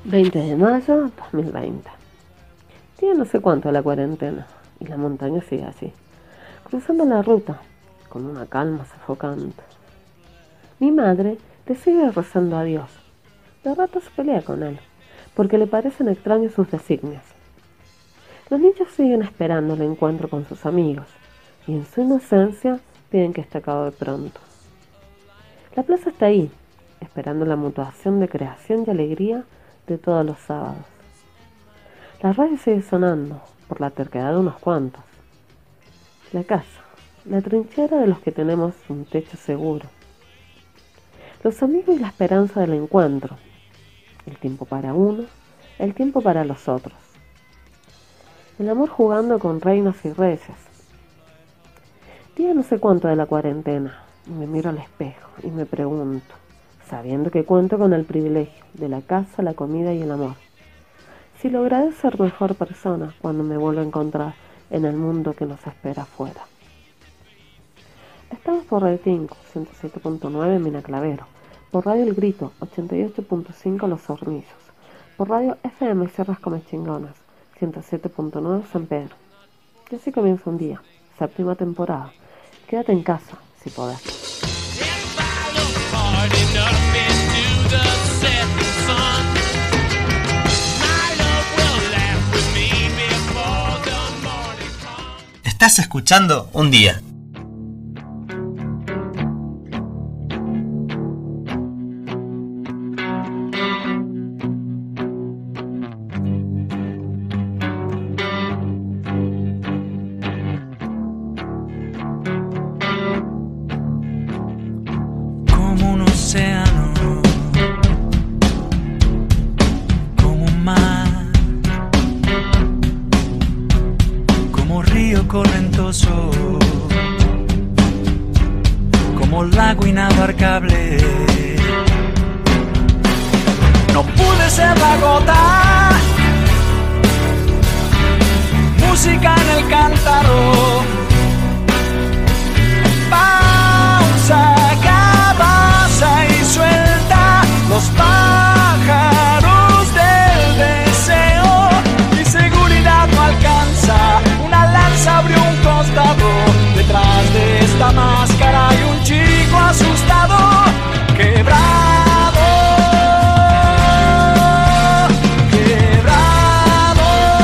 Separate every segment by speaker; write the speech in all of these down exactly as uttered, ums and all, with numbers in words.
Speaker 1: veinte de mayo dos mil veinte. Día no sé cuánto de la cuarentena y la montaña sigue así, cruzando la ruta con una calma sofocante. Mi madre le sigue rezando a Dios. De rato se pelea con él, porque le parecen extraños sus designios. Los niños siguen esperando el encuentro con sus amigos, y en su inocencia piden que éste acabe pronto. La plaza está ahí, esperando la mutuación de creación y alegría de todos los sábados. La radio sigue sonando, por la terquedad de unos cuantos. La casa, la trinchera de los que tenemos un techo seguro. Los amigos y la esperanza del encuentro. El tiempo para uno, el tiempo para los otros. El amor jugando con reinos y reyes. Día no sé cuánto de la cuarentena, y me miro al espejo y me pregunto, sabiendo que cuento con el privilegio de la casa, la comida y el amor, si lograré ser mejor persona cuando me vuelva a encontrar en el mundo que nos espera afuera. Estamos por Radio Tincu, ciento siete punto nueve Mina Clavero, por Radio El Grito, ochenta y ocho punto cinco Los Hornillos, por Radio F M Sierras Comechingonas, ciento siete punto nueve San Pedro. Y así comienza un día, séptima temporada. Quédate en casa, si podés.
Speaker 2: Estás escuchando Un Día.
Speaker 3: Como un océano, como un mar, como río correntoso, como lago inabarcable. No pude ser la gota, música en el cántaro, pausa, cabeza y suelta los pájaros del deseo. Mi seguridad no alcanza, una lanza abrió un costado, detrás de esta máscara hay un chico asustado, quebrado, quebrado,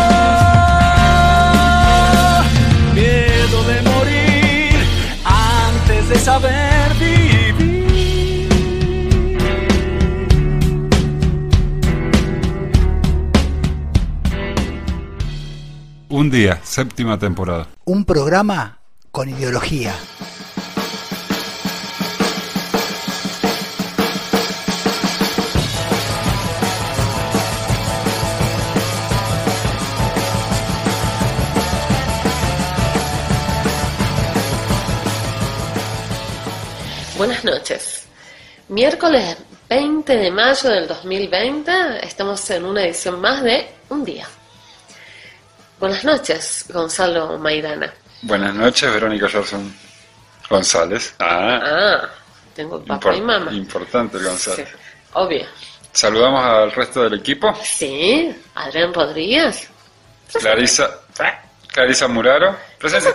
Speaker 3: miedo de morir antes de saber vivir.
Speaker 4: Un Día, séptima temporada.
Speaker 5: Un programa con ideología.
Speaker 1: Buenas noches. Miércoles veinte de mayo del dos mil veinte, estamos en una edición más de Un Día. Buenas noches, Gonzalo Maidana.
Speaker 4: Buenas noches, Verónica Gerson González. Ah,
Speaker 1: Ah, tengo papá
Speaker 4: impor-
Speaker 1: y mamá.
Speaker 4: Importante el González.
Speaker 1: Sí, obvio.
Speaker 4: Saludamos al resto del equipo.
Speaker 1: Sí, Adrián Rodríguez.
Speaker 4: Clarisa, Clarisa Muraro, presente.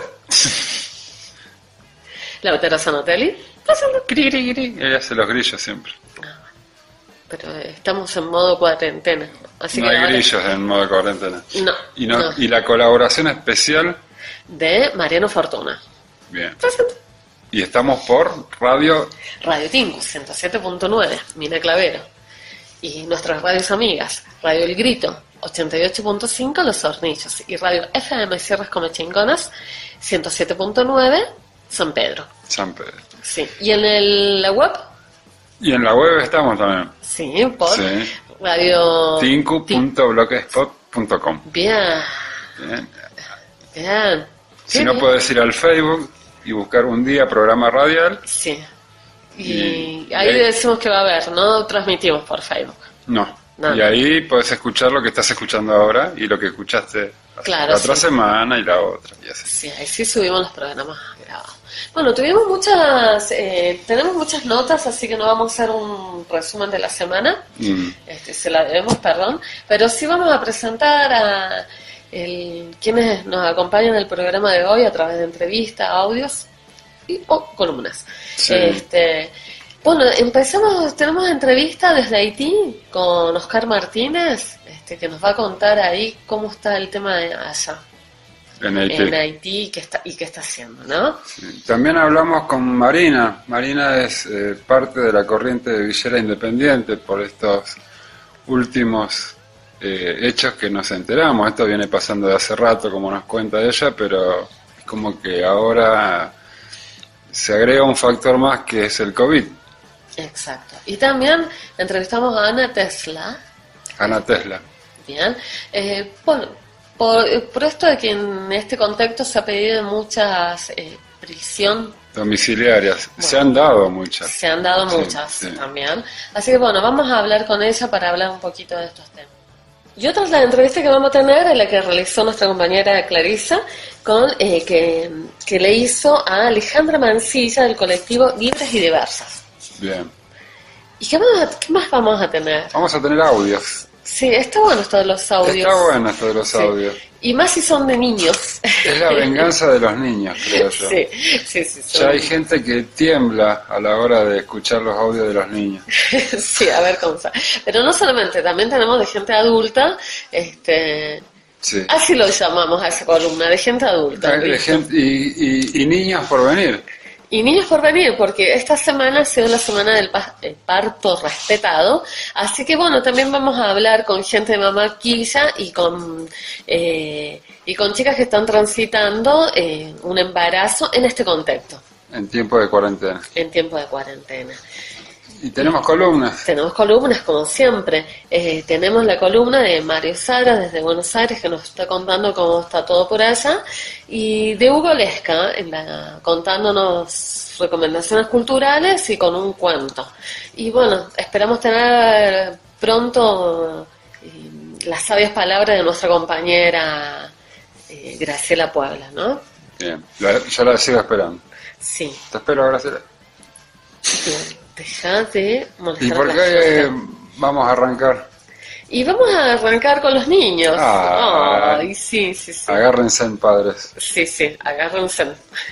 Speaker 1: Lautaro Zanotelli.
Speaker 4: Cri, cri, cri. Ella hace los grillos siempre.
Speaker 1: Pero estamos en modo cuarentena. Así
Speaker 4: No
Speaker 1: que
Speaker 4: hay
Speaker 1: ahora-
Speaker 4: grillos en modo cuarentena.
Speaker 1: No,
Speaker 4: Y, no,
Speaker 1: no.
Speaker 4: y la colaboración especial,
Speaker 1: De Mariano Fortuna.
Speaker 4: bien. Y estamos por Radio
Speaker 1: Radio Tincu, ciento siete punto nueve, Mina Clavero. Y nuestras radios amigas, Radio El Grito, ochenta y ocho punto cinco Los Hornillos. Y Radio F M Sierras Comechingonas, ciento siete punto nueve San Pedro.
Speaker 4: San Pedro.
Speaker 1: Sí. ¿Y en el, la web?
Speaker 4: Y en la web estamos también.
Speaker 1: Sí, por
Speaker 4: Sí.
Speaker 1: Radio...
Speaker 4: tincu punto blogspot punto com.
Speaker 1: Bien,
Speaker 4: Bien.
Speaker 1: bien.
Speaker 4: Si
Speaker 1: Qué
Speaker 4: no,
Speaker 1: bien.
Speaker 4: puedes ir al Facebook y buscar Un Día programa radial.
Speaker 1: Sí. Y,
Speaker 4: Y-
Speaker 1: ahí
Speaker 4: y ahí-
Speaker 1: decimos que va a haber, no transmitimos por Facebook.
Speaker 4: No.
Speaker 1: No.
Speaker 4: Y ahí puedes escuchar lo que estás escuchando ahora y lo que escuchaste
Speaker 1: Claro,
Speaker 4: la otra
Speaker 1: sí.
Speaker 4: semana y la otra. Y así.
Speaker 1: Sí, ahí sí subimos los programas grabados. Bueno, tuvimos muchas, eh, tenemos muchas notas, así que no vamos a hacer un resumen de la semana, mm. este, se la debemos, perdón, pero sí vamos a presentar a el, quienes nos acompañan en el programa de hoy a través de entrevistas, audios y o columnas. Sí. Este, bueno, empezamos, tenemos entrevista desde Haití con Oscar Martínez, este, que nos va a contar ahí cómo está el tema de allá.
Speaker 4: En Haití.
Speaker 1: En Haití, ¿qué está, y qué está haciendo, ¿no?
Speaker 4: Sí. También hablamos con Marina. Marina es eh, parte de la corriente de Villera Independiente por estos últimos eh, hechos que nos enteramos. Esto viene pasando de hace rato, como nos cuenta ella, pero es como que ahora se agrega un factor más que es el COVID.
Speaker 1: Exacto. Y también entrevistamos a Ana Tesla.
Speaker 4: Ana Tesla.
Speaker 1: Bien. Eh, bueno, Por, por esto de que en este contexto se ha pedido muchas eh, prisión
Speaker 4: domiciliarias, bueno, se han dado muchas.
Speaker 1: Se han dado
Speaker 4: sí,
Speaker 1: muchas
Speaker 4: sí.
Speaker 1: también. Así que bueno, vamos a hablar con ella para hablar un poquito de estos temas. Y otra es la entrevista que vamos a tener, es la que realizó nuestra compañera Clarisa, con eh, que, que le hizo a Alejandra Mancilla del colectivo Libres y Diversas.
Speaker 4: Bien.
Speaker 1: ¿Y qué más, qué más vamos a tener?
Speaker 4: Vamos a tener audios.
Speaker 1: Sí, está bueno esto de los audios.
Speaker 4: Está bueno esto de los
Speaker 1: sí.
Speaker 4: audios.
Speaker 1: Y más si son de niños.
Speaker 4: Es la venganza de los niños, creo yo.
Speaker 1: Sí, sí, sí.
Speaker 4: Ya hay gente que tiembla a la hora de escuchar los audios de los niños.
Speaker 1: Sí, a ver cómo está. Pero no solamente, también tenemos de gente adulta, este... Sí. Así lo llamamos a esa columna, de gente adulta.
Speaker 4: De gente, y, y, y niños por venir.
Speaker 1: Y niños por venir, porque esta semana ha sido la semana del parto respetado, así que bueno, también vamos a hablar con gente de Mamaquilla y con eh, y con chicas que están transitando eh, un embarazo en este contexto.
Speaker 4: En tiempo de cuarentena.
Speaker 1: En tiempo de cuarentena.
Speaker 4: Y tenemos columnas.
Speaker 1: Tenemos columnas, como siempre. Eh, tenemos la columna de Mario Sara desde Buenos Aires, que nos está contando cómo está todo por allá, y de Hugo Lesca, en la, contándonos recomendaciones culturales y con un cuento. Y bueno, esperamos tener pronto eh, las sabias palabras de nuestra compañera eh, Graciela Puebla, ¿no?
Speaker 4: Bien, la, yo la sigo esperando.
Speaker 1: Sí.
Speaker 4: Te espero, Graciela.
Speaker 1: Bien. Deja de molestar.
Speaker 4: ¿Y por qué eh, vamos a arrancar?
Speaker 1: Y vamos a arrancar con los niños.
Speaker 4: Ah,
Speaker 1: Ay, sí, sí, sí.
Speaker 4: Agárrense, padres.
Speaker 1: Sí, sí, agárrense.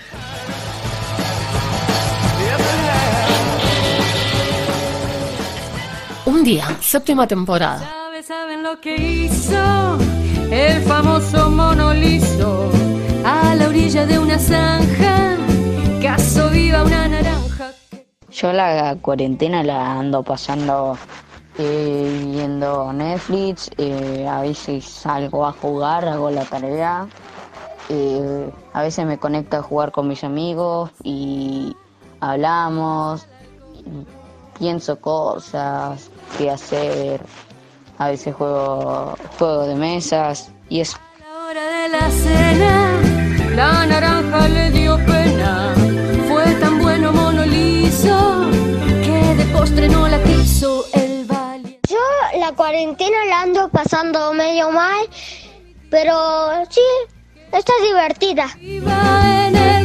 Speaker 1: Un día, séptima temporada.
Speaker 6: ¿Sabes, saben lo que hizo el famoso mono liso a la orilla de una zanja? Caso viva una naranja.
Speaker 7: Yo la cuarentena la ando pasando eh, viendo Netflix, eh, a veces salgo a jugar, hago la tarea, eh, a veces me conecto a jugar con mis amigos y hablamos, pienso cosas, qué hacer, a veces juego juego de mesas y eso.
Speaker 6: A la hora de la cena, la naranja le dio pena, fue tan bueno mono liso que de postre no la quiso el valiente.
Speaker 8: Yo la cuarentena la ando pasando medio mal, pero sí, está divertida.
Speaker 6: Iba en el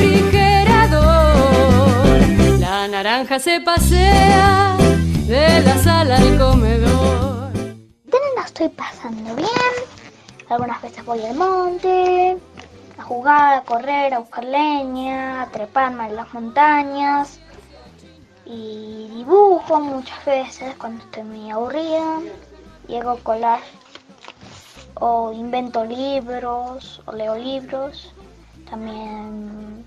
Speaker 6: refrigerador, la naranja se pasea de la sala al comedor.
Speaker 8: La estoy pasando bien, algunas veces voy al monte, a jugar, a correr, a buscar leña, a treparme en las montañas y dibujo muchas veces cuando estoy muy aburrida y hago collage o invento libros o leo libros. También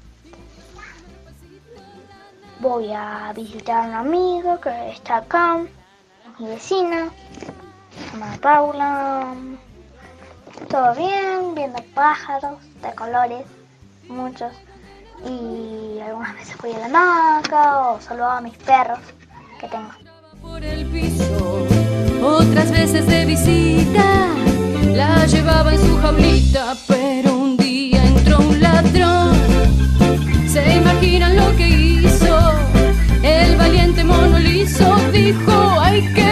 Speaker 8: voy a visitar a una amiga que está acá, mi vecina, se llama Paula. Todo bien, viendo pájaros de colores, muchos, y algunas veces voy a la hamaca o saludo a mis perros que tengo.
Speaker 6: Por el piso, otras veces de visita, la llevaba en su jaulita, pero un día entró un ladrón. ¿Se imaginan lo que hizo? El valiente mono liso dijo, ¡ay, qué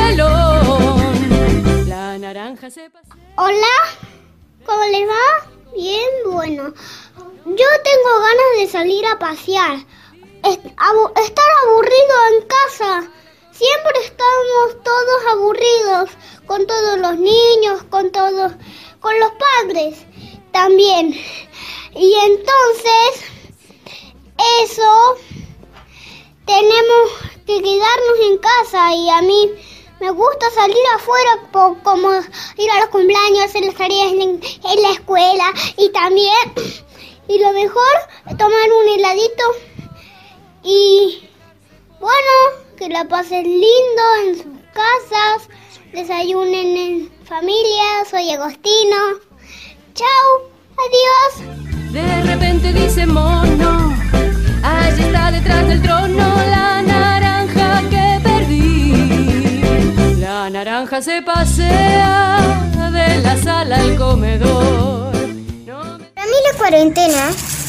Speaker 6: papelón! La naranja se pasó.
Speaker 8: Hola, ¿cómo les va?
Speaker 9: Bien, bueno. Yo tengo ganas de salir a pasear. Est- abu- estar aburrido en casa. Siempre estamos todos aburridos. Con todos los niños, con todos, con los padres también. Y entonces, eso, tenemos que quedarnos en casa. Y a mí me gusta salir afuera, po- como ir a los cumpleaños, hacer las tareas en, en la escuela. Y también, y lo mejor, tomar un heladito. Y bueno, que la pasen lindo en sus casas, desayunen en familia. Soy Agostino. Chao, adiós.
Speaker 6: De repente dice mono, allí está detrás del trono la naranja que perdí. La naranja se pasea de la sala al comedor. No me...
Speaker 9: Para mí la cuarentena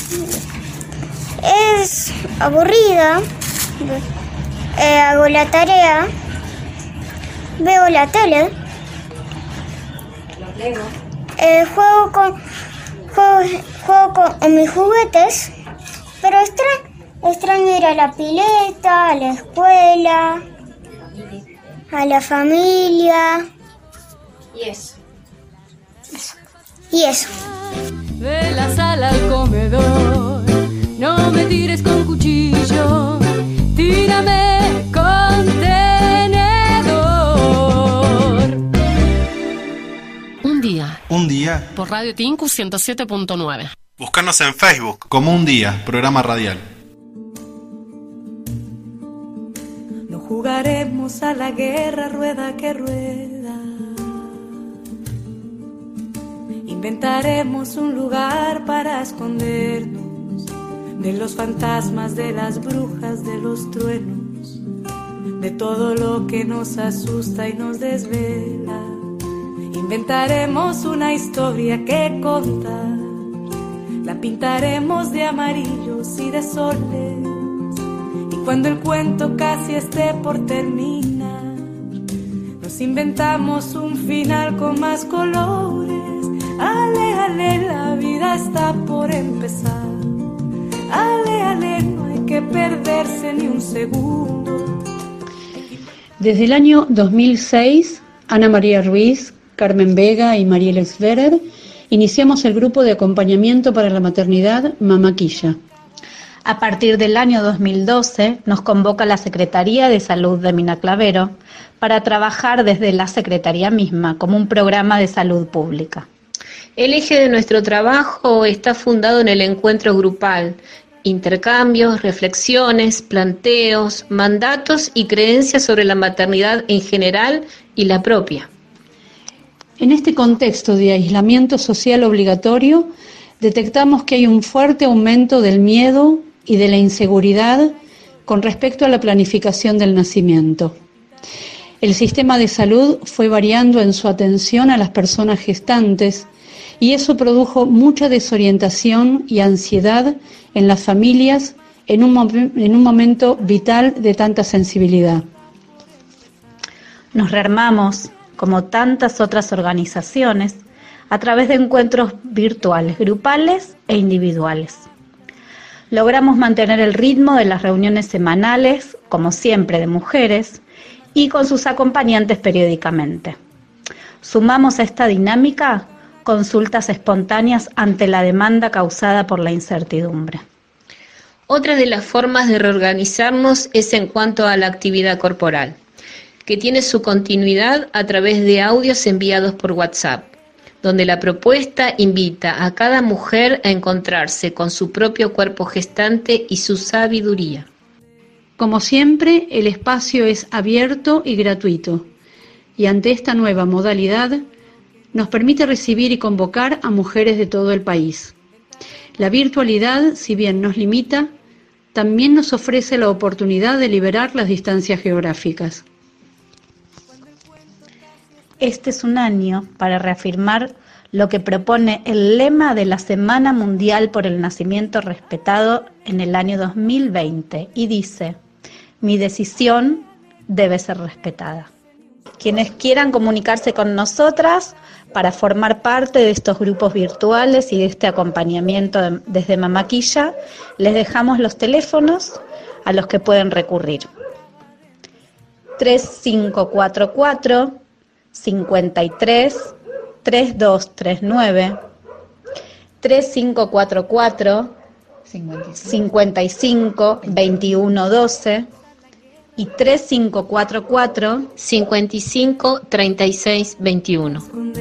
Speaker 9: es aburrida. Eh, hago la tarea, veo la tele, eh, juego con juego, juego con mis juguetes, pero extra, extraño ir a la pileta, a la escuela, a la familia.
Speaker 10: Y eso.
Speaker 9: Y eso.
Speaker 6: De la sala al comedor, no me tires con cuchillo, tírame con tenedor.
Speaker 11: Un día.
Speaker 2: Un día.
Speaker 11: Por Radio Tinku ciento siete punto nueve.
Speaker 2: Búscanos en Facebook como Un Día, programa radial.
Speaker 12: No jugaremos a la guerra rueda que rueda. Inventaremos un lugar para escondernos de los fantasmas, de las brujas, de los truenos, de todo lo que nos asusta y nos desvela. Inventaremos una historia que contar, la pintaremos de amarillos y de soles, y cuando el cuento casi esté por terminar, nos inventamos un final con más colores. Ale, ale, la vida está por empezar. Ale, ale, no hay que perderse ni un segundo.
Speaker 13: Desde el año dos mil seis, Ana María Ruiz, Carmen Vega y Mariela Sverer iniciamos el grupo de acompañamiento para la maternidad Mamaquilla.
Speaker 14: A partir del año dos mil doce nos convoca la Secretaría de Salud de Mina Clavero para trabajar desde la Secretaría misma como un programa de salud pública.
Speaker 15: El eje de nuestro trabajo está fundado en el encuentro grupal, intercambios, reflexiones, planteos, mandatos y creencias sobre la maternidad en general y la propia.
Speaker 13: En este contexto de aislamiento social obligatorio, detectamos que hay un fuerte aumento del miedo y de la inseguridad con respecto a la planificación del nacimiento. El sistema de salud fue variando en su atención a las personas gestantes y eso produjo mucha desorientación y ansiedad en las familias en un, mom- en un momento vital de tanta sensibilidad.
Speaker 14: Nos rearmamos, como tantas otras organizaciones, a través de encuentros virtuales, grupales e individuales. Logramos mantener el ritmo de las reuniones semanales, como siempre de mujeres, y con sus acompañantes periódicamente. Sumamos a esta dinámica consultas espontáneas ante la demanda causada por la incertidumbre.
Speaker 15: Otra de las formas de reorganizarnos es en cuanto a la actividad corporal, que tiene su continuidad a través de audios enviados por WhatsApp, donde la propuesta invita a cada mujer a encontrarse con su propio cuerpo gestante y su sabiduría.
Speaker 13: Como siempre, el espacio es abierto y gratuito, y ante esta nueva modalidad nos permite recibir y convocar a mujeres de todo el país. La virtualidad, si bien nos limita, también nos ofrece la oportunidad de liberar las distancias geográficas.
Speaker 14: Este es un año para reafirmar lo que propone el lema de la Semana Mundial por el Nacimiento Respetado en el año dos mil veinte y dice: mi decisión debe ser respetada. Quienes quieran comunicarse con nosotras para formar parte de estos grupos virtuales y de este acompañamiento de, desde Mamaquilla, les dejamos los teléfonos a los que pueden recurrir. tres cinco cuatro cuatro, cinco tres, tres dos tres nueve, tres cinco cuatro cuatro, cinco cinco, veintiuno doce y tres cinco cuatro cuatro,
Speaker 15: cincuenta y cinco, treinta y seis, veintiuno.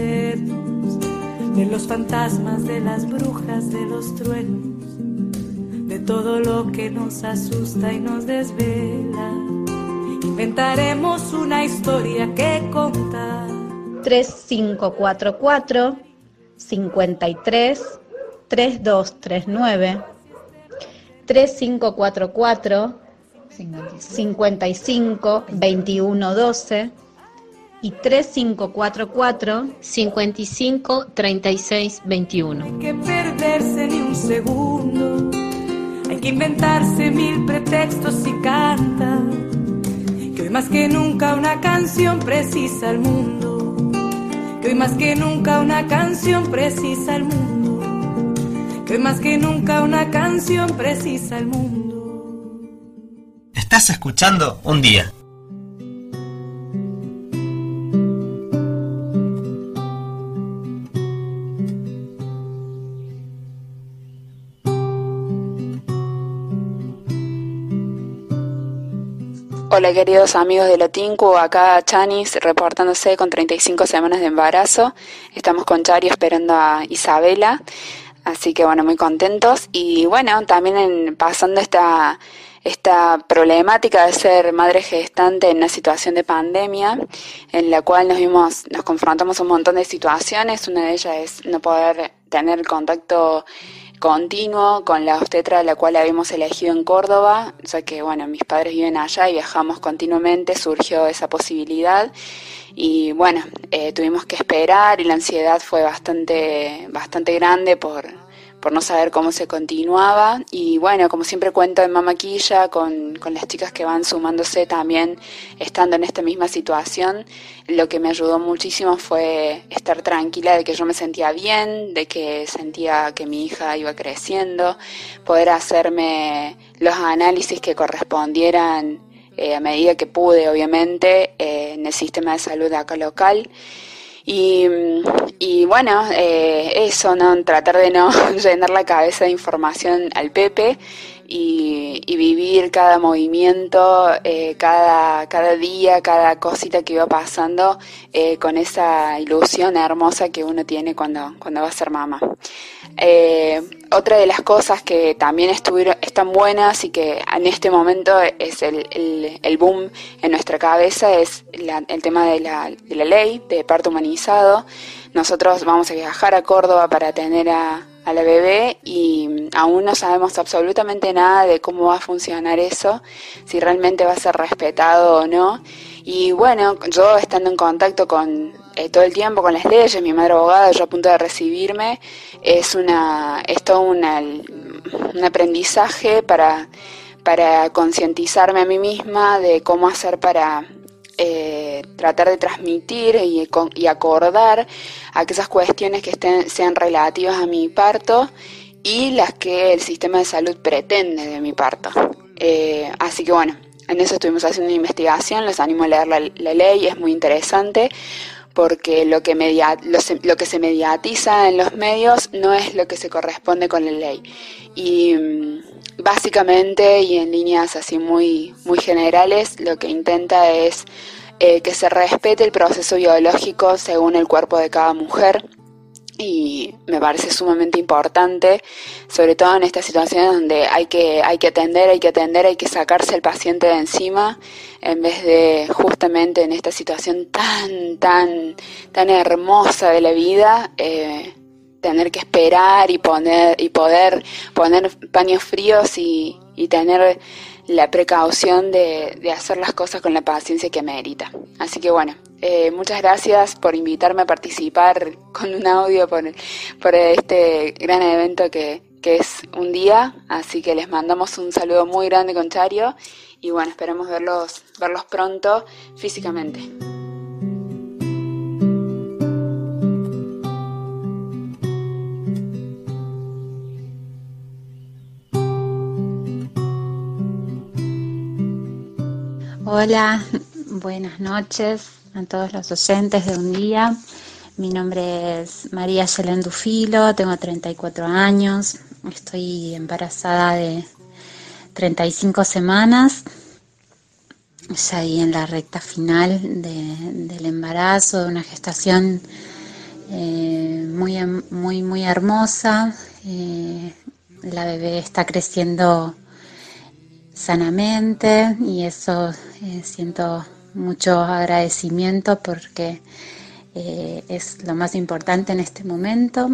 Speaker 12: De los fantasmas, de las brujas, de los truenos, de todo lo que nos asusta y nos desvela. Inventaremos una historia que contar.
Speaker 14: tres cinco cuatro cuatro, cinco tres, tres dos tres nueve, tres cinco cuatro cuatro, cincuenta y cinco, veintiuno doce y tres cinco cuatro cuatro,
Speaker 15: cincuenta y cinco, treinta y seis, veintiuno.
Speaker 12: No hay que perderse ni un segundo, hay que inventarse mil pretextos y cantar, que hoy más que nunca una canción precisa al mundo, que hoy más que nunca una canción precisa al mundo, que hoy más que nunca una canción precisa al mundo.
Speaker 16: Estás escuchando Un Día.
Speaker 17: Hola queridos amigos de la Tinku, acá Chanis reportándose con treinta y cinco semanas de embarazo. Estamos con Chari esperando a Isabela, así que bueno, muy contentos. Y bueno, también en, pasando esta, esta problemática de ser madre gestante en una situación de pandemia, en la cual nos vimos, nos confrontamos un montón de situaciones. Una de ellas es no poder tener contacto continuo con la obstetra a la cual habíamos elegido en Córdoba, ya que bueno, mis padres viven allá y viajamos continuamente, surgió esa posibilidad y bueno, eh, tuvimos que esperar y la ansiedad fue bastante, bastante grande por, por no saber cómo se continuaba. Y bueno, como siempre cuento en Mamaquilla con, con las chicas que van sumándose también estando en esta misma situación, lo que me ayudó muchísimo fue estar tranquila de que yo me sentía bien, de que sentía que mi hija iba creciendo, poder hacerme los análisis que correspondieran eh, a medida que pude, obviamente, eh, en el sistema de salud de acá local. Y, y bueno, eh, eso, ¿no? Tratar de no llenar la cabeza de información al Pepe y, y vivir cada movimiento, eh, cada, cada día, cada cosita que iba pasando eh, con esa ilusión hermosa que uno tiene cuando, cuando va a ser mamá. Eh, otra de las cosas que también estuvieron, están buenas y que en este momento es el, el, el boom en nuestra cabeza es la, el tema de la, de la ley de parto humanizado. Nosotros vamos a viajar a Córdoba para tener a, a la bebé y aún no sabemos absolutamente nada de cómo va a funcionar eso, si realmente va a ser respetado o no. Y bueno, yo estando en contacto con eh, todo el tiempo con las leyes, mi madre abogada, yo a punto de recibirme, es una es todo una, un aprendizaje para, para concientizarme a mí misma de cómo hacer para eh, tratar de transmitir y, y acordar aquellas cuestiones que estén, sean relativas a mi parto y las que el sistema de salud pretende de mi parto. Eh, así que bueno, en eso estuvimos haciendo una investigación, les animo a leer la, la ley, es muy interesante porque lo que, media, lo, se, lo que se mediatiza en los medios no es lo que se corresponde con la ley. Y básicamente y en líneas así muy, muy generales, lo que intenta es eh, que se respete el proceso biológico según el cuerpo de cada mujer. Y me parece sumamente importante, sobre todo en estas situaciones donde hay que hay que atender, hay que atender, hay que sacarse al paciente de encima, en vez de justamente en esta situación tan, tan, tan hermosa de la vida, eh, tener que esperar y poner y poder poner paños fríos y, y tener la precaución de, de hacer las cosas con la paciencia que merita. Así que bueno, eh, muchas gracias por invitarme a participar con un audio por, por este gran evento que, que es Un Día. Así que les mandamos un saludo muy grande con Chario y bueno, esperamos verlos, verlos pronto físicamente.
Speaker 18: Hola, buenas noches a todos los oyentes de Un Día. Mi nombre es María Yelén Dufilo, tengo treinta y cuatro años, estoy embarazada de treinta y cinco semanas, ya ahí en la recta final de, del embarazo, de una gestación eh, muy, muy, muy hermosa. Eh, la bebé está creciendo sanamente y eso eh, siento mucho agradecimiento porque eh, es lo más importante en este momento.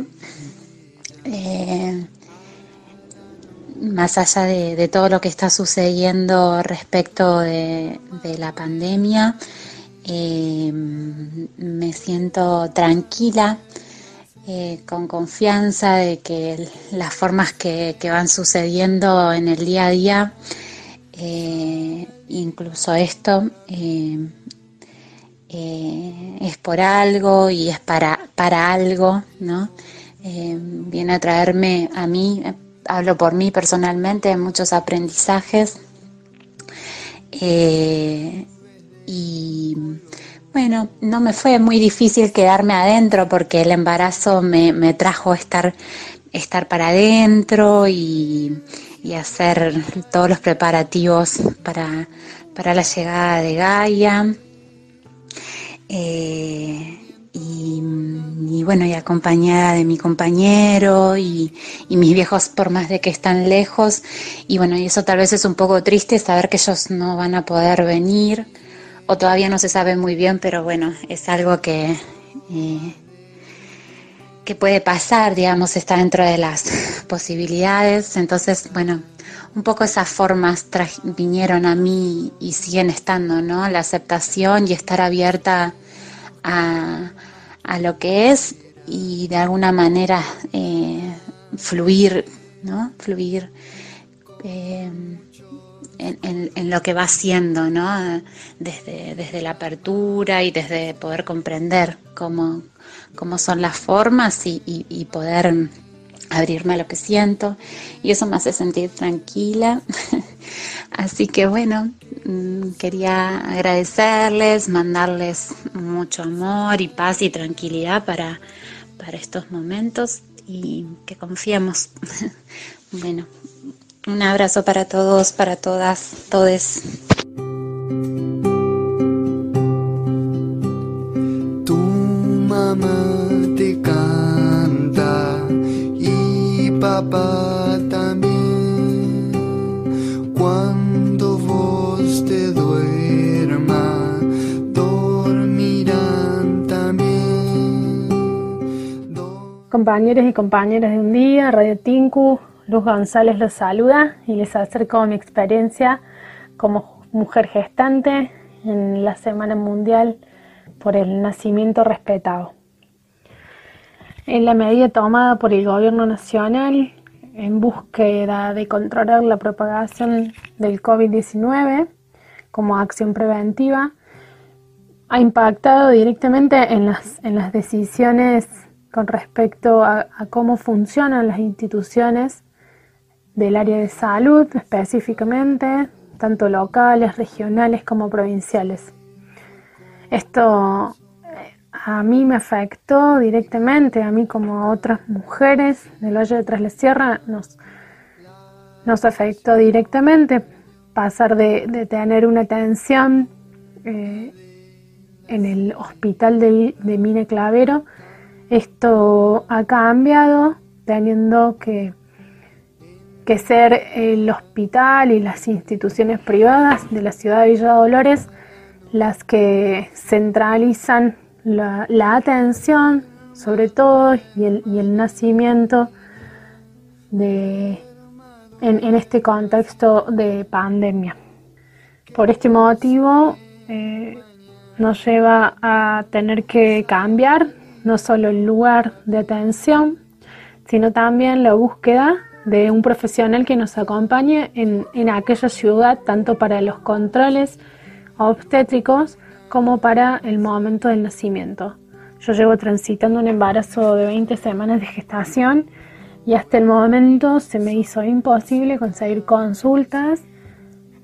Speaker 18: Eh, más allá de, de todo lo que está sucediendo respecto de, de la pandemia, eh, me siento tranquila, eh, con confianza de que las formas que, que van sucediendo en el día a día, Eh, incluso esto eh, eh, es por algo y es para, para algo, ¿no? Eh, viene a traerme a mí, hablo por mí personalmente, muchos aprendizajes eh, y bueno, no me fue muy difícil quedarme adentro porque el embarazo me, me trajo estar, estar para adentro y y hacer todos los preparativos para, para la llegada de Gaia. Eh, y, y bueno, y acompañada de mi compañero y, y mis viejos, por más de que están lejos. Y bueno, y eso tal vez es un poco triste, saber que ellos no van a poder venir, o todavía no se sabe muy bien, pero bueno, es algo que... Eh, que puede pasar, digamos, está dentro de las posibilidades. Entonces, bueno, un poco esas formas vinieron a mí y siguen estando, ¿no? La aceptación y estar abierta a, a lo que es y de alguna manera eh, fluir, ¿no? Fluir eh, en, en, en lo que va siendo, ¿no? Desde, desde la apertura y desde poder comprender cómo cómo son las formas y, y, y poder abrirme a lo que siento, y eso me hace sentir tranquila. Así que bueno, quería agradecerles, mandarles mucho amor y paz y tranquilidad para, para estos momentos y que confiemos. Bueno, un abrazo para todos, para todas, todes.
Speaker 19: Mamá te canta y papá también. Cuando vos te duermas, dormirán también.
Speaker 20: Compañeros y compañeras de Un Día, Radio Tinku, Luz González los saluda y les acerco mi experiencia como mujer gestante en la Semana Mundial por el Nacimiento Respetado. En la medida tomada por el Gobierno Nacional en búsqueda de controlar la propagación del COVID diecinueve como acción preventiva, ha impactado directamente en las, en las decisiones con respecto a, a cómo funcionan las instituciones del área de salud, específicamente, tanto locales, regionales como provinciales. Esto a mí me afectó directamente, a mí como a otras mujeres del Valle de Tras la Sierra, nos, nos afectó directamente pasar de, de tener una atención eh, en el hospital de, de Mina Clavero. Esto ha cambiado, teniendo que, que ser el hospital y las instituciones privadas de la ciudad de Villa Dolores las que centralizan la, la atención, sobre todo, y el, y el nacimiento de, en, en este contexto de pandemia. Por este motivo, eh, nos lleva a tener que cambiar no solo el lugar de atención, sino también la búsqueda de un profesional que nos acompañe en, en aquella ciudad, tanto para los controles obstétricos como para el momento del nacimiento. Yo llevo transitando un embarazo de veinte semanas de gestación y hasta el momento se me hizo imposible conseguir consultas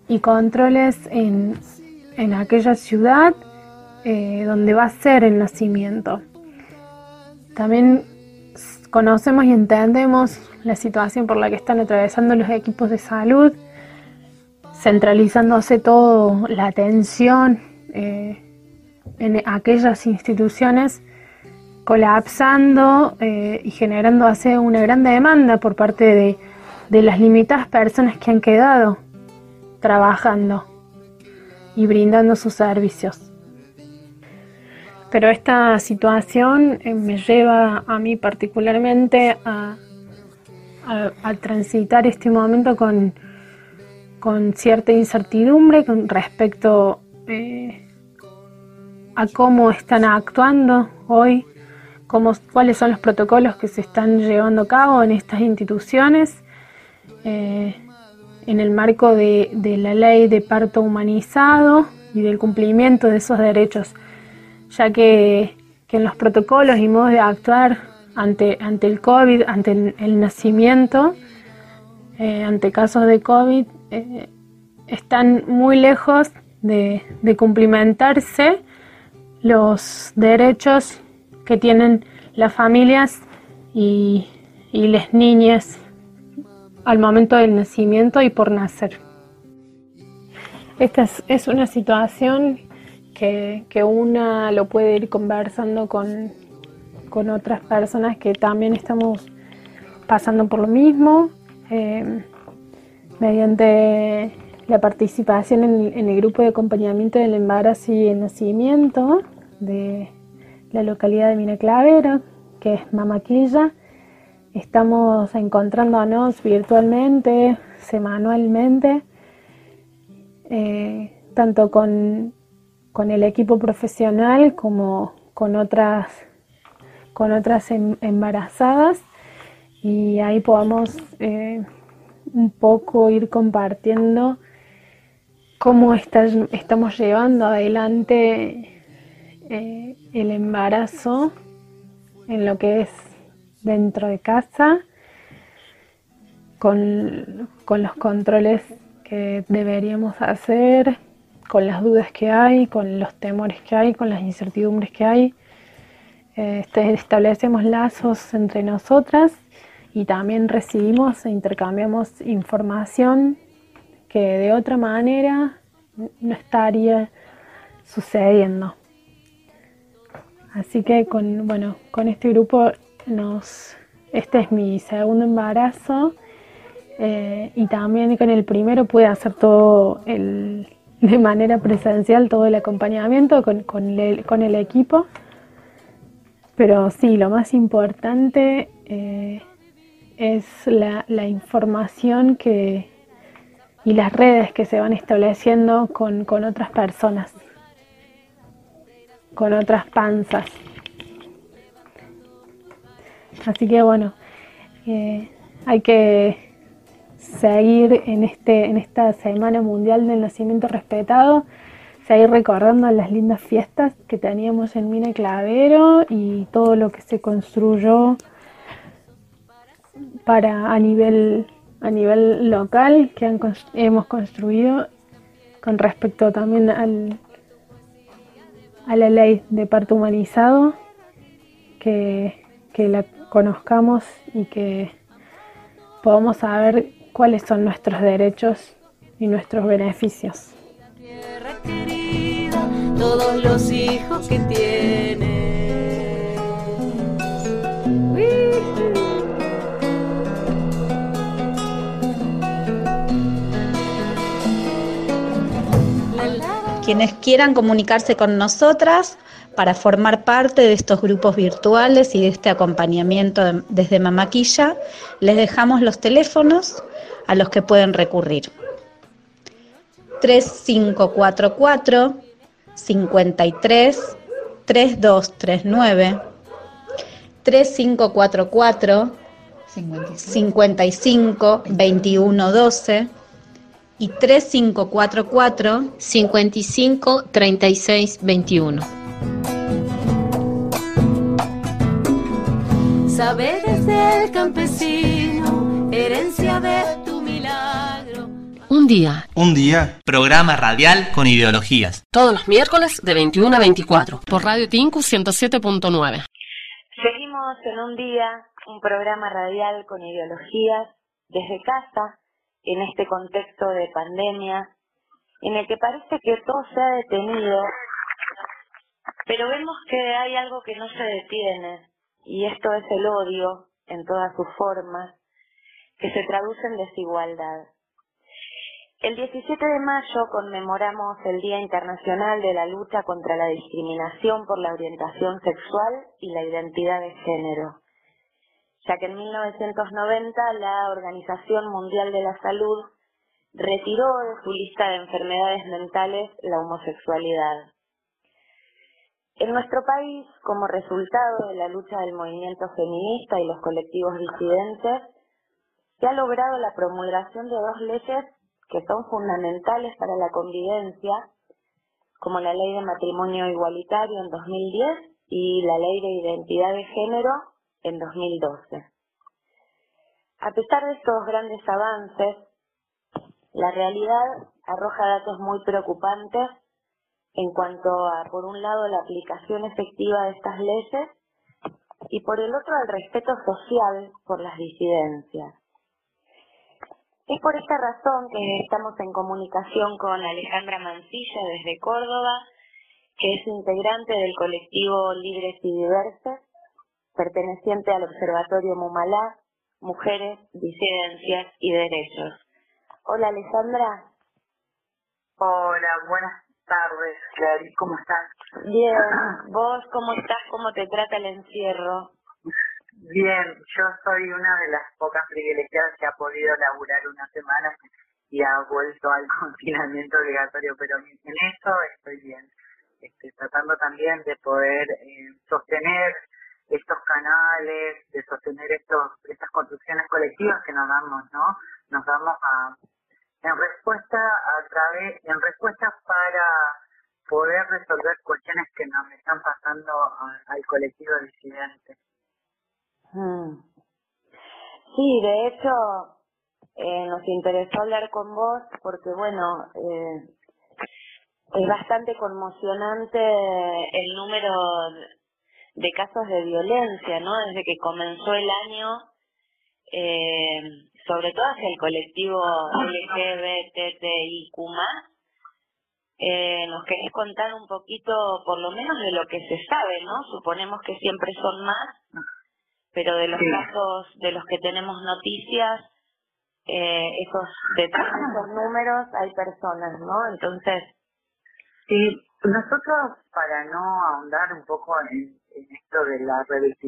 Speaker 20: y controles en, en aquella ciudad eh, donde va a ser el nacimiento. También conocemos y entendemos la situación por la que están atravesando los equipos de salud, centralizándose toda la atención eh, en aquellas instituciones, colapsando eh, y generando así una gran demanda por parte de, de las limitadas personas que han quedado trabajando y brindando sus servicios. Pero esta situación eh, me lleva a mí particularmente a, a, a transitar este momento con, con cierta incertidumbre con respecto eh, a cómo están actuando hoy, cómo, cuáles son los protocolos que se están llevando a cabo en estas instituciones, eh, en el marco de, de la ley de parto humanizado y del cumplimiento de esos derechos, ya que, que en los protocolos y modos de actuar ante, ante el COVID, ante el, el nacimiento, eh, ante casos de COVID, eh, están muy lejos de, de cumplimentarse los derechos que tienen las familias y, y las niñas al momento del nacimiento y por nacer. Esta es, es una situación que, que una lo puede ir conversando con, con otras personas que también estamos pasando por lo mismo, eh, mediante la participación en, en el grupo de acompañamiento del embarazo y el nacimiento de la localidad de Mina Clavero, que es Mamaquilla. Estamos encontrándonos virtualmente, semanalmente, eh, tanto con, con el equipo profesional como con otras, con otras em, embarazadas, y ahí podamos eh, un poco ir compartiendo cómo está, estamos llevando adelante eh, el embarazo en lo que es dentro de casa, con, con los controles que deberíamos hacer, con las dudas que hay, con los temores que hay, con las incertidumbres que hay. Eh, establecemos lazos entre nosotras y también recibimos e intercambiamos información que de otra manera no estaría sucediendo. Así que con, bueno, con este grupo nos, este es mi segundo embarazo, eh, y también con el primero pude hacer todo el, de manera presencial, todo el acompañamiento con, con, el, con el equipo. Pero sí, lo más importante eh, es la, la información que y las redes que se van estableciendo con, con otras personas, con otras panzas. Así que bueno, eh, hay que seguir en, este, en esta Semana Mundial del Nacimiento Respetado, seguir recordando las lindas fiestas que teníamos en Mina Clavero y todo lo que se construyó para a nivel a nivel local que han, hemos construido con respecto también al, a la ley de parto humanizado, que, que la conozcamos y que podamos saber cuáles son nuestros derechos y nuestros beneficios.
Speaker 12: Tierra querida, todos los hijos que tienes.
Speaker 14: Quienes quieran comunicarse con nosotras para formar parte de estos grupos virtuales y de este acompañamiento de, desde Mamaquilla, les dejamos los teléfonos a los que pueden recurrir. tres cinco cuatro cuatro, cinco tres, tres dos tres nueve, tres cinco cuatro cuatro, cinco cinco, veintiuno doce y tres cinco cuatro cuatro,
Speaker 15: cincuenta y cinco, treinta y seis, veintiuno.
Speaker 12: Saberes del campesino, herencia de tu milagro.
Speaker 11: Un día.
Speaker 16: Un día. Programa radial con ideologías.
Speaker 11: Todos los miércoles de veintiuno a veinticuatro. Por Radio Tinku ciento siete punto nueve.
Speaker 21: Seguimos en Un día, un programa radial con ideologías desde casa, en este contexto de pandemia, en el que parece que todo se ha detenido, pero vemos que hay algo que no se detiene, y esto es el odio en todas sus formas, que se traduce en desigualdad. El diecisiete de mayo conmemoramos el Día Internacional de la Lucha contra la Discriminación por la Orientación Sexual y la Identidad de Género, ya que en mil novecientos noventa la Organización Mundial de la Salud retiró de su lista de enfermedades mentales la homosexualidad. En nuestro país, como resultado de la lucha del movimiento feminista y los colectivos disidentes, se ha logrado la promulgación de dos leyes que son fundamentales para la convivencia, como la Ley de Matrimonio Igualitario en dos mil diez y la Ley de Identidad de Género en dos mil doce. A pesar de estos grandes avances, la realidad arroja datos muy preocupantes en cuanto a, por un lado, la aplicación efectiva de estas leyes y por el otro, el respeto social por las disidencias. Es por esta razón que estamos en comunicación con Alejandra Mancilla desde Córdoba, que es integrante del colectivo Libres y Diversas, perteneciente al Observatorio Mumalá, Mujeres, Disidencias y Derechos. Hola Alejandra.
Speaker 22: Hola, buenas tardes, Clary, ¿cómo estás?
Speaker 21: Bien, ¿vos cómo estás? ¿Cómo te trata el encierro?
Speaker 22: Bien, yo soy una de las pocas privilegiadas que ha podido laburar una semana y ha vuelto al confinamiento obligatorio, pero en eso estoy bien. Estoy tratando también de poder eh, sostener estos canales, de sostener estos estas construcciones colectivas que nos damos, ¿no? Nos damos a en respuesta a través en respuesta para poder resolver cuestiones que nos están pasando a, al colectivo disidente.
Speaker 21: Hmm. Sí, de hecho, eh, nos interesó hablar con vos porque, bueno, eh, es bastante conmocionante el número de casos de violencia, ¿no? Desde que comenzó el año, eh, sobre todo hacia el colectivo L G B T T I Q más. Eh, ¿Nos querés contar un poquito, por lo menos, de lo que se sabe, ¿no? Suponemos que siempre son más, pero de los sí. casos de los que tenemos noticias, eh, esos detrás de esos números hay personas, ¿no? Entonces,
Speaker 22: sí, nosotros, para no ahondar un poco en, en esto de la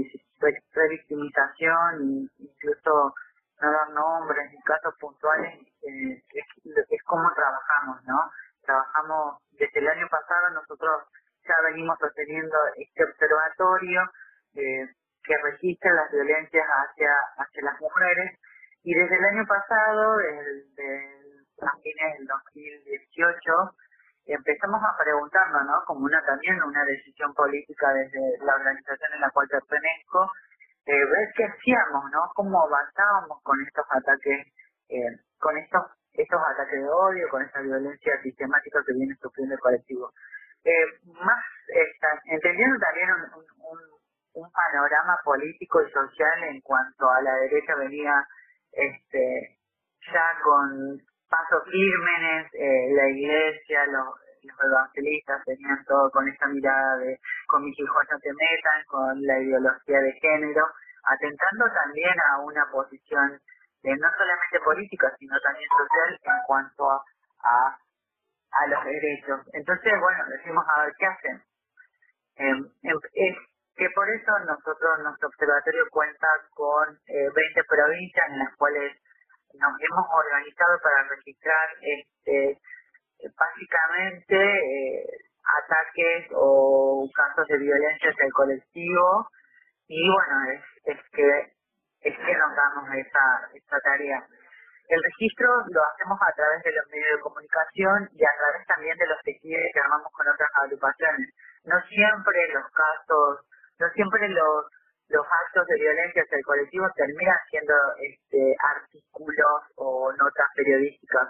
Speaker 22: revictimización e incluso no dar nombres ni casos puntuales, eh, es, es como trabajamos, ¿no? Trabajamos desde el año pasado, nosotros ya venimos sosteniendo este observatorio eh, que registra las violencias hacia hacia las mujeres, y desde el año pasado, desde a fines del dos mil dieciocho, empezamos a preguntarnos, ¿no? Como una también una decisión política desde la organización en la cual pertenezco, eh, ver qué hacíamos, ¿no? Cómo avanzábamos con estos ataques, eh, con estos estos ataques de odio, con esta violencia sistemática que viene sufriendo el colectivo. Eh, más esta, entendiendo también un, un, un panorama político y social en cuanto a la derecha venía este ya con pasos firmes, eh, la iglesia, los, los evangelistas tenían todo con esa mirada de con mis hijos no te metan, con la ideología de género, atentando también a una posición eh, no solamente política, sino también social en cuanto a, a, a los derechos. Entonces, bueno, decimos, a ver, ¿qué hacen? Eh, eh, es que por eso nosotros, nuestro observatorio cuenta con eh, veinte provincias en las cuales nos hemos organizado para registrar este básicamente eh, ataques o casos de violencia hacia el colectivo, y bueno, es, es que es que nos damos esa, esa tarea. El registro lo hacemos a través de los medios de comunicación y a través también de los tejidos que armamos con otras agrupaciones. No siempre los casos, no siempre los los actos de violencia hacia el colectivo terminan siendo este, artículos o notas periodísticas.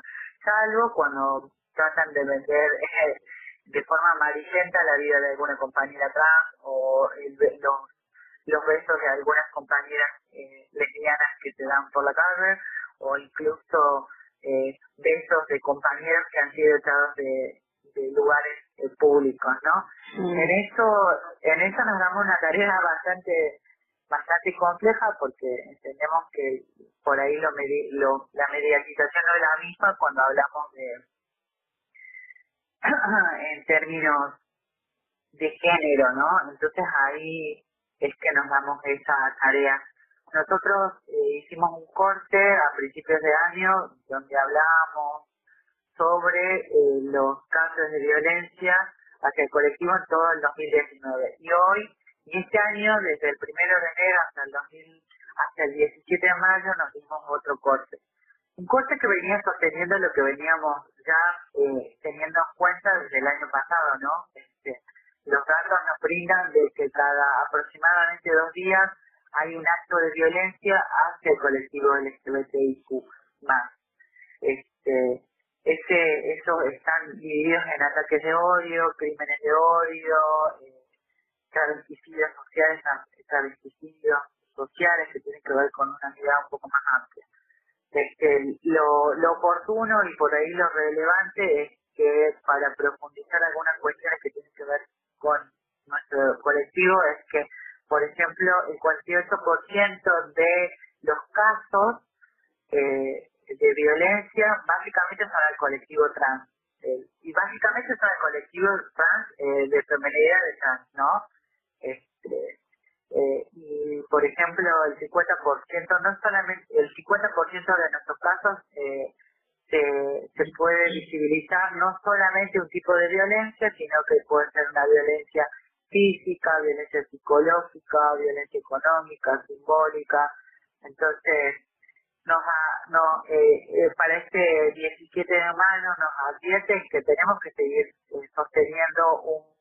Speaker 22: salvo cuando tratan de vender eh, de forma amarillenta la vida de alguna compañera trans o el, los, los besos de algunas compañeras eh, lesbianas que se dan por la calle, o incluso eh, besos de compañeros que han sido echados de, de lugares eh, públicos, ¿no? Mm. En eso, en eso nos damos una tarea bastante bastante compleja, porque entendemos que por ahí lo, medi lo la mediatización no es la misma cuando hablamos de en términos de género, ¿no? Entonces ahí es que nos damos esa tarea. Nosotros eh, hicimos un corte a principios de año donde hablamos sobre eh, los casos de violencia hacia el colectivo en todo el dos mil diecinueve. Y hoy, y este año, desde el primero de enero hasta el dos mil, hasta el diecisiete de mayo, nos dimos otro corte. Un corte que venía sosteniendo lo que veníamos ya eh, teniendo en cuenta desde el año pasado, ¿no? Este, los datos nos brindan de que cada aproximadamente dos días hay un acto de violencia hacia el colectivo L G B T I Q más. Este, ese, esos están divididos en ataques de odio, crímenes de odio, eh, travesticidios sociales, travesticidios sociales que tienen que ver con una mirada un poco más amplia. Este, lo, lo oportuno y por ahí lo relevante es que para profundizar algunas cuestiones que tienen que ver con nuestro colectivo es que, por ejemplo, el cuarenta y ocho por ciento de los casos eh, de violencia básicamente son al colectivo trans. Eh, y básicamente son al colectivo trans eh, de feminidad de trans, ¿no? Este, eh, y, por ejemplo, el cincuenta por ciento, no solamente, el cincuenta por ciento de nuestros casos eh, se, se puede visibilizar no solamente un tipo de violencia, sino que puede ser una violencia física, violencia psicológica, violencia económica, simbólica. Entonces, nos ha, no, eh, eh, para este diecisiete de mayo nos advierten que tenemos que seguir eh, sosteniendo un,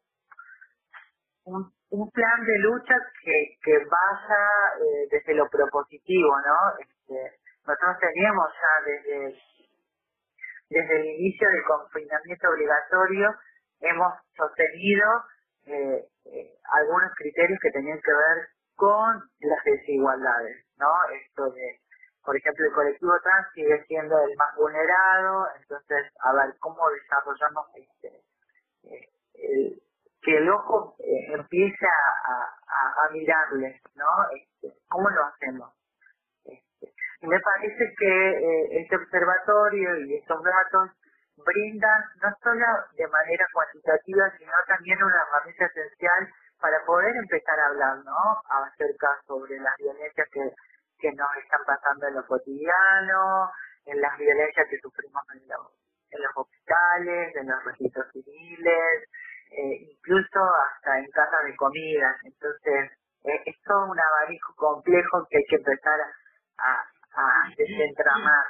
Speaker 22: un, un plan de lucha que, que vaya eh, desde lo propositivo, ¿no? Este, nosotros teníamos ya desde, desde el inicio del confinamiento obligatorio, hemos sostenido eh, eh, algunos criterios que tenían que ver con las desigualdades, ¿no? Esto de, por ejemplo, el colectivo trans sigue siendo el más vulnerado, entonces, a ver, ¿cómo desarrollamos este, eh, el, que el ojo eh, empiece a, a, a mirarles, ¿no? Este, ¿cómo lo hacemos? Este, y me parece que eh, este observatorio y estos datos brindan no solo de manera cuantitativa, sino también una herramienta esencial para poder empezar a hablar, ¿no? Acerca sobre las violencias que que nos están pasando en lo cotidiano, en las violencias que sufrimos en los, en los hospitales, en los registros civiles, eh, incluso hasta en casas de comida. Entonces, eh, es todo un abanico complejo que hay que empezar a, a, a desentramar.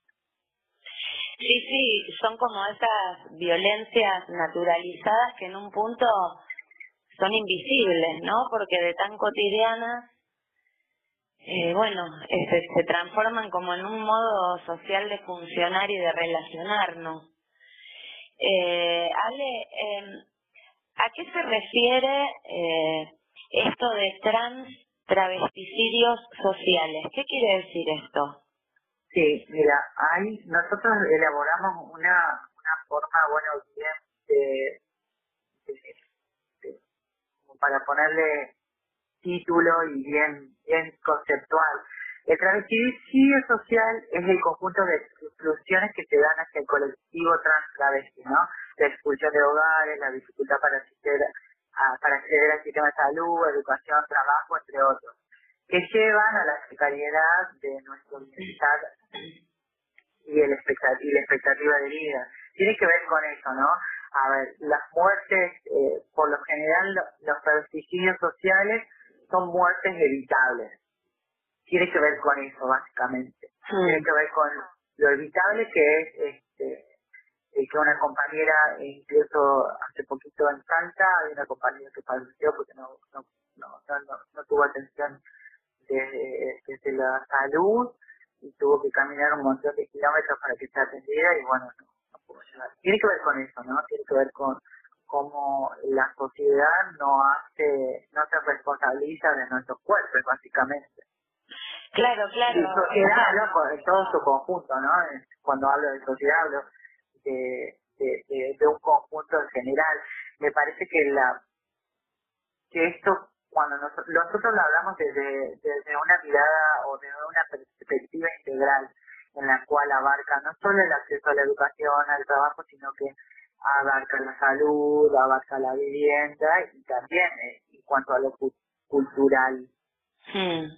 Speaker 21: Sí, sí, son como esas violencias naturalizadas que en un punto son invisibles, ¿no? Porque de tan cotidianas, Eh, bueno, este, se transforman como en un modo social de funcionar y de relacionarnos. Eh, Ale, eh, ¿a qué se refiere eh, esto de trans travesticidios sociales? ¿Qué quiere decir esto?
Speaker 22: Sí, mira, ahí nosotros elaboramos una, una forma, bueno, bien de, de, de, como para ponerle título y bien, bien conceptual. El travesticidio social es el conjunto de exclusiones que se dan hacia el colectivo trans travesti, ¿no? La expulsión de hogares, la dificultad para acceder, a, para acceder al sistema de salud, educación, trabajo, entre otros, que llevan a la precariedad de nuestro bienestar y, el expectat y la expectativa de vida. Tiene que ver con eso, ¿no? A ver, las muertes, eh, por lo general, los travesticidios sociales son muertes evitables. Tiene que ver con eso, básicamente. Mm. Tiene que ver con lo evitable que es este, que una compañera, incluso hace poquito en Salta, hay una compañera que falleció porque no, no, no, no, no, no tuvo atención desde, desde la salud, y tuvo que caminar un montón de kilómetros para que sea atendida y bueno, no, no pudo llegar. Tiene que ver con eso, ¿no? Tiene que ver con cómo la sociedad no hace, no se responsabiliza de nuestros cuerpos, básicamente.
Speaker 21: Claro, claro.
Speaker 22: Y sociedad hablo con- en todo su conjunto, ¿no? Cuando hablo de sociedad hablo de, de, de, de un conjunto en general. Me parece que la que esto, cuando nosotros, nosotros lo hablamos desde, desde una mirada o desde una perspectiva integral, en la cual abarca no solo el acceso a la educación, al trabajo, sino que abarca la salud, abarca la vivienda y también eh, en cuanto a lo cu- cultural.
Speaker 21: Hmm.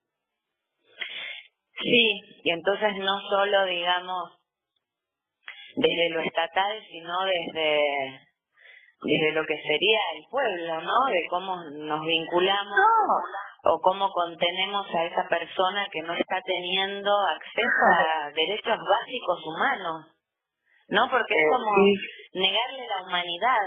Speaker 21: Sí, y entonces no solo, digamos, desde lo estatal, sino desde desde lo que sería el pueblo, ¿no? De cómo nos vinculamos o cómo contenemos a esa persona que no está teniendo acceso a derechos básicos humanos, ¿no? Porque es
Speaker 22: Eh,
Speaker 21: como
Speaker 22: sí.
Speaker 21: negarle la humanidad.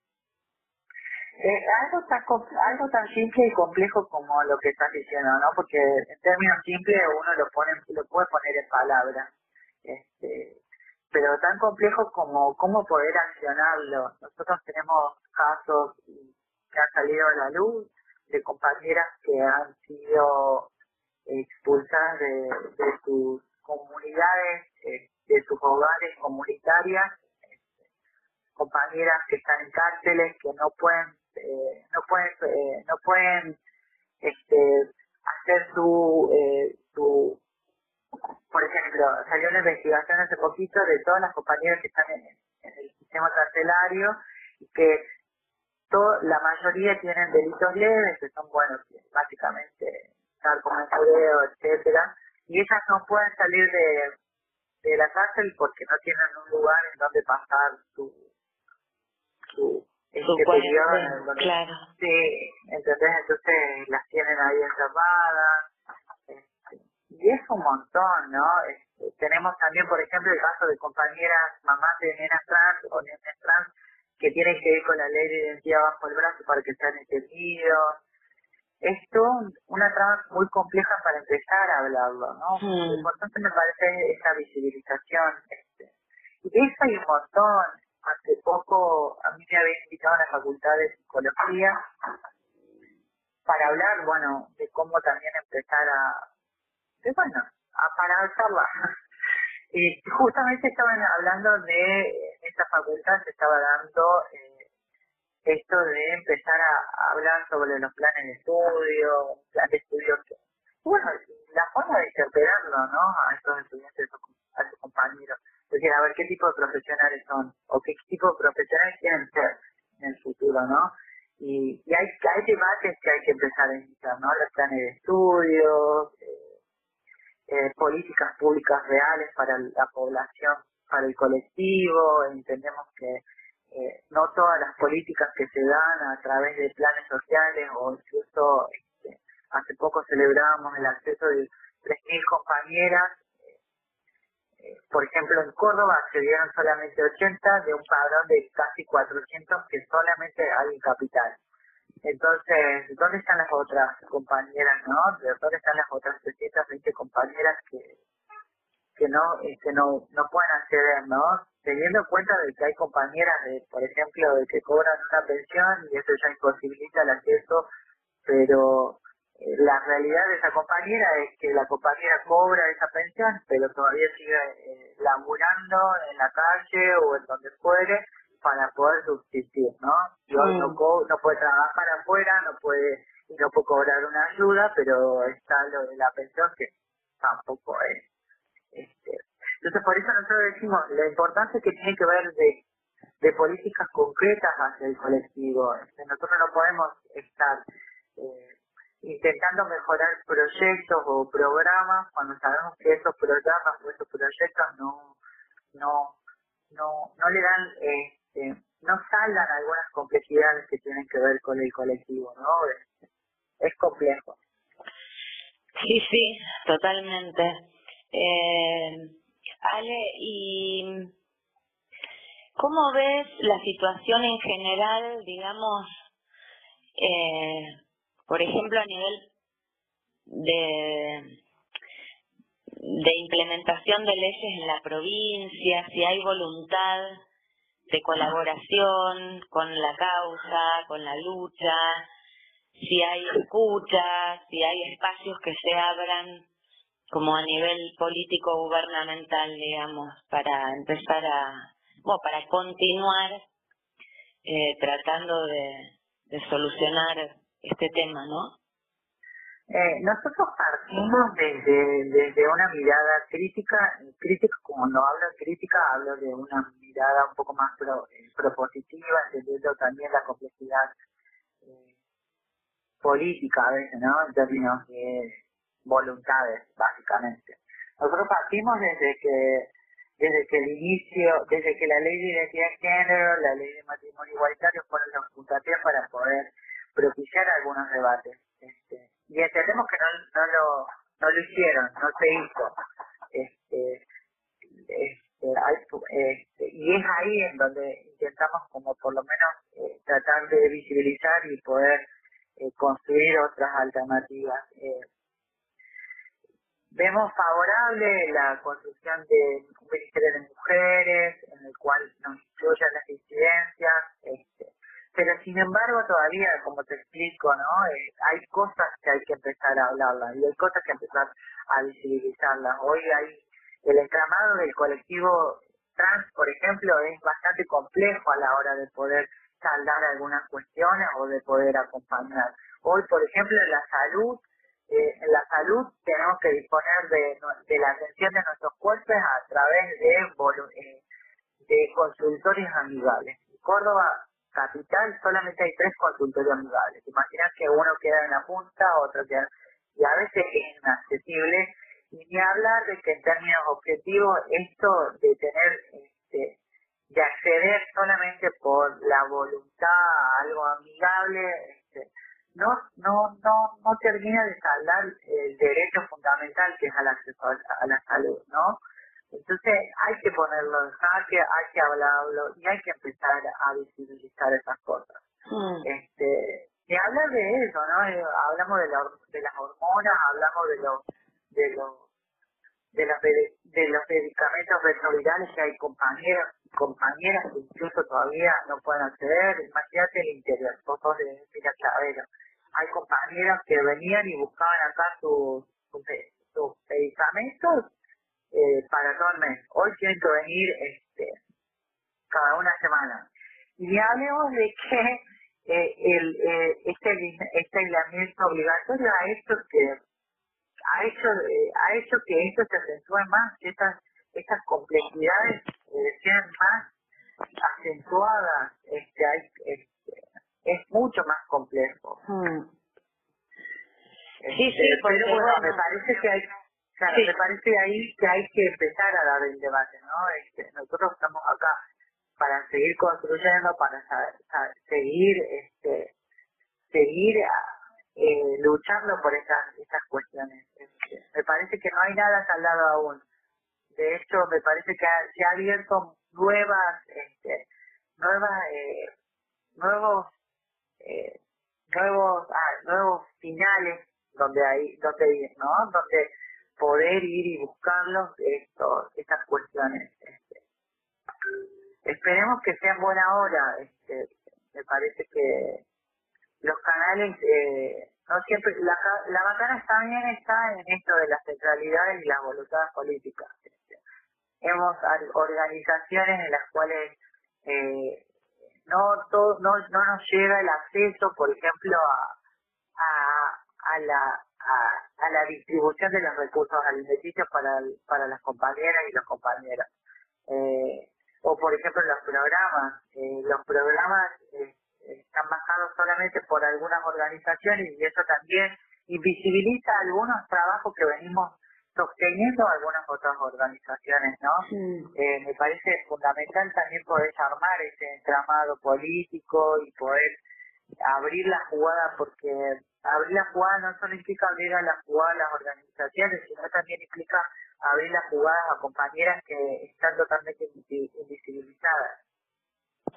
Speaker 22: Eh, algo tan com- algo tan simple y complejo como lo que estás diciendo, ¿no? Porque en términos simples uno lo pone, lo puede poner en palabras, este, pero tan complejo como cómo poder accionarlo. Nosotros tenemos casos que han salido a la luz de compañeras que han sido expulsadas de, de sus comunidades, eh, de sus hogares comunitarias, compañeras que están en cárceles que no pueden eh, no pueden eh, no pueden este hacer su eh, su por ejemplo, salió una investigación hace poquito de todas las compañeras que están en, en el sistema carcelario y que to- la mayoría tienen delitos leves que son buenos, básicamente narcomenudeo, etcétera, y ellas no pueden salir de de la cárcel porque no tienen un lugar en donde pasar su su este periodo en el donde-
Speaker 21: claro.
Speaker 22: sí, ¿entendés? Entonces las tienen ahí encerradas, este, y es un montón, ¿no? Este, tenemos también, por ejemplo, el caso de compañeras, mamás de nenas trans o nenas trans que tienen que ir con la ley de identidad bajo el brazo para que sean entendidos. Esto una trama muy compleja para empezar a hablarlo, ¿no?
Speaker 21: Mm.
Speaker 22: Lo importante me parece esa visibilización. Este. Y de eso hay un montón. Hace poco a mí me habían invitado a la Facultad de Psicología para hablar, bueno, de cómo también empezar a, de, bueno, a para charla. Y justamente estaban hablando de, en esta facultad se estaba dando eh, esto de empezar a, a hablar sobre los planes de estudio, un plan de estudio que, bueno, la forma de interpretarlo, ¿no? A estos estudiantes, a sus compañeros. Es decir, a ver qué tipo de profesionales son, o qué tipo de profesionales quieren ser en el futuro, ¿no? Y, y hay, hay debates que hay que empezar a iniciar, ¿no? Los planes de estudio, eh, eh, políticas públicas reales para la población, para el colectivo. Entendemos que eh, no todas las políticas que se dan a través de planes sociales o incluso este, hace poco celebrábamos el acceso de tres mil compañeras. Eh, por ejemplo, en Córdoba accedieron solamente ochenta de un padrón de casi cuatrocientos que solamente hay en Capital. Entonces, ¿dónde están las otras compañeras, no? ¿De ¿Dónde están las otras trescientas veinte compañeras que que no eh, que no no pueden acceder, ¿no? Teniendo en cuenta de que hay compañeras, de, por ejemplo, de que cobran una pensión y eso ya imposibilita el acceso, pero eh, la realidad de esa compañera es que la compañera cobra esa pensión, pero todavía sigue eh, laburando en la calle o en donde fuere para poder subsistir, ¿no? Y hoy no, co no puede trabajar afuera, no puede y no puede cobrar una ayuda, pero está lo de la pensión que tampoco es. Este, entonces, por eso nosotros decimos la importancia que tiene que ver de, de políticas concretas hacia el colectivo. Este, nosotros no podemos estar eh, intentando mejorar proyectos o programas cuando sabemos que esos programas o esos proyectos no no no no le dan este, no saldan algunas complejidades que tienen que ver con el colectivo, ¿no? Es, es complejo.
Speaker 21: Sí, sí, totalmente. Eh, Ale, ¿y cómo ves la situación en general, digamos, eh, por ejemplo, a nivel de, de implementación de leyes en la provincia, si hay voluntad de colaboración con la causa, con la lucha, si hay escucha, si hay espacios que se abran como a nivel político gubernamental, digamos, para empezar a, bueno, para continuar eh, tratando de, de solucionar este tema, ¿no?
Speaker 22: Eh, nosotros partimos desde, desde una mirada crítica, crítica, cuando hablo de crítica hablo de una mirada un poco más pro, eh, propositiva, entendiendo también la complejidad eh, política a veces, ¿no? En términos de voluntades, básicamente. Nosotros partimos desde que desde que el inicio, desde que la ley de identidad de género, la ley de matrimonio igualitario fueron los puntapiés para poder propiciar algunos debates. Este, y entendemos que no, no lo no lo hicieron, no se hizo. Este, este, hay, este, y es ahí en donde intentamos como por lo menos eh, tratar de visibilizar y poder eh, construir otras alternativas. Eh, Vemos favorable la construcción de un Ministerio de Mujeres, en el cual nos incluyan las disidencias, este, pero sin embargo todavía, como te explico, ¿no? Eh, hay cosas que hay que empezar a hablarlas y hay cosas que empezar a visibilizarlas. Hoy hay el entramado del colectivo trans, por ejemplo, es bastante complejo a la hora de poder saldar algunas cuestiones o de poder acompañar. Hoy, por ejemplo, en la salud, Eh, en la salud tenemos que disponer de, de la atención de nuestros cuerpos a través de, eh, de consultorios amigables. En Córdoba capital solamente hay tres consultorios amigables. Imaginas que uno queda en la punta, otro queda, y a veces es inaccesible, y ni hablar de que en términos objetivos esto de tener, este, de acceder solamente por la voluntad a algo amigable, este, no no no no termina de saldar el derecho fundamental que es al acceso a, a la salud, ¿no? Entonces hay que ponerlo en jaque, hay que hablarlo y hay que empezar a visibilizar esas cosas. Mm. Este, y hablar de eso, ¿no? Eh, hablamos de, la, de las hormonas, hablamos de los de los de los de los medicamentos retrovirales que hay compañeros compañeras que incluso todavía no pueden acceder. Imagínate el interior, vos sos de Villa Chavero. Hay compañeras que venían y buscaban acá sus, sus, sus medicamentos eh, para todo el mes. Hoy tienen que venir este, cada una semana. Y hablemos de que eh, el, eh, este, este aislamiento obligatorio ha hecho que ha hecho eh, ha hecho que esto se acentúe más, que estas estas complejidades eh, sean más acentuadas. Este, hay, este, es mucho más complejo. Hmm.
Speaker 21: Sí,
Speaker 22: este,
Speaker 21: sí,
Speaker 22: pero bueno,
Speaker 21: bueno,
Speaker 22: me parece que hay, claro, sí. me parece ahí que hay que empezar a dar el debate, ¿no? Este, nosotros estamos acá para seguir construyendo, para saber, saber, seguir, este, seguir eh, luchando por estas estas cuestiones. Este, me parece que no hay nada saldado aún. De hecho, me parece que ha, se ha abierto nuevas, este, nuevas, eh, nuevos, eh, nuevos, ah, nuevos finales donde hay, donde, ¿no? Donde poder ir y buscarlos estos, estas cuestiones. Este. Esperemos que sea en buena hora. Este, me parece que los canales, eh, no siempre, la, la bacana también está en esto de las centralidades y las voluntades políticas. Este. Hemos organizaciones en las cuales eh, no, todo, no no nos llega el acceso, por ejemplo, a, a, a, la, a, a la distribución de los recursos alimenticios para, para las compañeras y los compañeros. Eh, o, por ejemplo, los programas. Eh, los programas eh, están basados solamente por algunas organizaciones y eso también invisibiliza algunos trabajos que venimos sosteniendo algunas otras organizaciones, ¿no? Sí. Eh, me parece fundamental también poder armar ese entramado político y poder abrir la jugada, porque abrir la jugada no solo implica abrir a la jugada a las organizaciones, sino también implica abrir la jugada a compañeras que están totalmente invisibilizadas.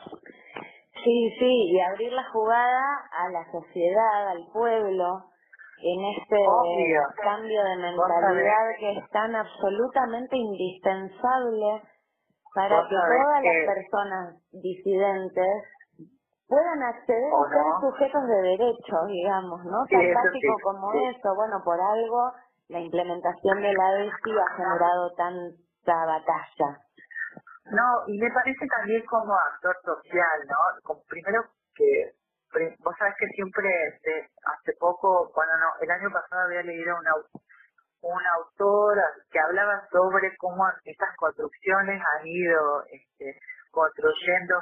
Speaker 21: Sí, sí, y abrir la jugada a la sociedad, al pueblo, en este
Speaker 22: Obvio.
Speaker 21: cambio de mentalidad que es tan absolutamente indispensable para que todas las personas disidentes puedan acceder a ser sujetos de derechos, digamos, ¿no?
Speaker 22: Sí,
Speaker 21: Tan
Speaker 22: eso
Speaker 21: básico
Speaker 22: sí,
Speaker 21: como
Speaker 22: sí.
Speaker 21: eso. Bueno, por algo la implementación de la ESI ha generado tanta batalla.
Speaker 22: No, y me parece también como actor social, ¿no? Como primero que, pri- vos sabés que siempre, este, hace poco, bueno, no, el año pasado había leído una, au- un autor que hablaba sobre cómo estas construcciones han ido este, construyendo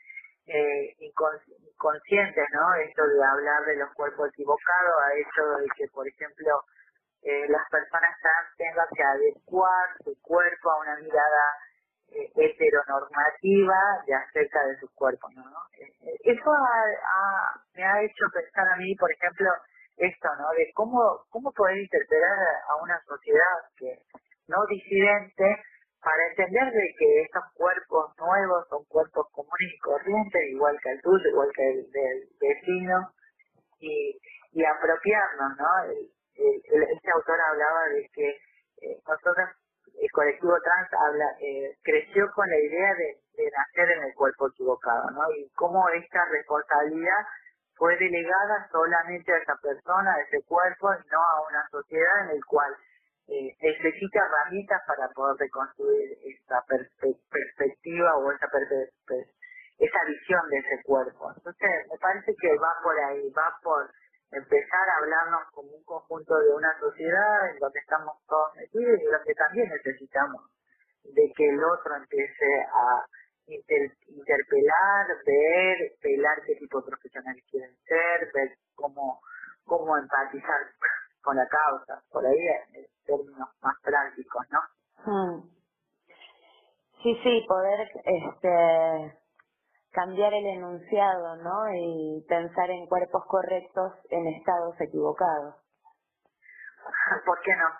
Speaker 22: eh, incons- inconscientes, ¿no? Esto de hablar de los cuerpos equivocados ha hecho de que, por ejemplo, eh, las personas trans tengan que adecuar su cuerpo a una mirada eh, heteronormativa de acerca de sus cuerpos, ¿no? Eh, eh, eso ha- ha- me ha hecho pensar a mí, por ejemplo, esto, ¿no? De cómo, cómo poder interpretar a una sociedad que no disidente para entender de que estos cuerpos nuevos son cuerpos comunes y corrientes, igual que el tuyo, igual que el del vecino, y, y apropiarnos, ¿no? El- el- el- este autor hablaba de que eh, nosotros, el colectivo trans, habla, eh, creció con la idea de, de nacer en el cuerpo equivocado, ¿no? Y cómo esta responsabilidad fue delegada solamente a esa persona, a ese cuerpo, y no a una sociedad en el cual eh, necesita herramientas para poder reconstruir esa perspe- perspectiva o esa perpe- per- esa visión de ese cuerpo. Entonces, me parece que va por ahí, va por empezar a hablarnos como un conjunto de una sociedad en donde estamos todos metidos y donde también necesitamos de que el otro empiece a inter- interpelar, ver, pelar qué tipo de profesionales quieren ser, ver cómo, cómo empatizar con la causa, por ahí en términos más prácticos, ¿no?
Speaker 21: Hmm. Sí, sí, poder este cambiar el enunciado, ¿no? Y pensar en cuerpos correctos en estados equivocados.
Speaker 22: ¿Por qué no?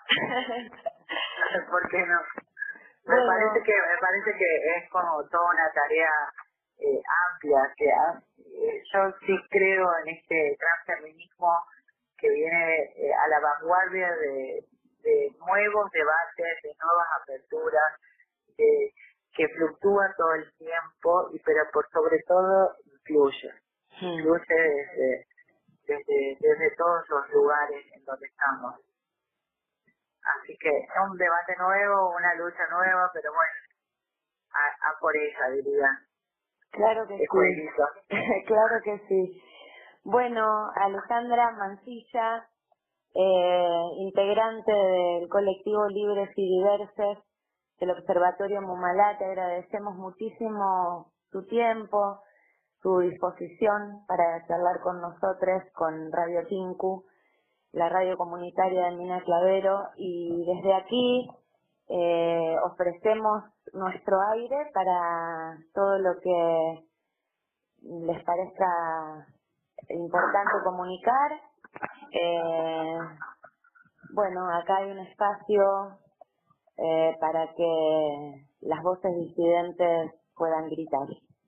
Speaker 22: ¿Por qué no? Me
Speaker 21: Bueno.
Speaker 22: parece que me parece que es como toda una tarea eh, amplia, que ah, eh, yo sí creo en este transfeminismo que viene eh, a la vanguardia de, de nuevos debates, de nuevas aperturas, de, que fluctúa todo el tiempo, y pero por sobre todo influye, influye desde, desde, desde todos los lugares en donde estamos. Así que es un debate nuevo, una lucha nueva, pero bueno, a, a por ella, diría.
Speaker 21: Claro que
Speaker 22: Es
Speaker 21: sí.
Speaker 22: jueguito.
Speaker 21: Claro que sí. Bueno, Alejandra Mancilla, eh, integrante del colectivo Libres y Diverses del Observatorio Mumalá, te agradecemos muchísimo tu tiempo, tu disposición para charlar con nosotros, con Radio Tinku, la radio comunitaria de Mina Clavero, y desde aquí eh, ofrecemos nuestro aire para todo lo que les parezca importante comunicar. Eh, bueno, acá hay un espacio eh, para que las voces disidentes puedan gritar.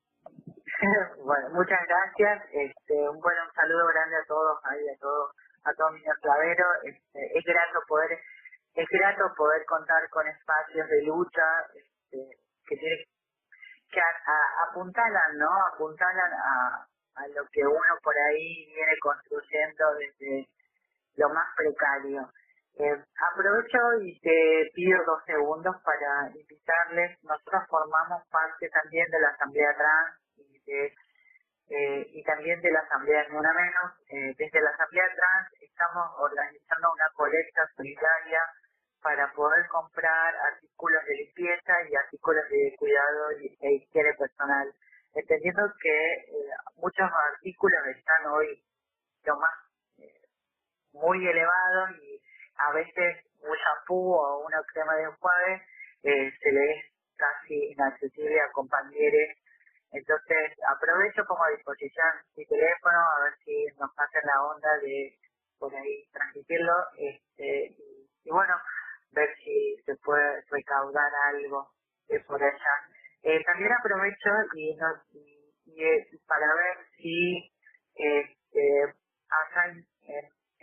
Speaker 22: Bueno, muchas gracias. Este, un buen un saludo grande a todos, ahí, a todos, a todos mis claveros. Este, es grato poder, es grato poder contar con espacios de lucha este, que tienen que a, a, apuntalan, ¿no? Apuntalan a, a lo que uno por ahí viene construyendo desde lo más precario. Eh, aprovecho y te pido dos segundos para invitarles. Nosotros formamos parte también de la Asamblea Trans y de eh, y también de la Asamblea Ni Una Menos. Eh, desde la Asamblea Trans estamos organizando una colecta solidaria para poder comprar artículos de limpieza y artículos de cuidado y, e higiene personal, entendiendo que eh, muchos artículos están hoy lo más eh, muy elevados, y a veces un shampoo o una crema de enjuague eh, se le es casi inaccesible a compañeros. Entonces aprovecho como a disposición mi teléfono a ver si nos hacen la onda de por ahí transmitirlo, este, y, y bueno, ver si se puede recaudar algo de por allá. Eh, también aprovecho y, no, y, y, eh, para ver si este, allá en, en,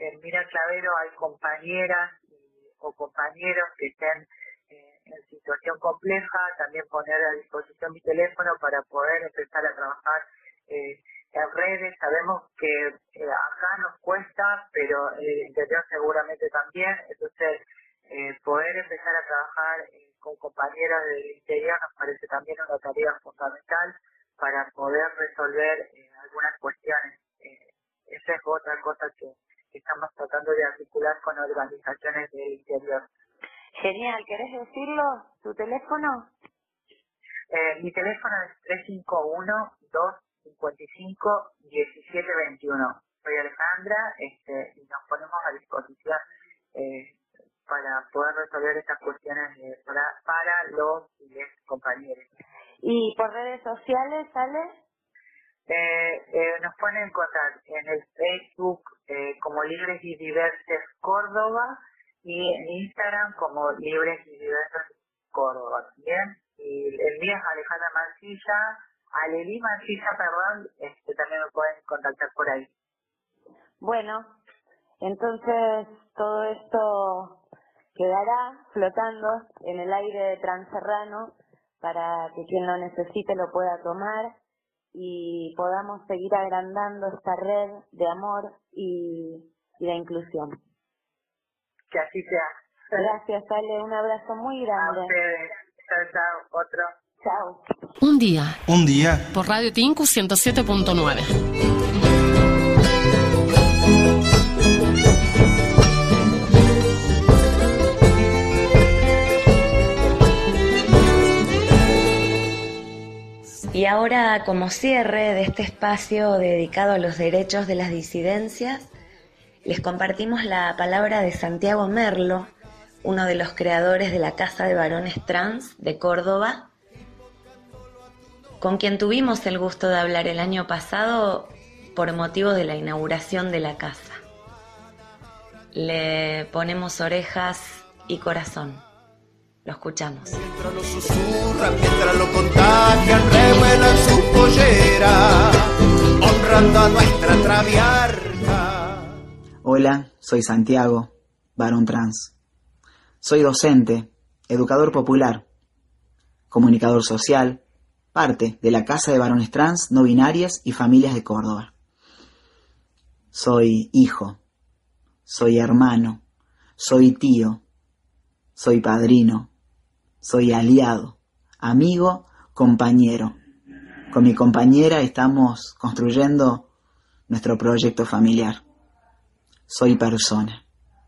Speaker 22: en Mira Clavero hay compañeras o compañeros que estén eh, en situación compleja, también poner a disposición mi teléfono para poder empezar a trabajar eh, en redes. Sabemos que eh, acá nos cuesta, pero en el interior seguramente también, entonces eh, poder empezar a trabajar eh, con compañeras del interior nos parece también una tarea fundamental para poder resolver eh, algunas cuestiones. Eh, esa es otra cosa que que estamos tratando de articular con organizaciones del interior.
Speaker 21: Genial, ¿querés decirlo? ¿Tu teléfono?
Speaker 22: Eh, mi teléfono es tres cinco uno, dos cinco cinco, uno siete dos uno. Soy Alejandra este, y nos ponemos a disposición eh, para poder resolver estas cuestiones eh, para, para los y les compañeros.
Speaker 21: ¿Y por redes sociales, Ale?
Speaker 22: Eh, eh, nos pueden encontrar en el Facebook eh, como Libres y Diverses Córdoba y en Instagram como Libres y Diverses Córdoba. Bien, y el mío es Alejandra Mancilla, Aleli Mancilla, perdón, este, también me pueden contactar por ahí.
Speaker 21: Bueno, entonces todo esto quedará flotando en el aire de Transerrano para que quien lo necesite lo pueda tomar y podamos seguir agrandando esta red de amor y, y de inclusión.
Speaker 22: Que así sea.
Speaker 21: Gracias, Ale, un abrazo muy grande.
Speaker 22: A ustedes. Chao, chao. Otro.
Speaker 21: Chao.
Speaker 11: Un día.
Speaker 2: Un día.
Speaker 11: Por Radio Tinku ciento siete punto nueve.
Speaker 3: Y ahora, como cierre de este espacio dedicado a los derechos de las disidencias, les compartimos la palabra de Santiago Merlo, uno de los creadores de la Casa de Varones Trans de Córdoba, con quien tuvimos el gusto de hablar el año pasado por motivo de la inauguración de la casa. Le ponemos orejas y corazón. Lo escuchamos.
Speaker 19: Mientras lo susurran, mientras lo contagian, revuelan su pollera, honrando a nuestra traviarca.
Speaker 5: Hola, soy Santiago, varón trans. Soy docente, educador popular, comunicador social, parte de la Casa de Varones Trans, no binarias y familias de Córdoba. Soy hijo, soy hermano, soy tío, soy padrino, soy aliado, amigo, compañero. Con mi compañera estamos construyendo nuestro proyecto familiar. Soy persona.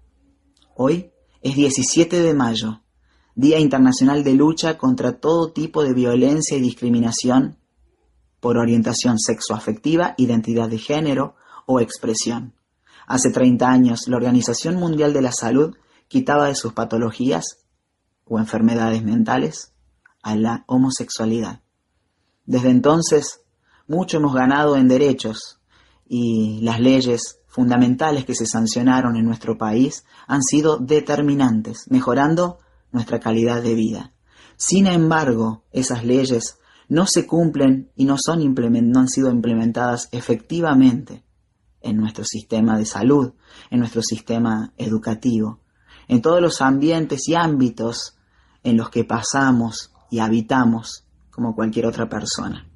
Speaker 5: Hoy es diecisiete de mayo, Día Internacional de Lucha contra todo tipo de violencia y discriminación por orientación sexoafectiva, identidad de género o expresión. Hace treinta años, la Organización Mundial de la Salud quitaba de sus patologías o enfermedades mentales a la homosexualidad. Desde entonces, mucho hemos ganado en derechos y las leyes fundamentales que se sancionaron en nuestro país han sido determinantes, mejorando nuestra calidad de vida. Sin embargo, esas leyes no se cumplen y no, son implement- no han sido implementadas efectivamente en nuestro sistema de salud, en nuestro sistema educativo, en todos los ambientes y ámbitos en los que pasamos y habitamos como cualquier otra persona.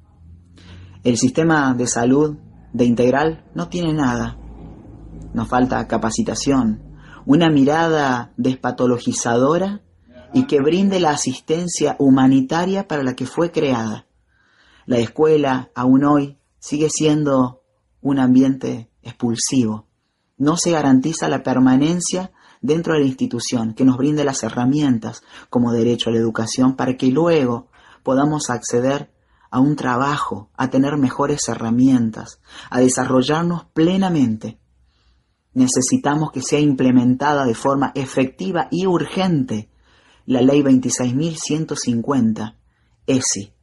Speaker 5: El sistema de salud de Integral no tiene nada. Nos falta capacitación, una mirada despatologizadora y que brinde la asistencia humanitaria para la que fue creada. La escuela, aún hoy, sigue siendo un ambiente expulsivo. No se garantiza la permanencia dentro de la institución que nos brinde las herramientas como derecho a la educación para que luego podamos acceder a un trabajo, a tener mejores herramientas, a desarrollarnos plenamente. Necesitamos que sea implementada de forma efectiva y urgente la Ley veintiséis mil ciento cincuenta, E S I.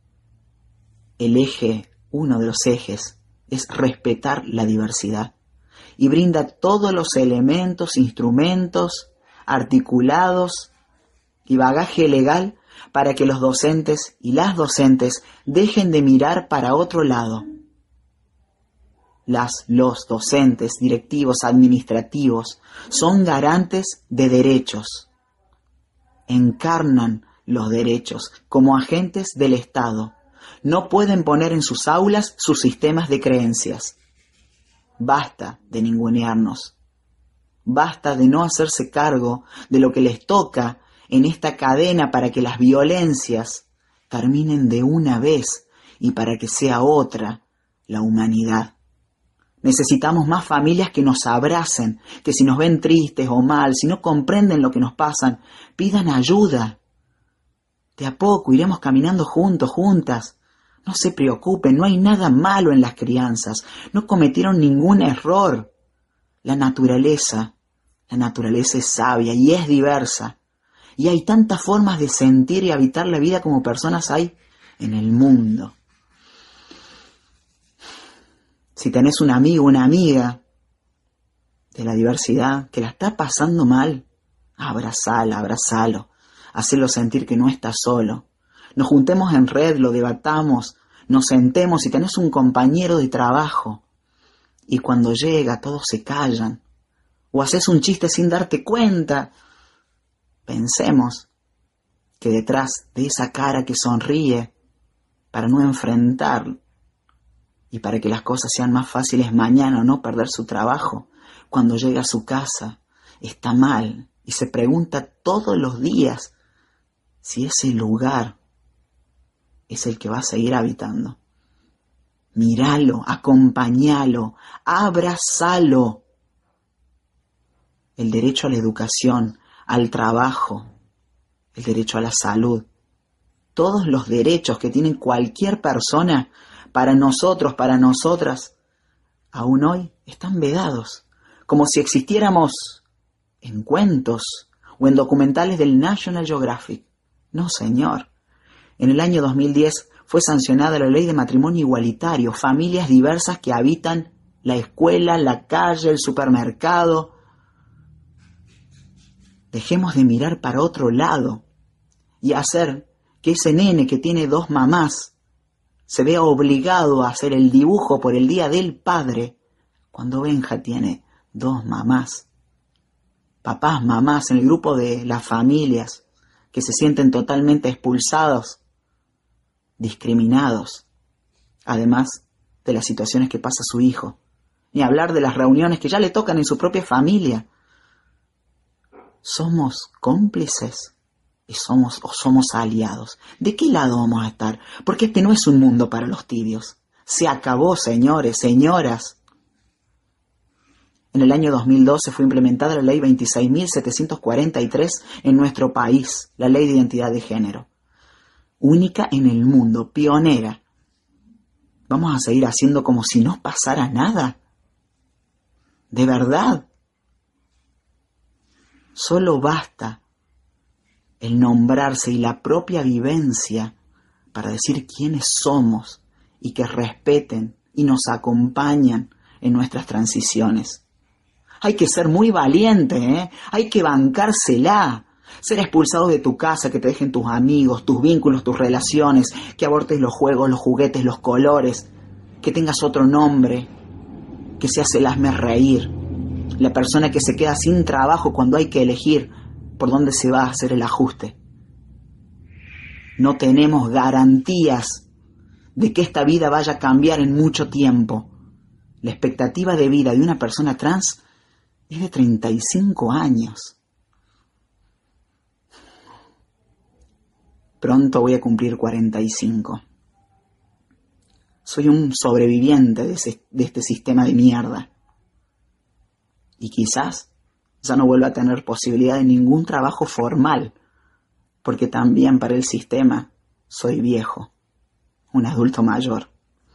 Speaker 5: El eje, uno de los ejes, es respetar la diversidad y brinda todos los elementos, instrumentos, articulados y bagaje legal para que los docentes y las docentes dejen de mirar para otro lado. Las, los docentes, directivos, administrativos, son garantes de derechos. Encarnan los derechos como agentes del Estado. No pueden poner en sus aulas sus sistemas de creencias. Basta de ningunearnos. Basta de no hacerse cargo de lo que les toca en esta cadena para que las violencias terminen de una vez y para que sea otra la humanidad. Necesitamos más familias que nos abracen, que si nos ven tristes o mal, si no comprenden lo que nos pasa, pidan ayuda. De a poco iremos caminando juntos, juntas. No se preocupen, no hay nada malo en las crianzas, no cometieron ningún error. La naturaleza, la naturaleza es sabia y es diversa. Y hay tantas formas de sentir y habitar la vida como personas hay en el mundo. Si tenés un amigo, una amiga de la diversidad que la está pasando mal, abrazala, abrazalo, hacelo sentir que no está solo. Nos juntemos en red, lo debatamos, nos sentemos. Si tenés un compañero de trabajo y cuando llega todos se callan, o haces un chiste sin darte cuenta, pensemos que detrás de esa cara que sonríe para no enfrentar y para que las cosas sean más fáciles mañana o no perder su trabajo, cuando llega a su casa está mal y se pregunta todos los días si ese lugar es el que va a seguir habitando. Míralo, acompañalo, abrazalo. El derecho a la educación, al trabajo, el derecho a la salud, todos los derechos que tiene cualquier persona, para nosotros, para nosotras, aún hoy están vedados, como si existiéramos en cuentos o en documentales del National Geographic. No, señor. En el año dos mil diez fue sancionada la ley de matrimonio igualitario, familias diversas que habitan la escuela, la calle, el supermercado. Dejemos de mirar para otro lado y hacer que ese nene que tiene dos mamás se vea obligado a hacer el dibujo por el Día del Padre cuando Benja tiene dos mamás. Papás, mamás, en el grupo de las familias que se sienten totalmente expulsados, discriminados, además de las situaciones que pasa su hijo. Ni hablar de las reuniones que ya le tocan en su propia familia. ¿Somos cómplices y somos o somos aliados? ¿De qué lado vamos a estar? Porque este no es un mundo para los tibios. Se acabó, señores, señoras. En el año dos mil doce fue implementada la ley veintiséis mil setecientos cuarenta y tres en nuestro país, la ley de identidad de género. Única en el mundo, pionera. ¿Vamos a seguir haciendo como si no pasara nada? ¿De verdad? Solo basta el nombrarse y la propia vivencia para decir quiénes somos y que respeten y nos acompañan en nuestras transiciones. Hay que ser muy valiente, ¿eh? Hay que bancársela. Ser expulsado de tu casa, que te dejen tus amigos, tus vínculos, tus relaciones, que abortes los juegos, los juguetes, los colores, que tengas otro nombre, que seas el hazme reír, la persona que se queda sin trabajo cuando hay que elegir por dónde se va a hacer el ajuste. No tenemos garantías de que esta vida vaya a cambiar en mucho tiempo. La expectativa de vida de una persona trans es de treinta y cinco años. Pronto voy a cumplir cuarenta y cinco. Soy un sobreviviente de, ese, de este sistema de mierda. Y quizás ya no vuelva a tener posibilidad de ningún trabajo formal, porque también para el sistema soy viejo, un adulto mayor.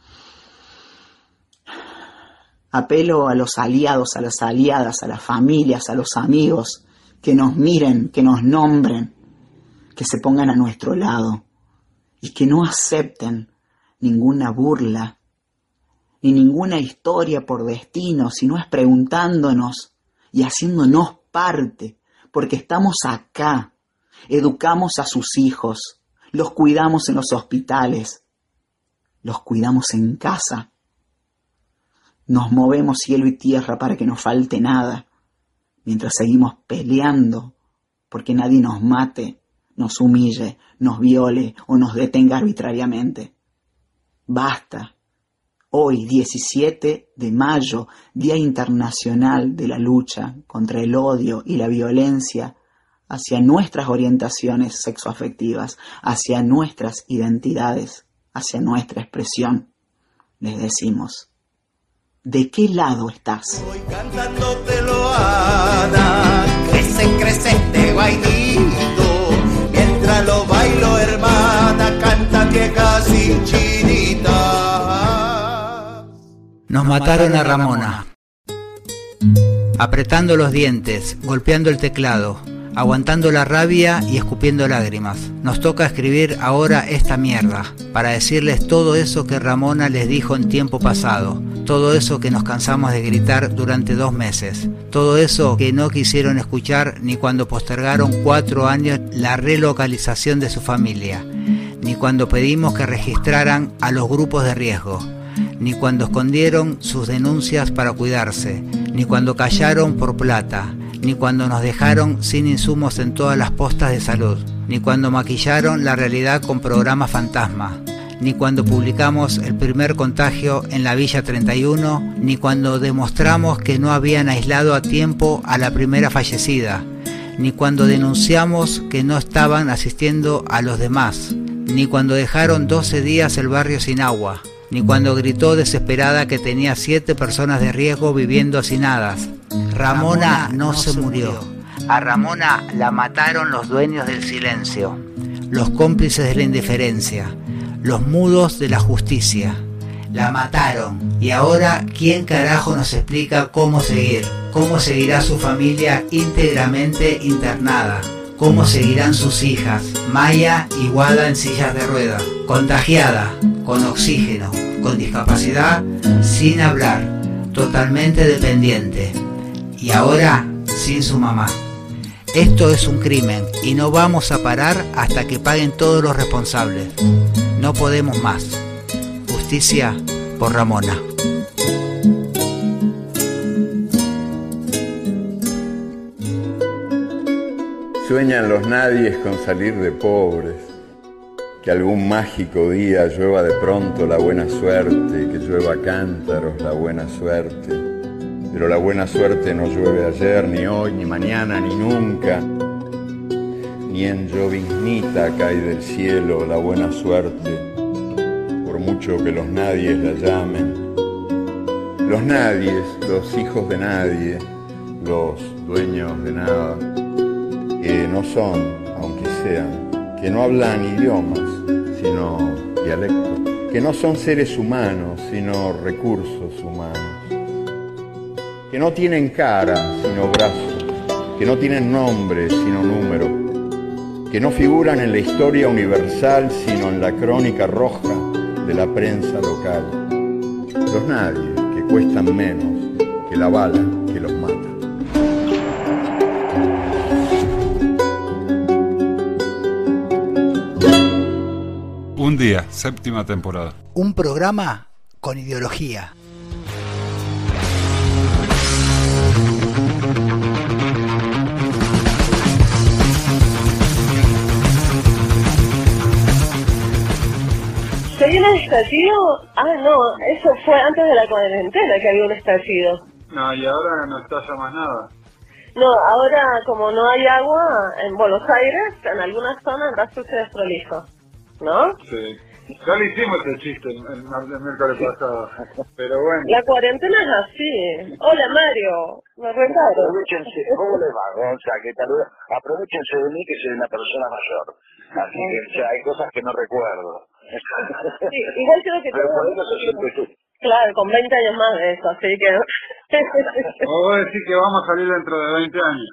Speaker 5: Apelo a los aliados, a las aliadas, a las familias, a los amigos, que nos miren, que nos nombren, que se pongan a nuestro lado y que no acepten ninguna burla ni ninguna historia por destino, sino es preguntándonos y haciéndonos parte, porque estamos acá, educamos a sus hijos, los cuidamos en los hospitales, los cuidamos en casa. Nos movemos cielo y tierra para que no falte nada, mientras seguimos peleando porque nadie nos mate, nos humille, nos viole o nos detenga arbitrariamente. Basta. Hoy, diecisiete de mayo, Día Internacional de la Lucha contra el Odio y la Violencia hacia nuestras orientaciones sexoafectivas, hacia nuestras identidades, hacia nuestra expresión. Les decimos, ¿de qué lado estás?
Speaker 19: Voy cantándotelo, Ana, crece, crece este bailito, mientras lo bailo, hermana, canta vieja sin chinita.
Speaker 1: Nos mataron a Ramona. Apretando los dientes, golpeando el teclado, aguantando la rabia y escupiendo lágrimas. Nos toca escribir ahora esta mierda, para decirles todo eso que Ramona les dijo en tiempo pasado, todo eso que nos cansamos de gritar durante dos meses, todo eso que no quisieron escuchar ni cuando postergaron cuatro años la relocalización de su familia, ni cuando pedimos que registraran a los grupos de riesgo, ni cuando escondieron sus denuncias para cuidarse, ni cuando callaron por plata, ni cuando nos dejaron sin insumos en todas las postas de salud, ni cuando maquillaron la realidad con programas fantasma, ni cuando publicamos el primer contagio en la Villa treinta y uno, ni cuando demostramos que no habían aislado a tiempo a la primera fallecida, ni cuando denunciamos que no estaban asistiendo a los demás, ni cuando dejaron doce días el barrio sin agua, ni cuando gritó desesperada que tenía siete personas de riesgo viviendo hacinadas. Ramona no se murió. A Ramona la mataron los dueños del silencio, los cómplices de la indiferencia, los mudos de la justicia. La mataron. Y ahora, ¿quién carajo nos explica cómo seguir? ¿Cómo seguirá su familia íntegramente internada? ¿Cómo seguirán sus hijas, Maya y Guada en sillas de rueda, contagiada, con oxígeno, con discapacidad, sin hablar, totalmente dependiente? Y ahora, sin su mamá. Esto es un crimen y no vamos a parar hasta que paguen todos los responsables. No podemos más. Justicia por Ramona.
Speaker 4: Sueñan los nadies con salir de pobres, que algún mágico día llueva de pronto la buena suerte, que llueva cántaros la buena suerte. Pero la buena suerte no llueve ayer, ni hoy, ni mañana, ni nunca. Ni en lloviznita cae del cielo la buena suerte, por mucho que los nadies la llamen. Los nadies, los hijos de nadie, los dueños de nada, que no son, aunque sean, que no hablan idiomas, sino dialectos, que no son seres humanos, sino recursos humanos, que no tienen cara, sino brazos, que no tienen nombre, sino número, que no figuran en la historia universal, sino en la crónica roja de la prensa local. Los nadies, que cuestan menos que la bala que los mata.
Speaker 23: Un día, séptima temporada.
Speaker 1: Un programa con ideología.
Speaker 24: ¿Se viene el estallido? Ah, no, eso fue antes de la cuarentena que había un estallido.
Speaker 23: No, y ahora no estalla más nada.
Speaker 24: No, ahora como no hay agua en Buenos Aires, en algunas zonas anda sucio y desprolijo, ¿no?
Speaker 23: Sí. Ya le hicimos el chiste el, el, el miércoles pasado, pero bueno.
Speaker 24: La cuarentena es así. Hola Mario, me recuerdo.
Speaker 25: Aprovechense, ¿cómo les va, Gonza? ¿Qué tal? Aprovechense de mí que soy una persona mayor, así que o sea, hay cosas que no recuerdo.
Speaker 24: Sí, igual creo que
Speaker 25: pero
Speaker 24: todo...
Speaker 25: por eso siempre tú.
Speaker 24: Claro, con veinte años más de eso, así que...
Speaker 23: O vos decís que vamos a salir dentro de veinte años.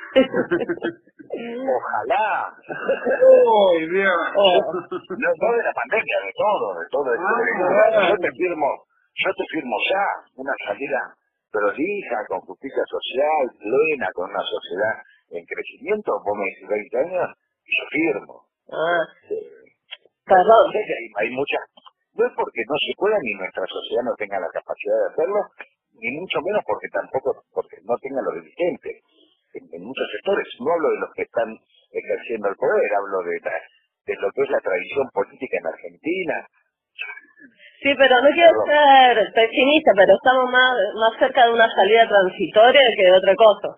Speaker 25: Ojalá.
Speaker 23: Uy, Dios.
Speaker 25: Oh. No, no de la pandemia, de todo, de todo. De todo. Ah, yo te firmo, yo te firmo ya una salida prolija, con justicia social, plena, con una sociedad en crecimiento. Vos me decís veinte años y yo firmo.
Speaker 24: Ah.
Speaker 25: Eh,
Speaker 24: Perdón.
Speaker 25: Hay, hay muchas No es porque no se pueda ni nuestra sociedad no tenga la capacidad de hacerlo, ni mucho menos porque tampoco porque no tenga los dirigentes. En, en muchos sectores, no hablo de los que están ejerciendo el poder, hablo de, la, de lo que es la tradición política en Argentina.
Speaker 24: Sí, pero no quiero ser pesimista, pero estamos más, más cerca de una salida transitoria que de otra cosa.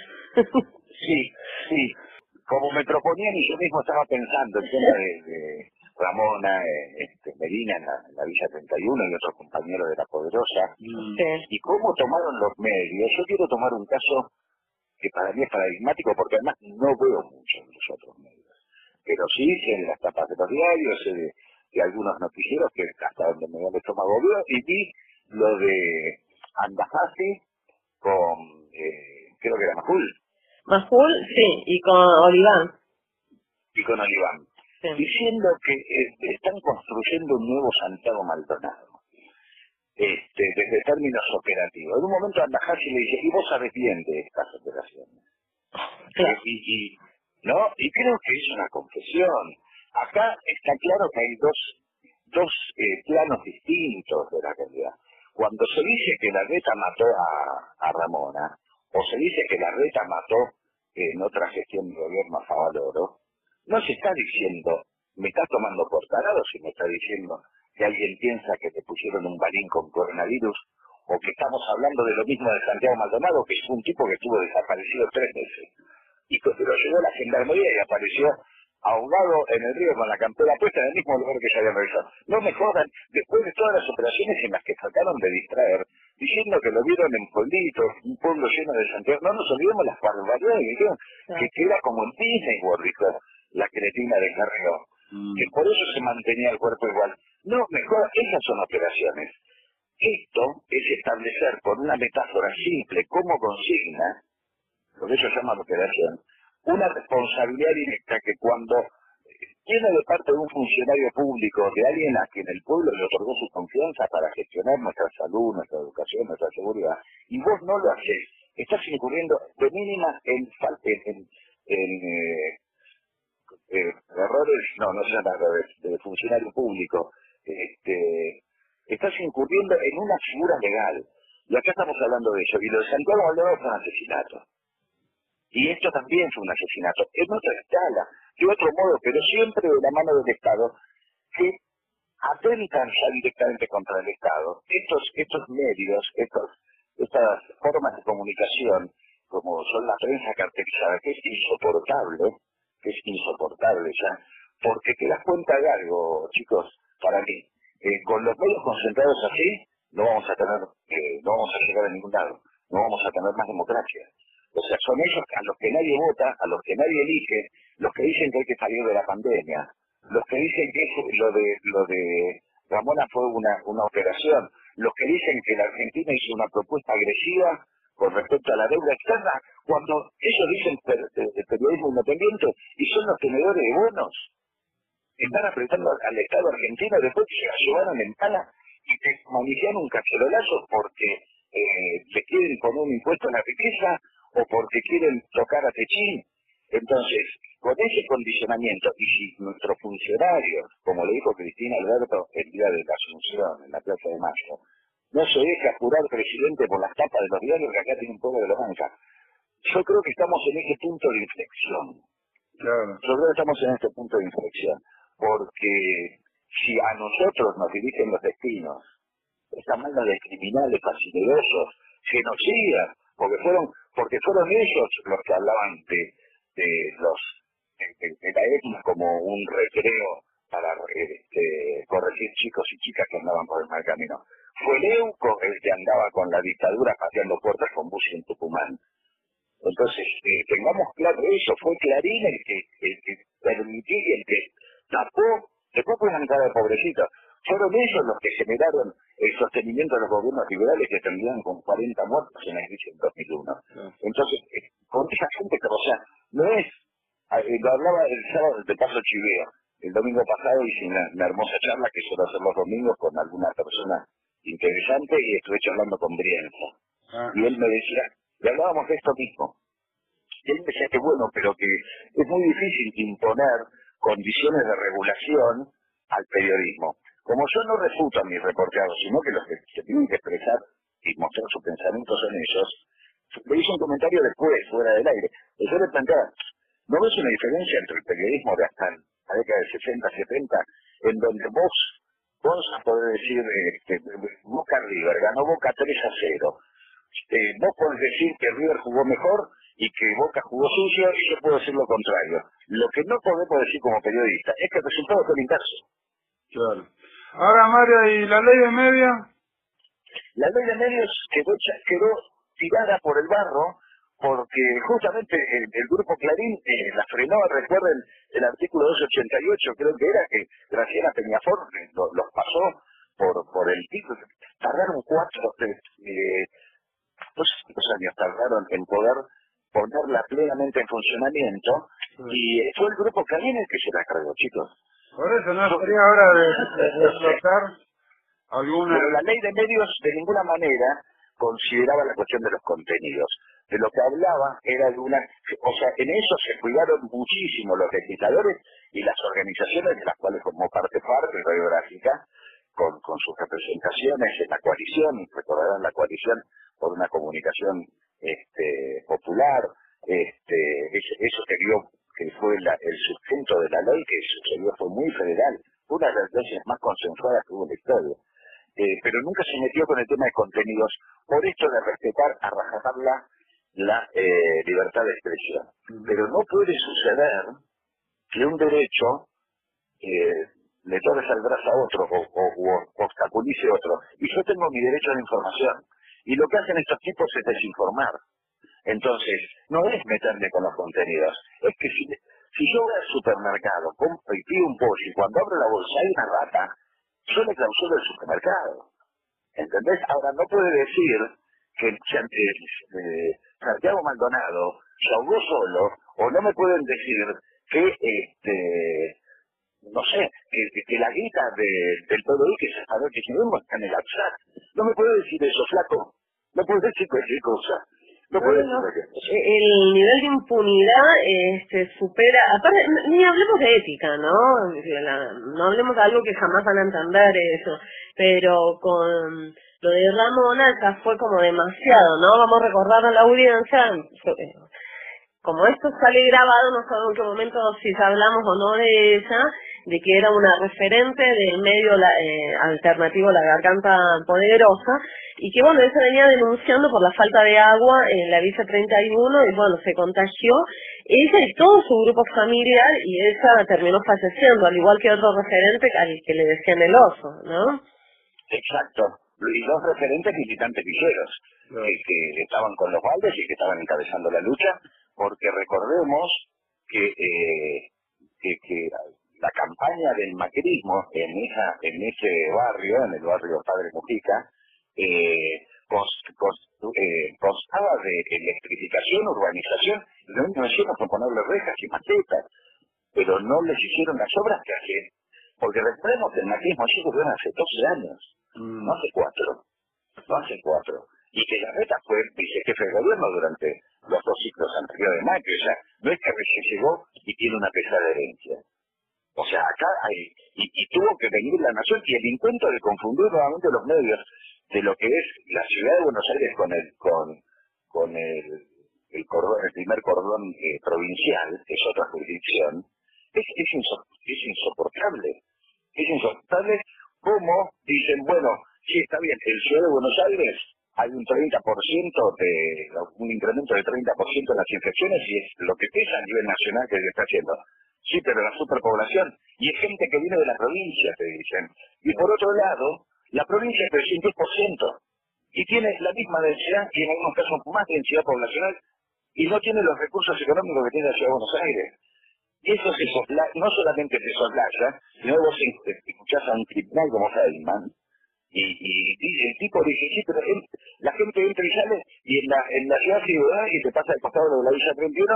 Speaker 25: Sí, sí. Como me proponían y yo mismo estaba pensando el tema de, de Ramona, eh, este, Medina en la, en la Villa treinta y uno y otros compañeros de La Poderosa,
Speaker 24: Sí.
Speaker 25: y cómo tomaron los medios. Yo quiero tomar un caso que para mí es paradigmático porque además no veo mucho en los otros medios. Pero sí sé en las tapas de los diarios, sé de, de algunos noticieros que hasta donde me da el estómago veo, y vi lo de Andajasi con, eh, creo que era Majul.
Speaker 24: Majul, sí, y con Oliván.
Speaker 25: Y con Oliván. Sí. Diciendo que eh, están construyendo un nuevo Santiago Maldonado. Este, desde términos operativos. En un momento Andajasi le dice, y vos sabés bien de estas operaciones. Claro. Y, y, ¿no? Y creo que es una confesión. Acá está claro que hay dos, dos eh, planos distintos de la realidad. Cuando se dice que la Reta mató a, a Ramona, o se dice que la Reta mató eh, en otra gestión de gobierno a Favaloro, no se está diciendo, me está tomando por tarado, si me está diciendo que alguien piensa que te pusieron un balín con coronavirus, o que estamos hablando de lo mismo de Santiago Maldonado, que es un tipo que estuvo desaparecido tres meses, y que lo llegó la gendarmería y apareció ahogado en el río con la campera puesta en el mismo lugar que ya habían realizado. No me jodan, después de todas las operaciones en las que trataron de distraer, diciendo que lo vieron en pueblitos, un pueblo lleno de Santiago, no nos olvidemos las barbaridades que dijeron, que, que era como en Disney World, dijo la cretina de Carrió, mm. que por eso se mantenía el cuerpo igual. No, mejor, esas son operaciones. Esto es establecer con una metáfora simple como consigna, lo que ellos llaman operación, una responsabilidad directa que cuando tiene de parte de un funcionario público, de alguien a quien el pueblo le otorgó su confianza para gestionar nuestra salud, nuestra educación, nuestra seguridad, y vos no lo haces, estás incurriendo de mínima en, en, en, en eh, eh, errores, no, no se llama errores, de funcionario público, este, estás incurriendo en una figura legal. Y acá estamos hablando de eso. Y lo de Santiago Maldonado fue un asesinato. Y esto también fue un asesinato. En otra escala, de otro modo, pero siempre de la mano del Estado, que atentan ya directamente contra el Estado. Estos, estos medios, estos, estas formas de comunicación, como son la prensa cartelizada, que es insoportable, que es insoportable ya, porque te das cuenta de algo, chicos, para mí. Eh, con los medios concentrados así, no vamos a tener, eh, no vamos a llegar a ningún lado, no vamos a tener más democracia. O sea, son ellos a los que nadie vota, a los que nadie elige, los que dicen que hay que salir de la pandemia, los que dicen que lo de lo de Ramona fue una, una operación, los que dicen que la Argentina hizo una propuesta agresiva con respecto a la deuda externa, cuando ellos dicen per, per, periodismo independiente y son los tenedores de bonos. Están apretando al Estado argentino después que se la llevaron en pala y te manician un cacerolazo porque eh, le quieren poner un impuesto a la riqueza o porque quieren tocar a Techín. Entonces, con ese condicionamiento, y si nuestros funcionarios, como le dijo Cristina Alberto el día de la Asunción, en la Plaza de Mayo, no se deja jurar presidente por las tapas de los diarios que acá tiene un pueblo de la banca, yo creo que estamos en ese punto de inflexión. Claro. Yo creo que estamos en este punto de inflexión. Porque si a nosotros nos dirigen los destinos, esta manga de criminales fascinerosos, genocidas, porque fueron, porque fueron ellos los que hablaban de, de los de, de, de la etnia como un recreo para este, corregir chicos y chicas que andaban por el mal camino. Fue Leuco el que andaba con la dictadura pateando puertas con Bussi en Tucumán. Entonces, eh, tengamos claro eso, fue Clarín el que, el que permitió y el que tapó, después fue una cara de pobrecita. Fueron ellos los que generaron el sostenimiento de los gobiernos liberales que terminaron con cuarenta muertos en la crisis en dos mil uno. Entonces, eh, con esa gente que, o sea, no es, eh, lo hablaba el sábado de Paso Chiveo, el domingo pasado hice una, una hermosa charla que suelo hacer los domingos con alguna persona interesante y estuve charlando con Brienza. Ah. Y él me decía, le hablábamos de esto mismo. Y él me decía que bueno, pero que es muy difícil imponer condiciones de regulación al periodismo. como yo no refuto a mis reporteados, sino que los que se tienen que expresar y mostrar sus pensamientos son ellos, le hice un comentario después, fuera del aire. Y yo le planteaba, ¿no ves una diferencia entre el periodismo de hasta la década de sesenta, setenta, en donde vos, vos podés decir, este, Boca River, ganó Boca tres a cero, eh, vos podés decir que River jugó mejor y que Boca jugó sucio, y yo puedo decir lo contrario. Lo que no podemos decir como periodista es que el resultado fue el inverso.
Speaker 23: Claro. Ahora, Mario, ¿y la ley de media?
Speaker 25: La ley de medios quedó, quedó tirada por el barro porque justamente el, el grupo Clarín eh, la frenó. Recuerden el artículo doscientos ochenta y ocho, creo que era, que Graciela Peñafort eh, lo, los pasó por por el título. Tardaron cuatro, eh, dos años tardaron en poder ponerla plenamente en funcionamiento, sí. Y eh, fue el grupo Clarín el que se la cargó, chicos.
Speaker 23: Por eso no sería hora de, de, de explotar alguna...
Speaker 25: Pero la ley de medios de ninguna manera consideraba la cuestión de los contenidos. De lo que hablaba era de una... O sea, en eso se cuidaron muchísimo los legisladores y las organizaciones de las cuales formó parte FARC y Radiográfica, con, con sus representaciones en la coalición, recordarán la coalición por una comunicación este, popular, este, eso que dio, que fue la, el sustento de la ley que sucedió, fue muy federal, fue una de las leyes más consensuadas que hubo en la historia. Eh, pero nunca se metió con el tema de contenidos, por esto de respetar a rajatabla la eh, libertad de expresión. Pero no puede suceder que un derecho eh, le torres al brazo a otro o, o, o obstaculice otro. Y yo tengo mi derecho a la información. Y lo que hacen estos tipos es desinformar. Entonces, no es meterme con los contenidos. Es que si, si yo voy al supermercado, compro y pido un pollo, y cuando abro la bolsa hay una rata, yo le clausuro el supermercado. ¿Entendés? Ahora, no puede decir que eh, Santiago Maldonado se ahogó solo, o no me pueden decir que, este, no sé, que, que la guita de, del P D I que se sabe que si no está en el WhatsApp. No me puede decir eso, flaco. No puede decir cualquier cosa. No puede
Speaker 24: bueno, decir el nivel de impunidad este, supera, aparte, ni hablemos de ética, ¿no? La, no hablemos de algo que jamás van a entender eso, pero con lo de Ramona ya fue como demasiado, ¿no? Vamos a recordar a la audiencia, como esto sale grabado, no sabemos en qué momento si ya hablamos o no de ella, de que era una referente del medio eh, alternativo La Garganta Poderosa, y que bueno, ella venía denunciando por la falta de agua en la Villa treinta y uno, y bueno, se contagió ella y todo su grupo familiar, y ella terminó falleciendo, al igual que otro referente al que le decían el oso, ¿no?
Speaker 25: Exacto, y dos referentes militantes villeros, no. que, que estaban con los baldes y que estaban encabezando la lucha, porque recordemos que, eh, que, que la campaña del macrismo en esa en ese barrio, en el barrio Padre Mujica, eh, const, const, eh, constaba de electrificación, urbanización, y lo único que hicieron fue ponerle rejas y macetas, pero no les hicieron las obras que hacen, porque recordemos que el macrismo allí ocurrió hace doce años, mm. no hace cuatro, no hace cuatro, y que la reta fue vicejefe de gobierno durante los dos ciclos anteriores de Macri, o sea, no es que recién llegó y tiene una pesada herencia. O sea, acá hay, y, y tuvo que venir la nación, y el intento de confundir nuevamente los medios de lo que es la ciudad de Buenos Aires con el con con el, el, cordón, el primer cordón eh, provincial, que es otra jurisdicción, es, es, inso, es insoportable. Es insoportable como dicen, bueno, sí, está bien, en Ciudad de Buenos Aires hay un treinta por ciento de, un incremento del treinta por ciento en las infecciones, y es lo que pesa a nivel nacional que se está haciendo. Sí, pero la superpoblación, y es gente que viene de la provincia, te dicen. Y por otro lado, la provincia crece un diez por ciento, y tiene la misma densidad, y en algunos casos más densidad poblacional, y no tiene los recursos económicos que tiene la Ciudad de Buenos Aires. Y eso se sosla, no solamente se soslaya, sino vos escuchás a un criminal como Feynman, y, y, y el tipo dice, sí, pero él, la gente entra y sale, y en la, en la ciudad ciudad, y te pasa al costado de la Villa treinta y uno,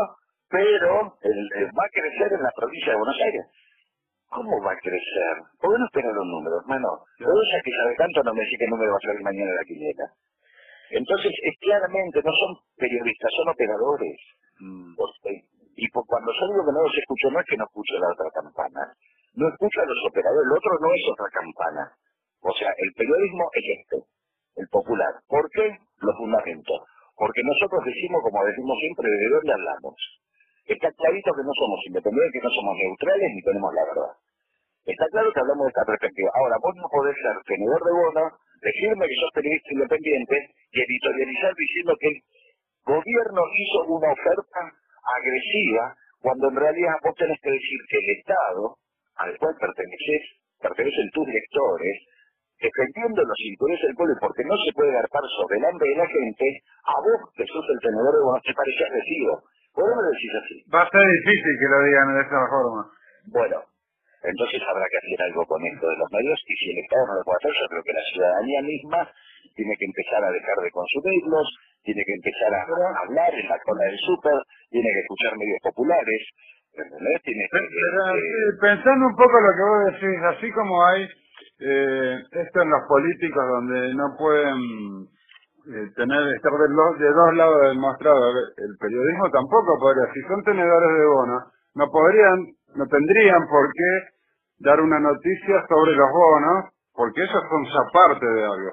Speaker 25: pero el, el, va a crecer en la provincia de Buenos Aires. ¿Cómo va a crecer? ¿Por qué no esperar los números, hermano? Pero ella que sabe tanto no me dice qué número va a salir mañana la quiniela. Entonces, es claramente, no son periodistas, son operadores. Mm. Y por, cuando yo digo que no los escucho, no es que no escucho la otra campana. no escucha a los operadores, el otro no es otra campana. O sea, el periodismo es este, el popular. ¿Por qué? Lo fundamento. Porque nosotros decimos, como decimos siempre, ¿de dónde hablamos? Está clarito que no somos independientes, que no somos neutrales ni tenemos la verdad. Está claro que hablamos de esta perspectiva. Ahora, vos no podés ser tenedor de bono, decirme que sos periodista independiente y editorializar diciendo que el gobierno hizo una oferta agresiva, cuando en realidad vos tenés que decir que el Estado, al cual perteneces, pertenecen tus lectores, defendiendo los intereses del pueblo, porque no se puede garpar sobre el hambre de la gente, a vos que sos el tenedor de bonos te parece agresivo. ¿Por qué me lo decís así?
Speaker 23: Va a ser difícil que lo digan de esa forma.
Speaker 25: Bueno, entonces habrá que hacer algo con esto de los medios, y si el Estado no lo puede hacer, yo creo que la ciudadanía misma tiene que empezar a dejar de consumirlos, tiene que empezar a, a hablar en la cola del súper, tiene que escuchar medios populares, ¿entendés? Tiene que,
Speaker 23: Pero,
Speaker 25: eh,
Speaker 23: sí, pensando un poco lo que vos decís, así como hay eh, esto en los políticos donde no pueden eh, tener estar de, los, de dos lados del mostrador, el periodismo tampoco podría, si son tenedores de bonos, no podrían, no tendrían por qué dar una noticia sobre los bonos, porque ellos son ya parte de algo.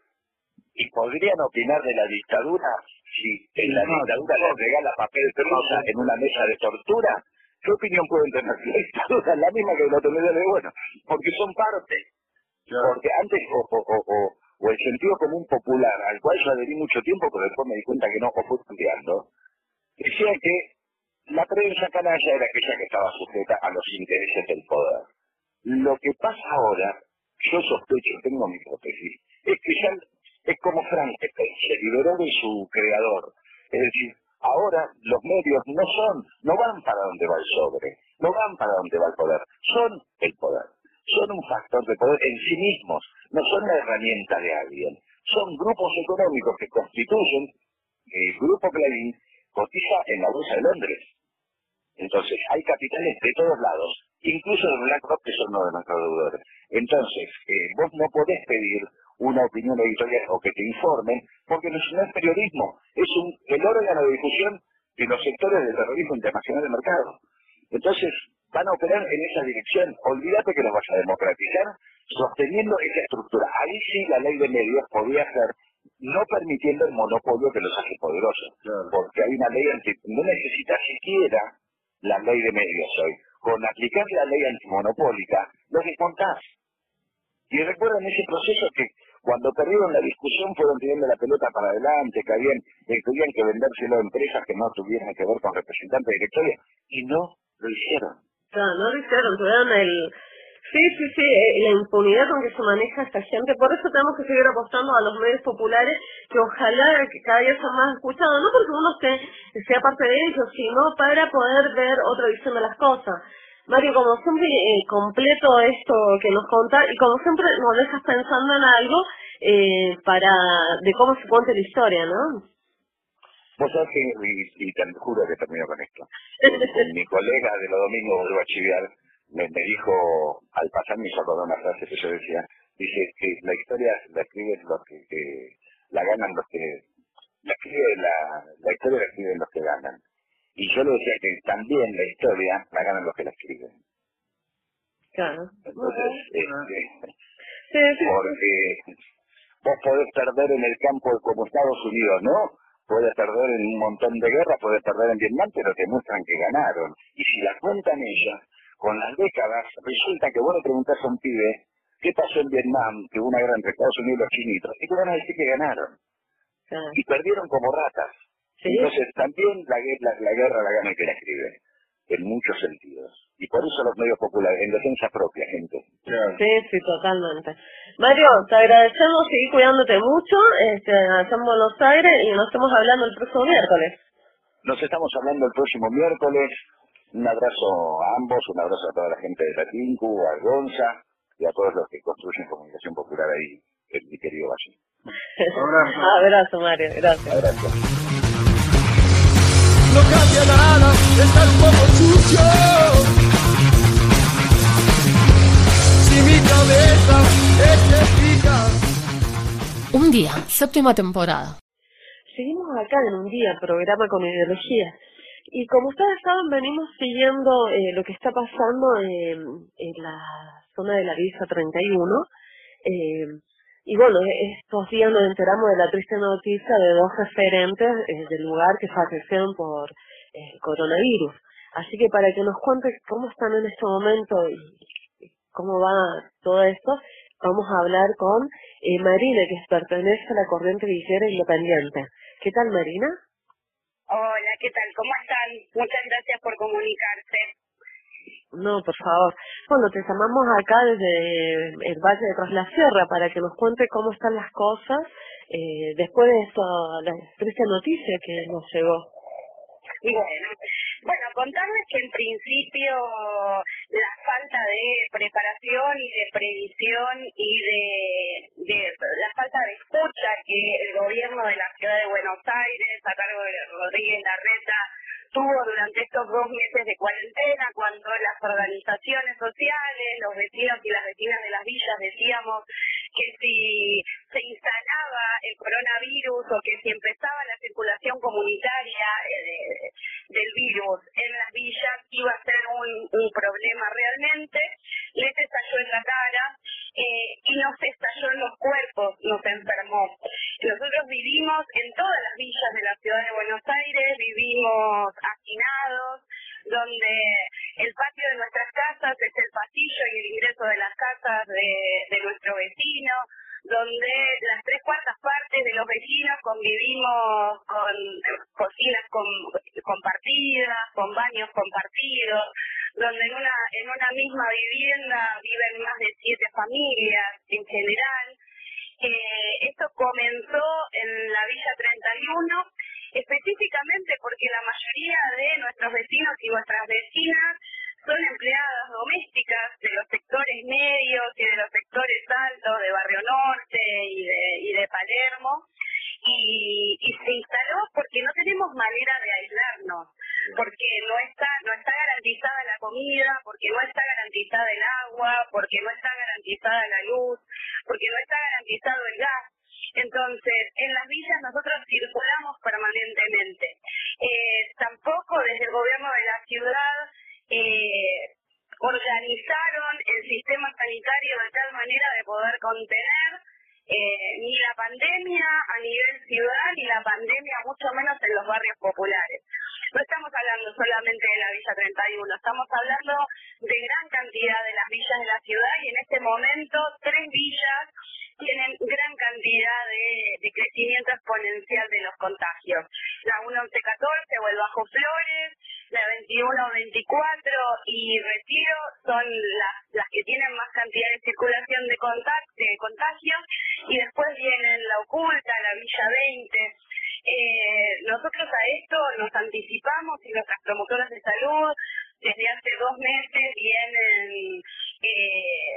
Speaker 25: ¿Y podrían opinar de la dictadura si en la dictadura les regala papel rosa en una mesa de tortura? ¿Qué opinión pueden tener? La dictadura es la misma que los tenedores de bonos, porque son parte. Porque antes, o, o, o, o, o el sentido común popular, al cual yo adherí mucho tiempo, pero después me di cuenta que no, o fui cambiando, decía que la prensa canalla era aquella que estaba sujeta a los intereses del poder. Lo que pasa ahora, yo sospecho, tengo mi hipótesis, es que ya es como Frankenstein, se liberó de su creador. Es decir, ahora los medios no son, no van para donde va el sobre, no van para donde va el poder, son el poder. Son un factor de poder en sí mismos, no son la herramienta de alguien. Son grupos económicos que constituyen, el Grupo Clarín cotiza en la Bolsa de Londres. Entonces, hay capitales de todos lados, incluso de BlackRock, que son uno de nuestros deudores. Entonces, eh, vos no podés pedir una opinión editorial o que te informen, porque no es periodismo, es un, el órgano de difusión de los sectores del terrorismo internacional del mercado. Entonces, van a operar en esa dirección. Olvídate que los vas a democratizar sosteniendo esa estructura. Ahí sí la ley de medios podía ser, no permitiendo el monopolio que los hace poderosos. Claro. Porque hay una ley anti... No necesitas siquiera la ley de medios hoy. Con aplicar la ley antimonopólica, los desmontás. Y recuerdan ese proceso que cuando perdieron la discusión fueron tirando la pelota para adelante, que habían, que tenían que vendérselo a empresas que no tuvieran que ver con representantes directorios, y no lo hicieron.
Speaker 24: Claro, no lo hicieron, tuvieron el... Sí, sí, sí, la impunidad con que se maneja esta gente. Por eso tenemos que seguir apostando a los medios populares, que ojalá que cada día sean más escuchados, no porque uno esté, sea parte de ellos, sino para poder ver otra visión de las cosas. Mario, como siempre, eh, completo esto que nos contás, y como siempre nos dejas pensando en algo eh, para de cómo se cuenta la historia, ¿no?
Speaker 25: Vos sabés que, y, y te juro que termino con esto, con, con mi colega de los domingos de bachiller, me, me dijo, al pasar me hizo acordar una frase que yo decía, dice que la historia la escriben los que, que la ganan los que, la, escribe la, la historia la escriben los que ganan. Y yo le decía que también la historia la ganan los que la escriben.
Speaker 24: Claro.
Speaker 25: Entonces, este,
Speaker 24: sí, sí,
Speaker 25: porque vos podés perder en el campo como Estados Unidos, ¿no? Podés perder en un montón de guerras, podés perder en Vietnam, pero te muestran que ganaron. Y si la cuentan ellas, con las décadas, resulta que vos le preguntás a un pibe, ¿qué pasó en Vietnam? Que hubo una guerra entre Estados Unidos y los chinitos. Y te van a decir que ganaron.
Speaker 24: claro.
Speaker 25: Y perdieron como ratas.
Speaker 24: ¿Sí?
Speaker 25: Entonces también la, la, la guerra la gana el que la escribe, en muchos sentidos. Y por eso los medios populares, en defensa propia, gente.
Speaker 24: Claro. Sí, sí, totalmente. Mario, te agradecemos, seguir cuidándote mucho, este, allá en Buenos Aires, y nos estamos hablando el próximo miércoles.
Speaker 25: Nos estamos hablando el próximo miércoles. Un abrazo a ambos, un abrazo a toda la gente de la Tinku, a Gonza y a todos los que construyen comunicación popular ahí en mi querido Valle.
Speaker 24: Abrazo. Abrazo, Mario, gracias.
Speaker 25: Abrazo.
Speaker 19: No cambia nada, estar un poco sucio. Si mi cabeza es fija.
Speaker 11: Un día, séptima temporada.
Speaker 24: Seguimos acá en Un Día, programa con ideología. Y como ustedes saben, venimos siguiendo eh, lo que está pasando en, en la zona de la Villa treinta y uno. Eh, y bueno, estos días nos enteramos de la triste noticia de dos referentes eh, del lugar que fallecieron por eh, coronavirus. Así que para que nos cuente cómo están en este momento y cómo va todo esto, vamos a hablar con eh, Marina, que pertenece a la corriente villera independiente. ¿Qué tal, Marina?
Speaker 6: Hola, ¿qué tal? ¿Cómo están? Muchas gracias por comunicarse.
Speaker 24: No, por favor. Bueno, te llamamos acá desde el Valle de Tras la Sierra para que nos cuente cómo están las cosas eh, después de esta la triste noticia que nos llegó.
Speaker 6: Bueno, bueno, contarles que en principio la falta de preparación y de previsión y de, de la falta de escucha que el gobierno de la ciudad de Buenos Aires, a cargo de Rodríguez Larreta, tuvo durante estos dos meses de cuarentena, cuando las organizaciones sociales, los vecinos y las vecinas de las villas decíamos que si se instalaba el coronavirus o que si empezaba la circulación comunitaria eh, del virus en las villas iba a ser un, un problema realmente, les estalló en la cara eh, y nos estalló en los cuerpos, nos enfermó. Nosotros vivimos en todas las villas de la ciudad de Buenos Aires, vivimos hacinados, donde el patio de nuestras casas es el pasillo y el ingreso de las casas de, de nuestro vecino, donde las tres cuartas partes de los vecinos convivimos con cocinas con, compartidas, con baños compartidos, donde en una, en una misma vivienda viven más de siete familias en general. Eh, esto comenzó en la Villa treinta y uno, específicamente porque la mayoría de nuestros vecinos y nuestras vecinas son empleadas domésticas de los sectores medios y de los sectores altos de Barrio Norte y de, y de Palermo, y, y se instaló porque no tenemos manera de aislarnos, porque no está, no está garantizada la comida, porque no está garantizada el agua, porque no está garantizada la luz, porque no está garantizado el gas. Entonces, en las villas nosotros circulamos permanentemente. Eh, tampoco desde el gobierno de la ciudad eh, organizaron el sistema sanitario de tal manera de poder contener eh, ni la pandemia a nivel ciudad, ni la pandemia mucho menos en los barrios populares. No estamos hablando solamente de la Villa treinta y uno, estamos hablando de gran cantidad de las villas de la ciudad y en este momento tres villas tienen gran cantidad de, de crecimiento exponencial de los contagios. La uno once catorce o el Bajo Flores, la veintiuno veinticuatro y Retiro son las, las que tienen más cantidad de circulación de, contact, de contagios, y después vienen la Oculta, la Villa veinte. Eh, nosotros a esto nos anticipamos y nuestras promotoras de salud desde hace dos meses vienen eh,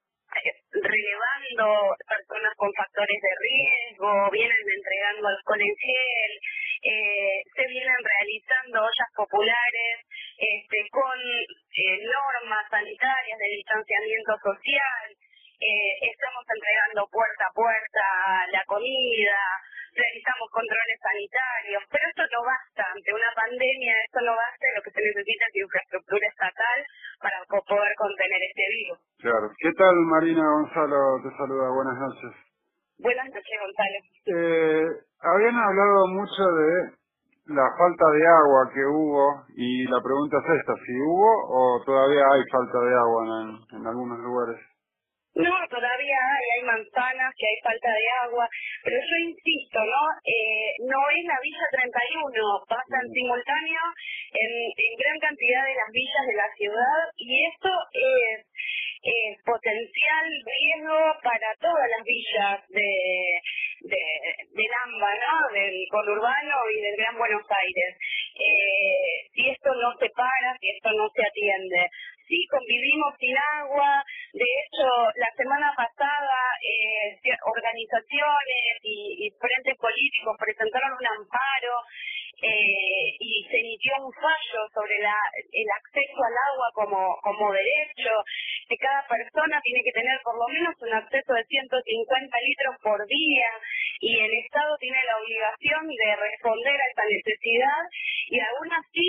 Speaker 6: relevando personas con factores de riesgo, vienen entregando alcohol en gel, eh, se vienen realizando ollas populares este, con eh, normas sanitarias de distanciamiento social, eh, estamos entregando puerta a puerta la comida, realizamos controles sanitarios, pero esto no basta, ante una pandemia esto no basta, lo que se necesita es infraestructura estatal para poder contener este virus.
Speaker 23: Claro. ¿Qué tal, Marina? Gonzalo te saluda, buenas noches.
Speaker 6: Buenas noches, Gonzalo.
Speaker 23: Eh, habían hablado mucho de la falta de agua que hubo, y la pregunta es esta, si hubo o todavía hay falta de agua en, en algunos lugares.
Speaker 6: No, todavía hay, hay manzanas, que hay falta de agua, pero yo insisto, ¿no? Eh, no es la Villa treinta y uno, pasa en simultáneo en, en gran cantidad de las villas de la ciudad, y esto es eh, potencial riesgo para todas las villas de, de, del AMBA, ¿no? Del conurbano y del Gran Buenos Aires. Eh, si esto no se para, si esto no se atiende. Sí, convivimos sin agua. De hecho, la semana pasada eh, organizaciones y, y frentes políticos presentaron un amparo eh, y se emitió un fallo sobre la, el acceso al agua como, como derecho, que cada persona tiene que tener por lo menos un acceso de ciento cincuenta litros por día, y el Estado tiene la obligación de responder a esta necesidad, y aún así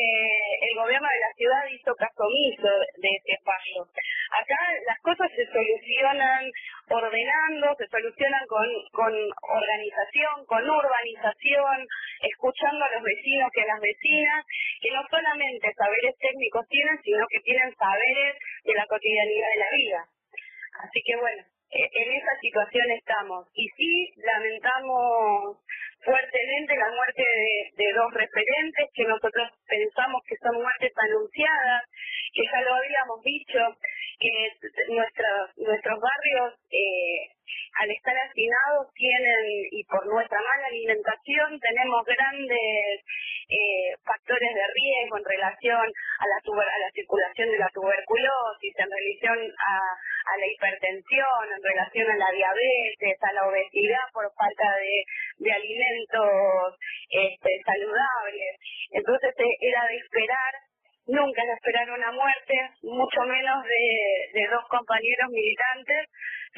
Speaker 6: eh, el gobierno de la ciudad hizo caso omiso de ese fallo. Acá las cosas se solucionan ordenando, se solucionan con, con organización, con urbanización, escuchando a los vecinos y a las vecinas, que no solamente saberes técnicos tienen, sino que tienen saberes de la cotidianidad de la vida. Así que bueno, en esa situación estamos. Y sí, lamentamos fuertemente la muerte de, de dos referentes que nosotros pensamos que son muertes anunciadas, que ya lo habíamos dicho, que nuestra, nuestros barrios eh, al estar hacinados tienen, y por nuestra mala alimentación, tenemos grandes eh, factores de riesgo en relación a la, tuber, a la circulación de la tuberculosis, en relación a, a la hipertensión, en relación a la diabetes, a la obesidad por falta de, de alimentos este, saludables. Entonces eh, era de esperar, nunca es de esperar una muerte, mucho menos de, de dos compañeros militantes,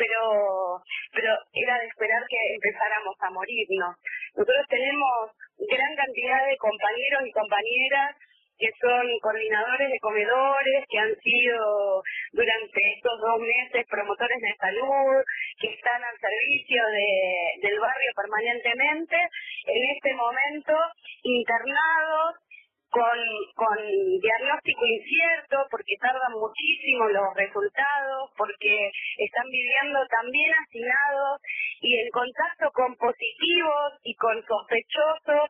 Speaker 6: pero pero era de esperar que empezáramos a morirnos. Nosotros tenemos gran cantidad de compañeros y compañeras que son coordinadores de comedores, que han sido durante estos dos meses promotores de salud, que están al servicio de, del barrio permanentemente, en este momento internados, con, con diagnóstico incierto, porque tardan muchísimo los resultados, porque están viviendo también hacinados y en contacto con positivos y con sospechosos,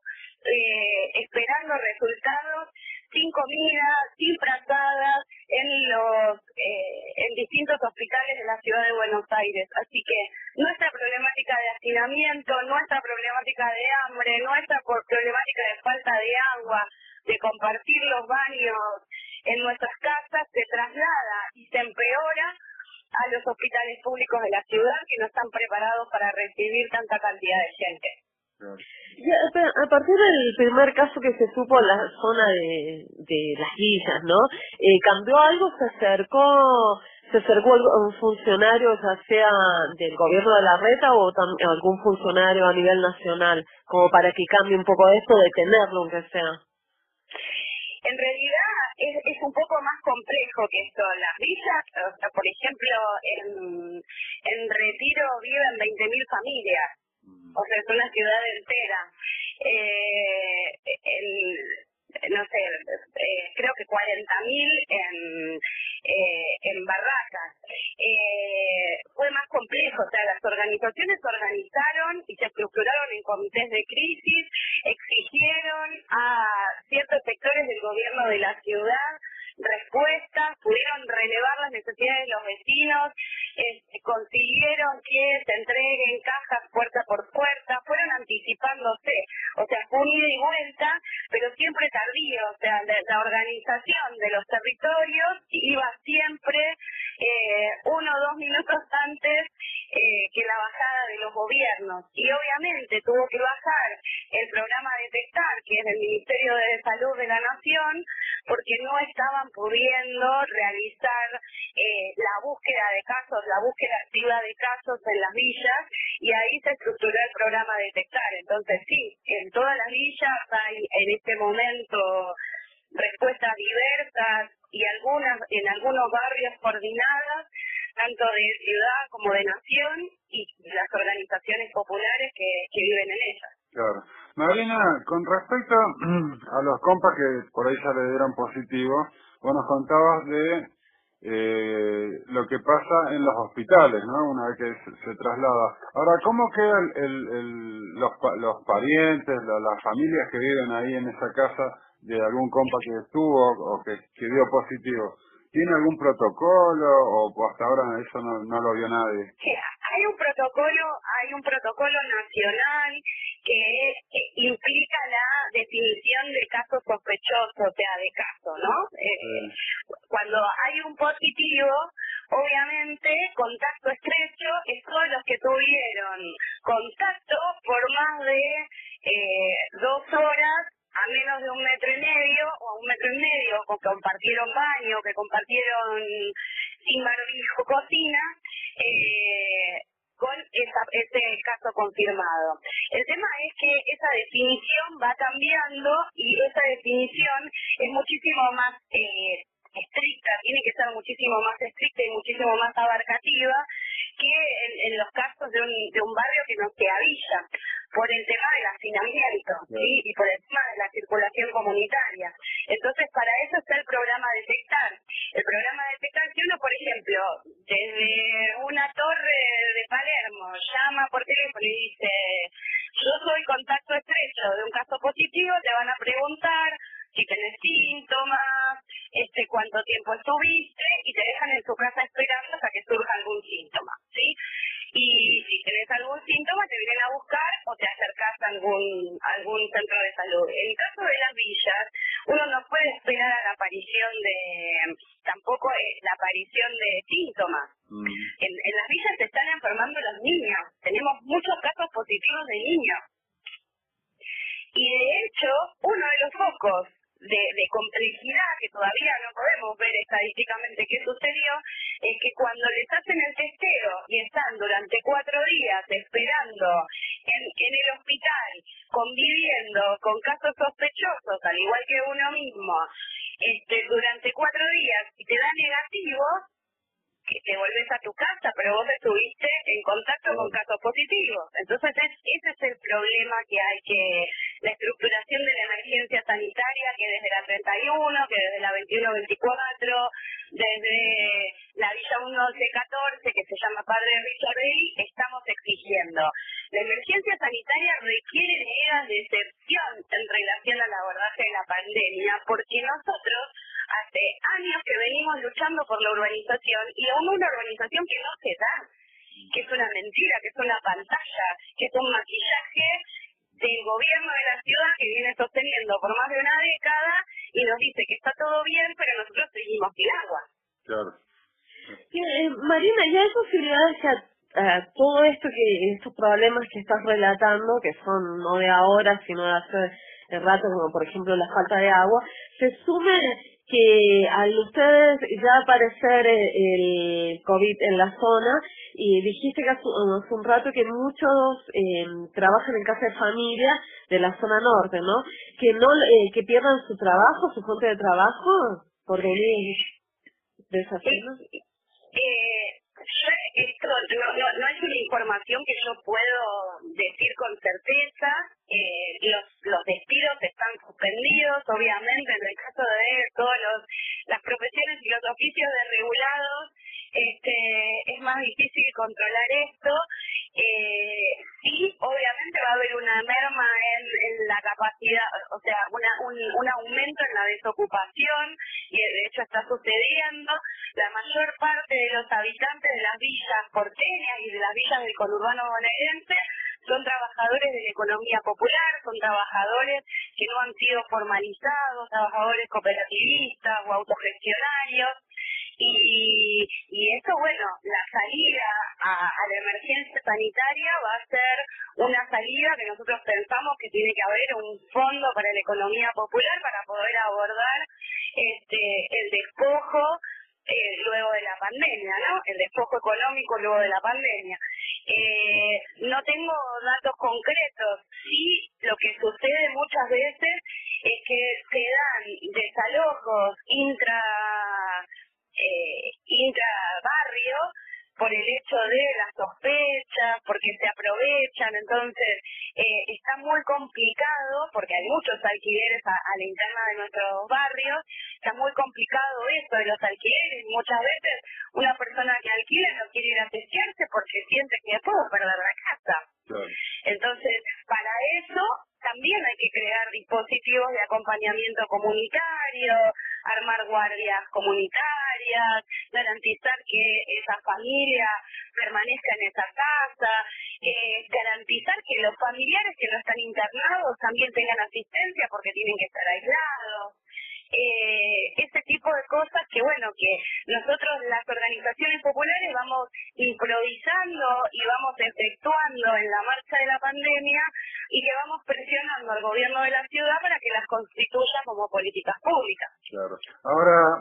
Speaker 6: eh, esperando resultados, sin comida, sin frazadas, en los eh, en distintos hospitales de la ciudad de Buenos Aires. Así que nuestra problemática de hacinamiento, nuestra problemática de hambre, nuestra problemática de falta de agua, de compartir los baños en nuestras casas, se traslada y se empeora a los hospitales públicos de la ciudad, que no están preparados para recibir tanta cantidad de gente.
Speaker 24: Ya, a partir del primer caso que se supo en la zona de, de las villas, ¿no? Eh, ¿Cambió algo? ¿Se acercó se acercó un funcionario, ya sea del gobierno de la Reta o tam, algún funcionario a nivel nacional, como para que cambie un poco esto, detenerlo aunque sea?
Speaker 6: En realidad es, es un poco más complejo que esto. Las villas, o sea, por ejemplo, en, en Retiro viven veinte mil familias, o sea, es una ciudad entera. Eh, el, no sé, eh, creo que cuarenta mil en, eh, en Barracas. Eh, fue más complejo, o sea, las organizaciones se organizaron y se estructuraron en comités de crisis, exigieron a ciertos sectores del gobierno de la ciudad respuestas, pudieron relevar las necesidades de los vecinos, eh, consiguieron que se entreguen cajas puerta por puerta, fueron anticipándose, o sea, fue un ida y vuelta, pero siempre tardío, o sea, la, la organización de los territorios iba siempre eh, uno o dos minutos antes eh, que la bajada de los gobiernos, y obviamente tuvo que bajar el programa Detectar, que es del Ministerio de Salud de la Nación, porque no estaban pudiendo realizar eh, la búsqueda de casos, la búsqueda activa de casos en las villas, y ahí se estructuró el programa Detectar. Entonces sí, en todas las villas hay en este momento respuestas diversas y algunas en algunos barrios coordinadas, tanto de ciudad como de nación, y las organizaciones populares que, que viven en ellas.
Speaker 23: Claro. Marina, con respecto a los compas que por ahí ya le dieron positivo, vos nos contabas de eh, lo que pasa en los hospitales, ¿no? Una vez que se, se traslada. Ahora, ¿cómo quedan el, el, el, los, los parientes, la, las familias que viven ahí en esa casa de algún compa que estuvo o que, que dio positivo? ¿Tiene algún protocolo o hasta ahora eso no, no lo vio nadie?
Speaker 6: Sí, hay un protocolo, hay un protocolo nacional que implica la definición del caso sospechoso, o sea, de caso, ¿no? Eh, cuando hay un positivo, Obviamente, contacto estrecho es todos los que tuvieron contacto por más de eh, dos horas a menos de un metro y medio o a un metro y medio, o que compartieron baño, que compartieron sin barbijo cocina, eh, con esa, ese caso confirmado. El tema es que esa definición va cambiando y esa definición es muchísimo más eh, estricta, tiene que ser muchísimo más estricta y muchísimo más abarcativa que en, en los casos de un, de un barrio que no sea villa, por el tema del hacinamiento, ¿sí? Y por el tema de la circulación comunitaria. Entonces, para eso está el programa Detectar. El programa Detectar, si uno, por ejemplo, desde una torre de Palermo llama por teléfono y dice, yo soy contacto estrecho de un caso positivo, te van a preguntar si tenés síntomas, este, cuánto tiempo estuviste, y te dejan en tu casa esperando hasta que surja algún síntoma, ¿sí? Y si tenés algún síntoma, te vienen a buscar o te acercás a algún, a algún centro de salud. En el caso de las villas, uno no puede esperar a la aparición de, tampoco la aparición de síntomas. Mm. En, en las villas se están enfermando los niños. Tenemos muchos casos positivos de niños. Y de hecho, uno de los focos de, de complejidad que todavía no podemos ver estadísticamente qué sucedió, es que cuando les hacen el testeo y están durante cuatro días esperando en, en el hospital, conviviendo con casos sospechosos, al igual que uno mismo, este, durante cuatro días y te da negativo, que te volvés a tu casa, pero vos estuviste en contacto con casos positivos. Entonces es, ese es el problema que hay, que la estructuración de la emergencia sanitaria, que desde la treinta y uno, que desde la veintiuno veinticuatro, desde la Villa mil novecientos catorce, que se llama Padre Richardelli, estamos exigiendo. La emergencia sanitaria requiere medidas de excepción en relación al abordaje de la pandemia, porque nosotros hace años que venimos luchando por la urbanización, y aún una urbanización que no se da, que es una mentira, que es una pantalla, que es un maquillaje del gobierno de la ciudad que viene sosteniendo por más de una década y nos dice que está todo bien, pero nosotros seguimos sin agua. Claro.
Speaker 24: Eh, Marina, ¿ya hay posibilidades que a, a todo esto, que estos problemas que estás relatando, que son no de ahora, sino de hace de rato, como por ejemplo la falta de agua, se sume que al ustedes ya aparecer el COVID en la zona, y dijiste que hace, hace un rato que muchos eh, trabajan en casa de familia de la zona norte, ¿no? Que no eh, que pierdan su trabajo, su fuente de trabajo, por venir de esa zona.
Speaker 6: Eh, yo, esto no, no, no es una información que yo puedo decir con certeza. Eh, los, los despidos están suspendidos, obviamente, en el caso de todas las profesiones y los oficios desregulados, este, es más difícil controlar esto. Eh, sí, obviamente va a haber una merma en, en la capacidad, o sea, una, un, un aumento en la desocupación, y de hecho está sucediendo. La mayor parte de los habitantes de las villas porteñas y de las villas del conurbano bonaerense son trabajadores de la economía popular, son trabajadores que no han sido formalizados, trabajadores cooperativistas o autogestionarios, y, y eso, bueno, la salida a, a la emergencia sanitaria va a ser una salida que nosotros pensamos que tiene que haber un fondo para la economía popular para poder abordar este el despojo Eh, luego de la pandemia, ¿no? El despojo económico luego de la pandemia. Eh, no tengo datos concretos. Sí, lo que sucede muchas veces es que se dan desalojos intra, eh, intra barrio por el hecho de las sospechas, porque se aprovechan. Entonces eh, está muy complicado, porque hay muchos alquileres a, a la interna de nuestros barrios, está muy complicado esto de los alquileres. Muchas veces una persona que alquila no quiere ir a testearse porque siente que puedo perder la casa. Claro. Entonces, para eso también hay que crear dispositivos de acompañamiento comunitario, armar guardias comunitarias, garantizar que esa familia permanezca en esa casa, eh, garantizar que los familiares que no están internados también tengan asistencia porque tienen que estar aislados. Eh, ese tipo de cosas que, bueno, que nosotros las organizaciones populares vamos improvisando y vamos efectuando en la marcha de la pandemia y que vamos presionando al gobierno de la ciudad para que las constituya como políticas públicas.
Speaker 23: Claro. Ahora,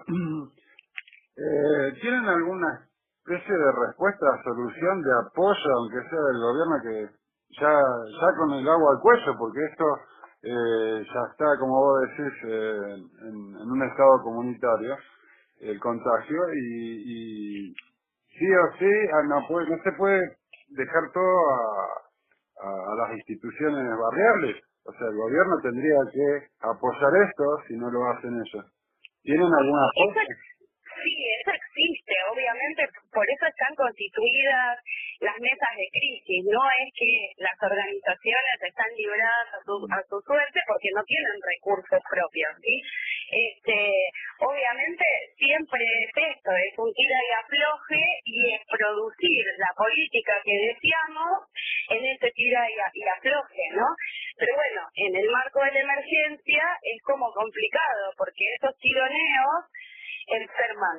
Speaker 23: eh, ¿tienen alguna especie de respuesta, solución, de apoyo, aunque sea del gobierno, que ya, ya con el agua al cuello, porque esto eh, ya está, como vos decís, eh, en, en un estado comunitario, el contagio, y, y sí o sí no, puede, no se puede dejar todo a, a, a las instituciones barriales? O sea, el gobierno tendría que apoyar esto si no lo hacen ellos. ¿Tienen alguna apoyo?
Speaker 6: Sí, eso existe, obviamente, por eso están constituidas las mesas de crisis. No es que las organizaciones están libradas a su, a su suerte porque no tienen recursos propios, ¿sí? Este, obviamente siempre es esto, es un tira y afloje y es producir la política que deseamos en ese tira y, y afloje, ¿no? Pero bueno, en el marco de la emergencia es como complicado porque esos tironeos enferman,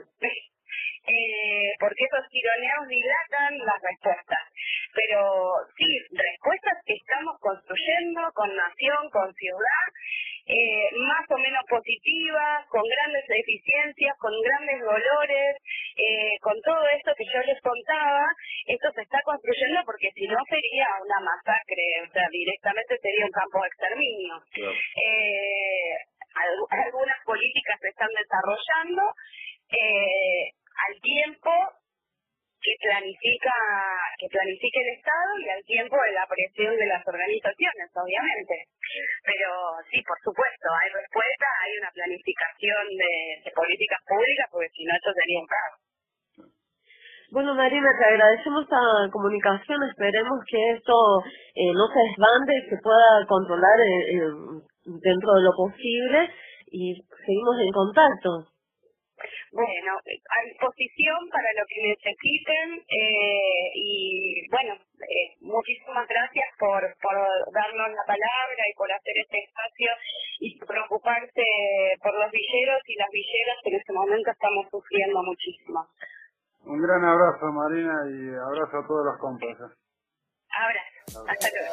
Speaker 6: eh, porque esos tironeos dilatan las respuestas. Pero sí, respuestas que estamos construyendo con nación, con ciudad, eh, más o menos positivas, con grandes deficiencias, con grandes dolores, eh, con todo esto que yo les contaba. Esto se está construyendo porque si no sería una masacre, o sea, directamente sería un campo de exterminio. Claro. Eh, algunas políticas se están desarrollando eh, al tiempo que planifica que planifique el Estado y al tiempo de la presión de las organizaciones, obviamente. Pero sí, por supuesto, hay respuesta, hay una planificación de, de políticas públicas, porque si no, esto sería un caos.
Speaker 24: Bueno, Marina, te agradecemos esta comunicación, esperemos que esto eh, no se desbande, se pueda controlar eh, eh, dentro de lo posible y seguimos en contacto.
Speaker 6: Bueno, a disposición para lo que necesiten eh, y bueno, eh, muchísimas gracias por, por darnos la palabra y por hacer este espacio y preocuparse por los villeros y las villeras que en este momento estamos sufriendo muchísimo.
Speaker 23: Un gran abrazo, Marina, y abrazo a todos los compas.
Speaker 6: Abrazo, hasta luego.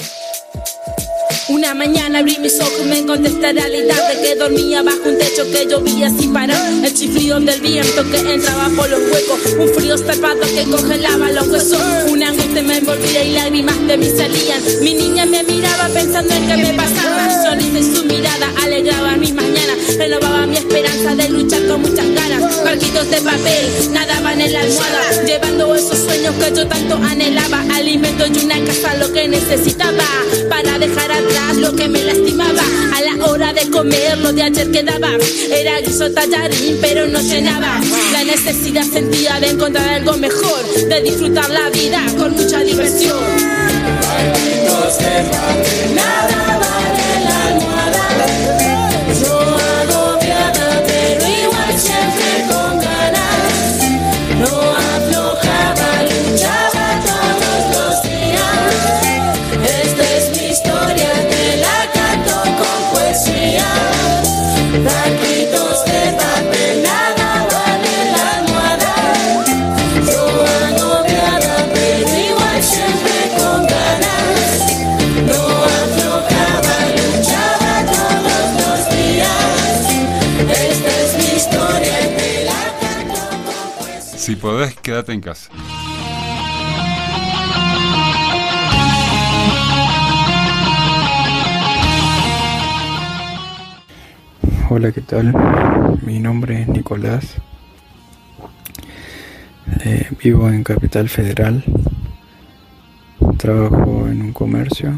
Speaker 7: Una mañana abrí mis ojos y me encontré esta realidad de que dormía bajo un techo que llovía sin parar. El chiflido del viento que entraba por los huecos, un frío zarpado que congelaba los huesos. Una angustia me envolvía y lágrimas de mí salían. Mi niña me miraba pensando en qué me pasaba. Sonrisa y su mirada alegraba mis mañanas, renovaba mi esperanza de luchar con muchas ganas. Barquitos de papel nadaban en la almohada, llevando esos sueños que yo tanto anhelaba. Alimento y una casa lo que necesitaba para dejar atrás lo que me lastimaba. A la hora de comer lo de ayer quedaba, era guiso tallarín pero no llenaba. La necesidad sentía de encontrar algo mejor, de disfrutar la vida con mucha diversión. Barquitos de papel, nada vale la almohada. Yo agobiada pero igual siempre con ganas. No aflojaba, luchaba todos los días. Esta es mi historia, te la canto con poesía. Barquitos de papel, nada vale la almohada. Yo agobiada pero igual siempre con ganas. No aflojaba, luchaba todos los días. Esta es mi historia, te la canto con poesía.
Speaker 23: Si podés, quédate en casa.
Speaker 8: Hola, ¿qué tal? Mi nombre es Nicolás. Eh, vivo en Capital Federal. Trabajo en un comercio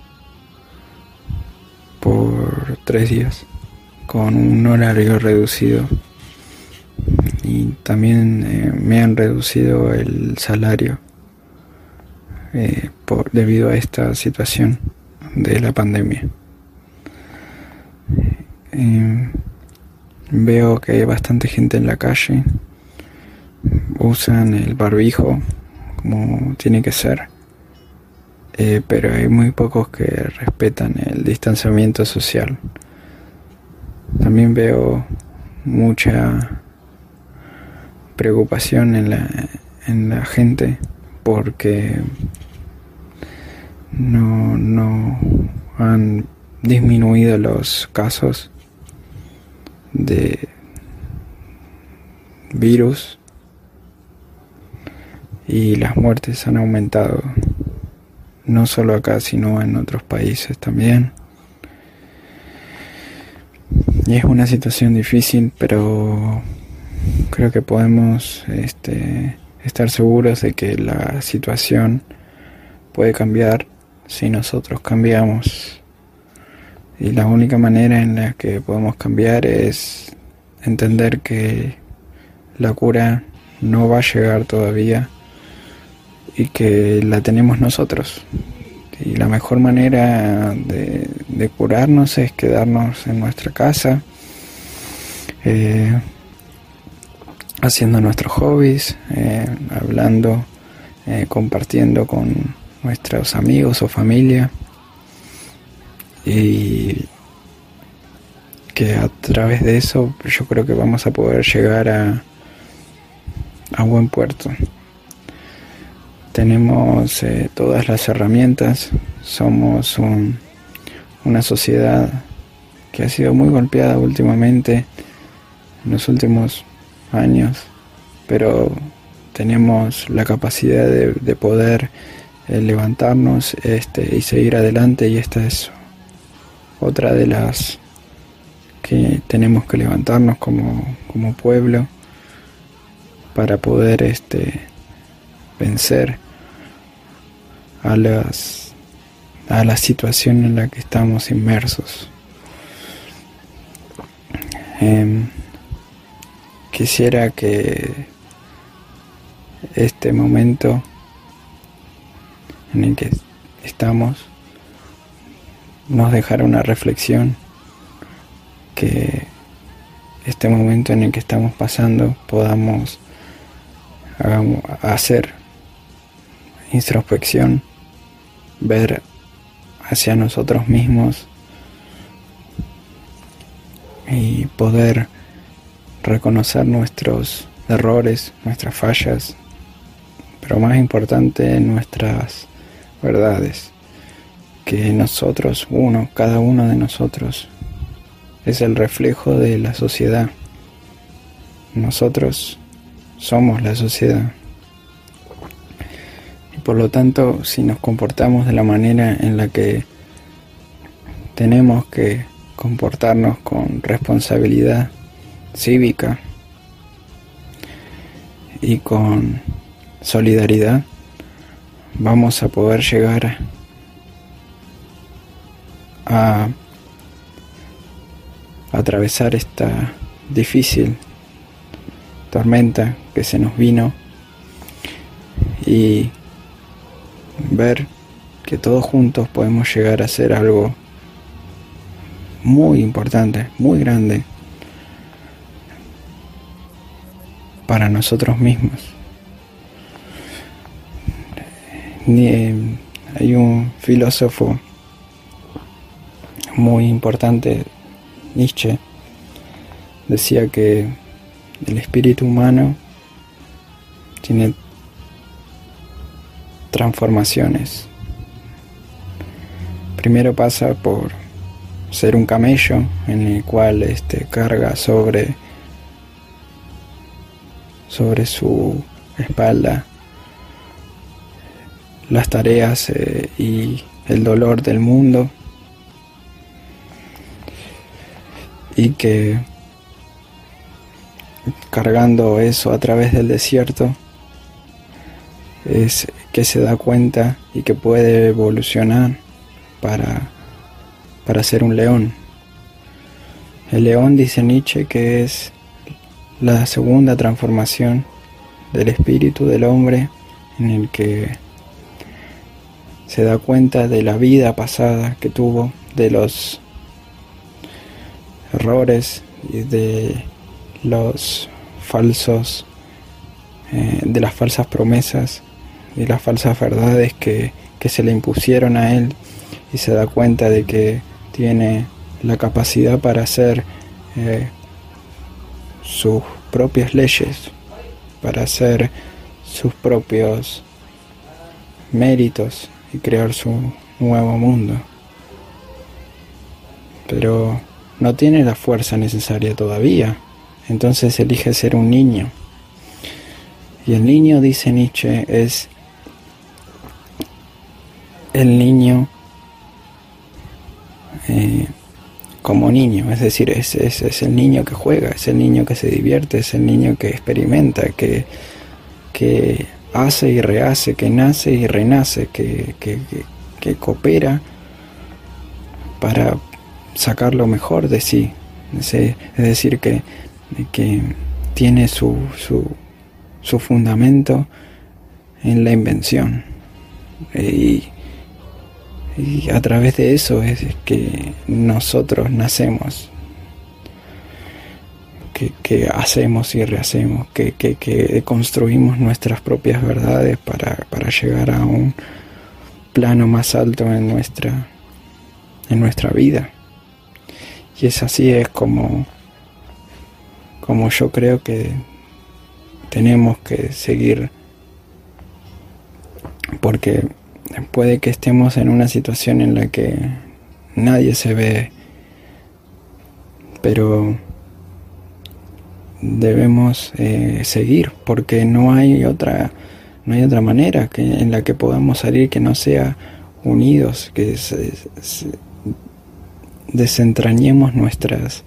Speaker 8: por tres días con un horario reducido. Y también eh, me han reducido el salario eh, por, debido a esta situación de la pandemia. Eh, veo que hay bastante gente en la calle, usan el barbijo como tiene que ser, eh, pero hay muy pocos que respetan el distanciamiento social. También veo mucha preocupación en la, en la gente porque no, no han disminuido los casos de virus y las muertes han aumentado, no solo acá sino en otros países también. Y es una situación difícil, pero creo que podemos este, estar seguros de que la situación puede cambiar si nosotros cambiamos. Y la única manera en la que podemos cambiar es entender que la cura no va a llegar todavía y que la tenemos nosotros. Y la mejor manera de, de curarnos es quedarnos en nuestra casa, eh, haciendo nuestros hobbies, eh, hablando, eh, compartiendo con nuestros amigos o familia, y que a través de eso yo creo que vamos a poder llegar a, a buen puerto. Tenemos eh, todas las herramientas, somos un, una sociedad que ha sido muy golpeada últimamente, en los últimos años, pero tenemos la capacidad de, de poder eh, levantarnos este, y seguir adelante, y esta es otra de las que tenemos que levantarnos como, como pueblo para poder este, vencer a las a la situación en la que estamos inmersos. Eh, quisiera que este momento en el que estamos nos dejara una reflexión, que este momento en el que estamos pasando podamos hagamos, hacer introspección, ver hacia nosotros mismos y poder reconocer nuestros errores, nuestras fallas, pero más importante, nuestras verdades, que nosotros, uno, cada uno de nosotros es el reflejo de la sociedad. Nosotros somos la sociedad. Y por lo tanto, si nos comportamos de la manera en la que tenemos que comportarnos, con responsabilidad cívica y con solidaridad, vamos a poder llegar a atravesar esta difícil tormenta que se nos vino y ver que todos juntos podemos llegar a hacer algo muy importante, muy grande para nosotros mismos. Ni, hay un filósofo muy importante, Nietzsche, decía que el espíritu humano tiene transformaciones. Primero pasa por ser un camello en el cual este, carga sobre, sobre su espalda las tareas eh, y el dolor del mundo, y que cargando eso a través del desierto es que se da cuenta y que puede evolucionar para, para ser un león. El león, dice Nietzsche, que es la segunda transformación del espíritu del hombre, en el que se da cuenta de la vida pasada que tuvo, de los errores y de los falsos, eh, de las falsas promesas y las falsas verdades que, que se le impusieron a él, y se da cuenta de que tiene la capacidad para hacer eh, sus propias leyes para hacer sus propios méritos y crear su nuevo mundo. Pero no tiene la fuerza necesaria todavía, entonces elige ser un niño. Y el niño, dice Nietzsche, es el niño eh, como niño, es decir, es, es, es el niño que juega, es el niño que se divierte, es el niño que experimenta, que, que hace y rehace, que nace y renace, que, que, que, que coopera para sacar lo mejor de sí. Es, es decir, que, que tiene su, su, su fundamento en la invención. Y, y a través de eso es que nosotros nacemos, que, que hacemos y rehacemos, que, que, que construimos nuestras propias verdades para, para llegar a un plano más alto en nuestra, en nuestra vida. Y es así es como, como yo creo que tenemos que seguir, porque puede que estemos en una situación en la que nadie se ve, pero debemos eh, seguir, porque no hay otra, no hay otra manera que, en la que podamos salir que no sea unidos, que se, se, desentrañemos nuestras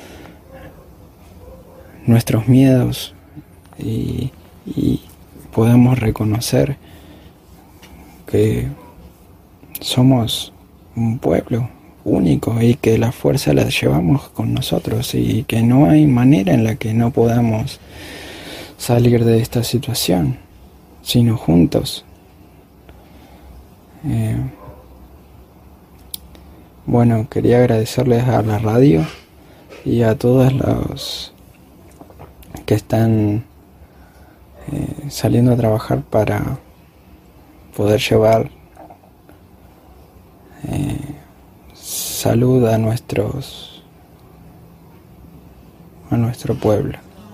Speaker 8: nuestros miedos y, y podamos reconocer que somos un pueblo único y que la fuerza la llevamos con nosotros y que no hay manera en la que no podamos salir de esta situación, sino juntos. Eh, bueno, quería agradecerles a la radio y a todos los que están eh, saliendo a trabajar para poder llevar eh, salud a nuestros a nuestro pueblo.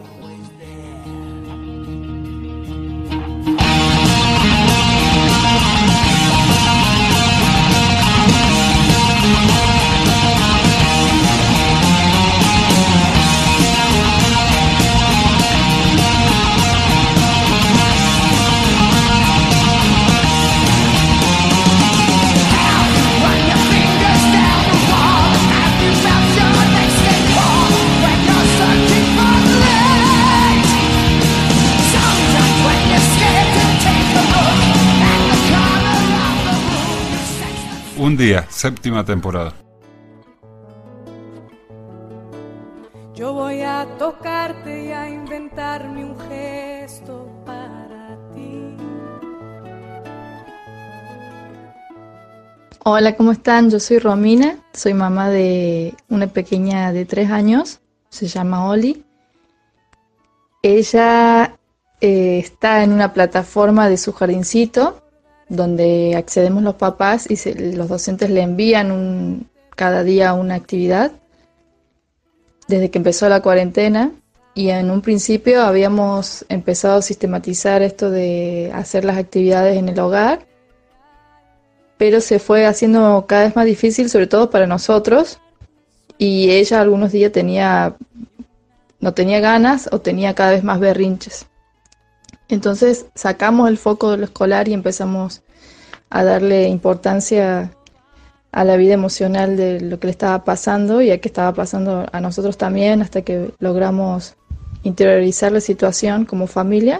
Speaker 9: Un día, séptima temporada.
Speaker 12: Yo voy a tocarte y a inventarme un gesto para ti.
Speaker 10: Hola, ¿cómo están? Yo soy Romina, soy mamá de una pequeña de tres años, se llama Oli. Ella eh, está en una plataforma de su jardincito, donde accedemos los papás y se, los docentes le envían un, cada día una actividad desde que empezó la cuarentena, y en un principio habíamos empezado a sistematizar esto de hacer las actividades en el hogar, pero se fue haciendo cada vez más difícil, sobre todo para nosotros, y ella algunos días tenía no tenía ganas o tenía cada vez más berrinches. Entonces sacamos el foco de lo escolar y empezamos a darle importancia a la vida emocional de lo que le estaba pasando y a que estaba pasando a nosotros también, hasta que logramos interiorizar la situación como familia.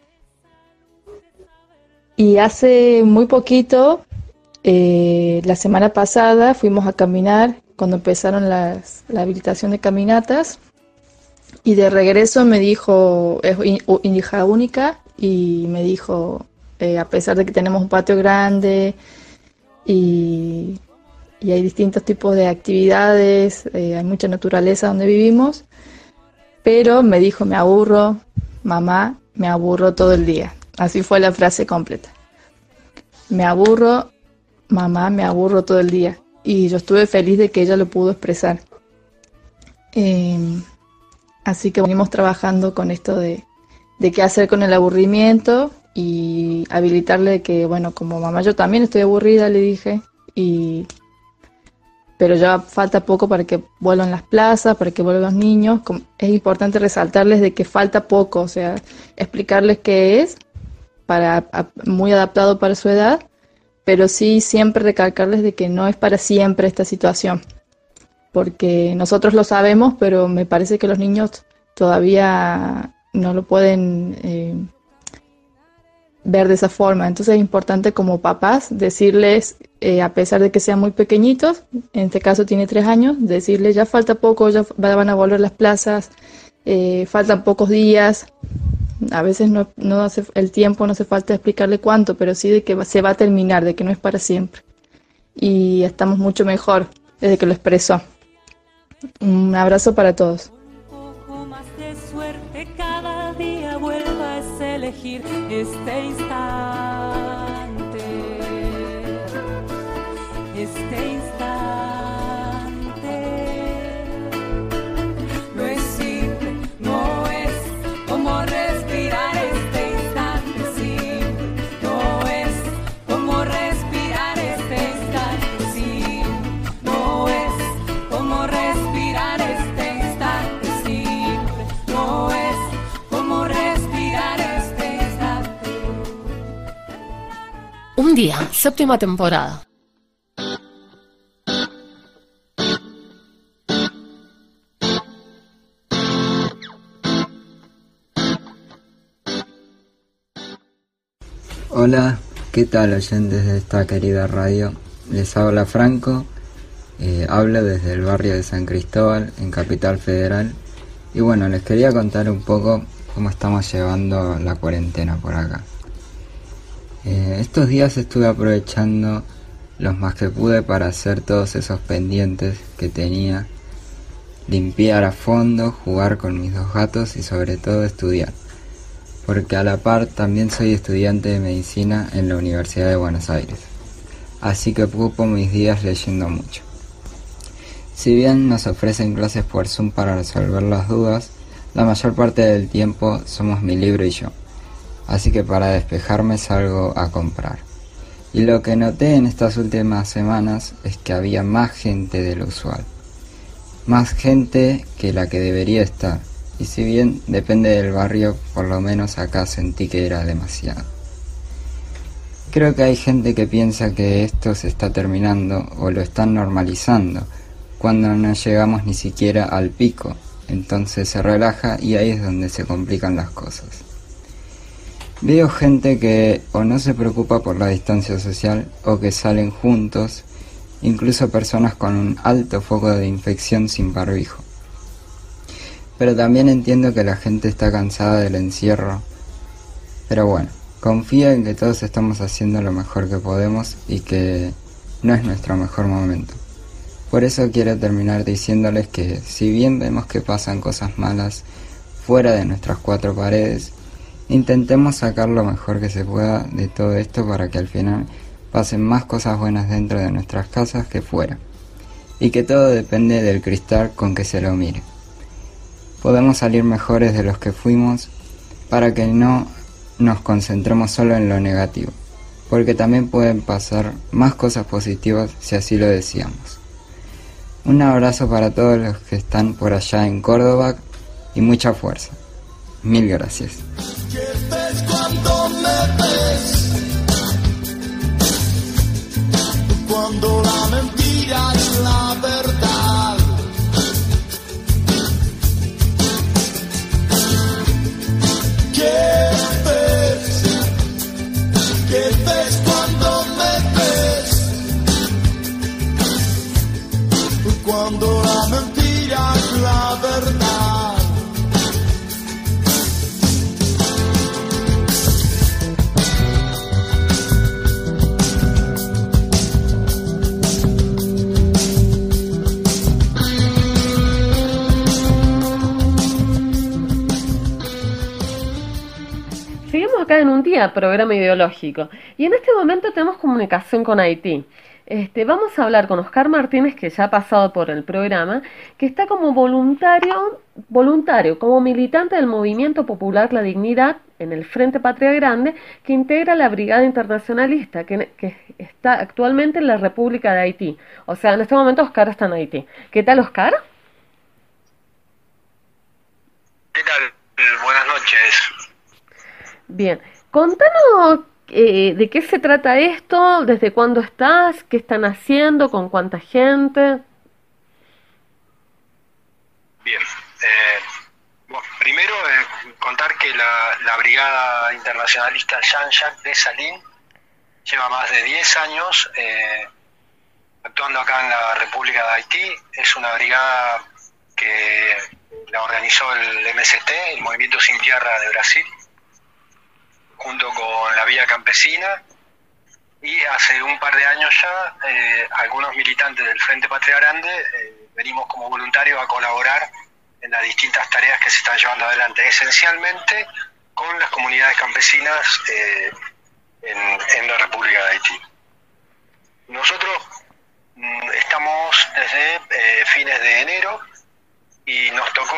Speaker 10: Y hace muy poquito, eh, la semana pasada, fuimos a caminar cuando empezaron las, la habilitación de caminatas. Y de regreso me dijo, es hija única, y me dijo, eh, a pesar de que tenemos un patio grande y, y hay distintos tipos de actividades, eh, hay mucha naturaleza donde vivimos, pero me dijo, me aburro, mamá, me aburro todo el día. Así fue la frase completa. Me aburro, mamá, me aburro todo el día. Y yo estuve feliz de que ella lo pudo expresar. Eh, Así que venimos trabajando con esto de, de qué hacer con el aburrimiento y habilitarle de que, bueno, como mamá yo también estoy aburrida, le dije, y pero ya falta poco para que vuelvan las plazas, para que vuelvan los niños. Es importante resaltarles de que falta poco, o sea, explicarles qué es, para muy adaptado para su edad, pero sí siempre recalcarles de que no es para siempre esta situación, porque nosotros lo sabemos, pero me parece que los niños todavía no lo pueden eh, ver de esa forma. Entonces es importante como papás decirles, eh, a pesar de que sean muy pequeñitos, en este caso tiene tres años, decirles ya falta poco, ya van a volver las plazas, eh, faltan pocos días. A veces no, no hace el tiempo, no hace falta explicarle cuánto, pero sí de que se va a terminar, de que no es para siempre. Y estamos mucho mejor desde que lo expresó. Un abrazo para todos.
Speaker 12: Un poco más de suerte, cada día vuelvas a elegir este instante. Este instante. No es simple, no es como respirar este instante. Simple, no es como respirar este instante. Simple, no es como respirar este instante. Simple, no es como respirar este instante.
Speaker 11: Un día, séptima temporada.
Speaker 8: Hola, ¿qué tal oyentes de esta querida radio? Les habla Franco, eh, hablo desde el barrio de San Cristóbal, en Capital Federal, y bueno, les quería contar un poco cómo estamos llevando la cuarentena por acá. Eh, estos días estuve aprovechando los más que pude para hacer todos esos pendientes que tenía, limpiar a fondo, jugar con mis dos gatos y sobre todo estudiar. Porque a la par también soy estudiante de medicina en la Universidad de Buenos Aires, así que ocupo mis días leyendo mucho. Si bien nos ofrecen clases por Zoom para resolver las dudas, la mayor parte del tiempo somos mi libro y yo, así que para despejarme salgo a comprar. Y lo que noté en estas últimas semanas es que había más gente de lo usual, más gente que la que debería estar. Y si bien depende del barrio, por lo menos acá sentí que era demasiado. Creo que hay gente que piensa que esto se está terminando o lo están normalizando, cuando no llegamos ni siquiera al pico, entonces se relaja y ahí es donde se complican las cosas. Veo gente que o no se preocupa por la distancia social o que salen juntos, incluso personas con un alto foco de infección sin barbijo. Pero también entiendo que la gente está cansada del encierro. Pero bueno, confío en que todos estamos haciendo lo mejor que podemos y que no es nuestro mejor momento. Por eso quiero terminar diciéndoles que si bien vemos que pasan cosas malas fuera de nuestras cuatro paredes, intentemos sacar lo mejor que se pueda de todo esto para que al final pasen más cosas buenas dentro de nuestras casas que fuera. Y que todo depende del cristal con que se lo mire. Podemos salir mejores de los que fuimos para que no nos concentremos solo en lo negativo, porque también pueden pasar más cosas positivas si así lo deseamos. Un abrazo para todos los que están por allá en Córdoba y mucha fuerza. Mil gracias.
Speaker 19: ¿Qué ves cuando me ves? Cuando la mentira es la verdad. ¿Qué ves? ¿Qué ves cuando me ves? Cuando la mentira es la verdad.
Speaker 11: Seguimos acá en Un Día, programa ideológico, y en este momento tenemos comunicación con Haití.
Speaker 13: Este, vamos a hablar con Oscar Martínez, que ya ha pasado por el programa, que está como voluntario, voluntario, como militante del Movimiento Popular La Dignidad en el Frente Patria Grande, que integra la Brigada Internacionalista, que, que está actualmente en la República de Haití. O sea, en este momento Oscar está en Haití. ¿Qué tal, Oscar?
Speaker 14: ¿Qué tal? Buenas noches.
Speaker 13: Bien, contanos eh, de qué se trata esto, desde cuándo estás, qué están haciendo, con cuánta gente.
Speaker 14: Bien, eh, bueno, primero eh, contar que la, la Brigada Internacionalista Jean-Jacques Dessalines lleva más de diez años eh, actuando acá en la República de Haití. Es una brigada que la organizó el M S T, el Movimiento Sin Tierra de Brasil, junto con la Vía Campesina, y hace un par de años ya eh, algunos militantes del Frente Patria Grande eh, venimos como voluntarios a colaborar en las distintas tareas que se están llevando adelante, esencialmente con las comunidades campesinas eh, en, en la República de Haití. Nosotros mm, estamos desde eh, fines de enero y nos tocó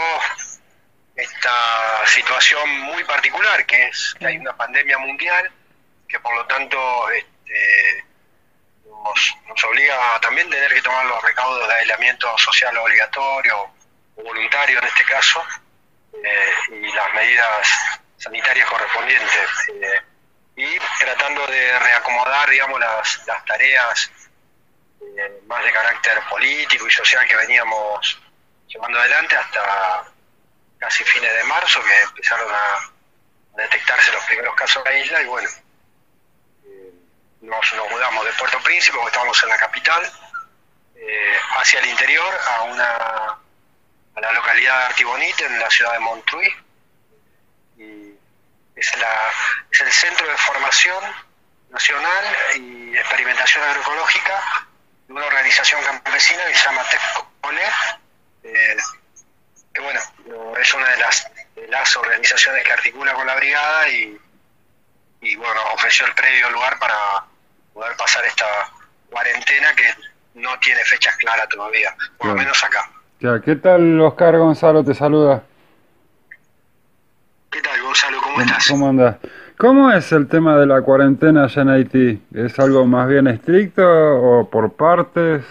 Speaker 14: esta situación muy particular, que es que hay una pandemia mundial, que por lo tanto este, nos, nos obliga a también tener que tomar los recaudos de aislamiento social obligatorio o voluntario en este caso, eh, y las medidas sanitarias correspondientes, eh, y tratando de reacomodar, digamos, las, las tareas eh, más de carácter político y social que veníamos llevando adelante hasta casi fines de marzo, que empezaron a detectarse los primeros casos en la isla, y bueno, eh, nos, nos mudamos de Puerto Príncipe, porque estábamos en la capital, eh, hacia el interior, a una a la localidad de Artibonite, en la ciudad de Montreuil, y es, la, es el centro de formación nacional y experimentación agroecológica de una organización campesina que se llama TECOLE, eh, que bueno, es una de las, de las organizaciones que articula con la brigada y, y bueno, ofreció el previo lugar para poder pasar esta cuarentena que no tiene fechas claras todavía, por lo menos acá.
Speaker 9: Ya, ¿qué tal, Oscar? Gonzalo te saluda.
Speaker 14: ¿Qué tal, Gonzalo? ¿Cómo estás?
Speaker 9: ¿Cómo andas? ¿Cómo es el tema de la cuarentena allá en Haití? ¿Es algo más bien estricto o por partes?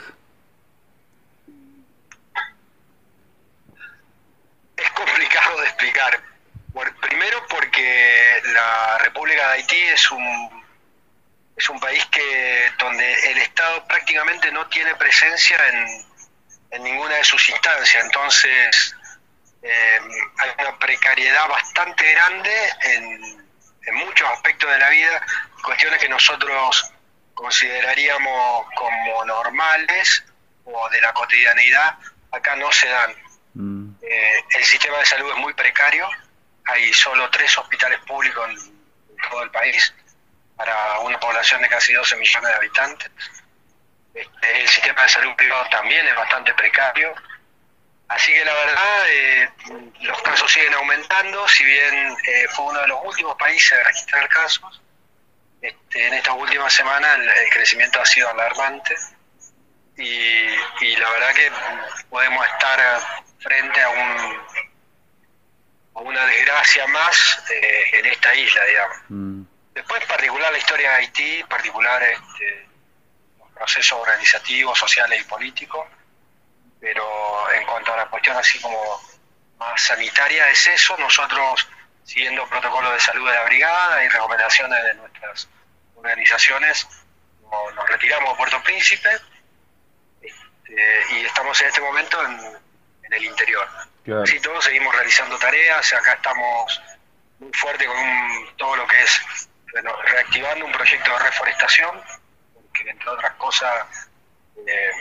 Speaker 14: Es complicado de explicar. Bueno, primero porque la República de Haití es un es un país que donde el Estado prácticamente no tiene presencia en en ninguna de sus instancias, entonces eh, hay una precariedad bastante grande en, en muchos aspectos de la vida, cuestiones que nosotros consideraríamos como normales o de la cotidianidad, acá no se dan. Mm. Eh, el sistema de salud es muy precario, hay solo tres hospitales públicos en, en todo el país, para una población de casi doce millones de habitantes. Este, el sistema de salud privado también es bastante precario, así que la verdad eh, los casos siguen aumentando, si bien eh, fue uno de los últimos países de registrar casos, este, en estas últimas semanas el, el crecimiento ha sido alarmante y, y la verdad que podemos estar frente a, un, a una desgracia más eh, en esta isla, digamos. Mm. Después, en particular, la historia de Haití, en particular este, procesos organizativos, sociales y políticos, pero en cuanto a la cuestión así como más sanitaria es eso. Nosotros, siguiendo protocolos de salud de la brigada y recomendaciones de nuestras organizaciones, nos, nos retiramos de Puerto Príncipe este, y estamos en este momento en, en el interior. Claro. Así todos seguimos realizando tareas, acá estamos muy fuerte con un, todo lo que es bueno, reactivando un proyecto de reforestación, que entre otras cosas eh,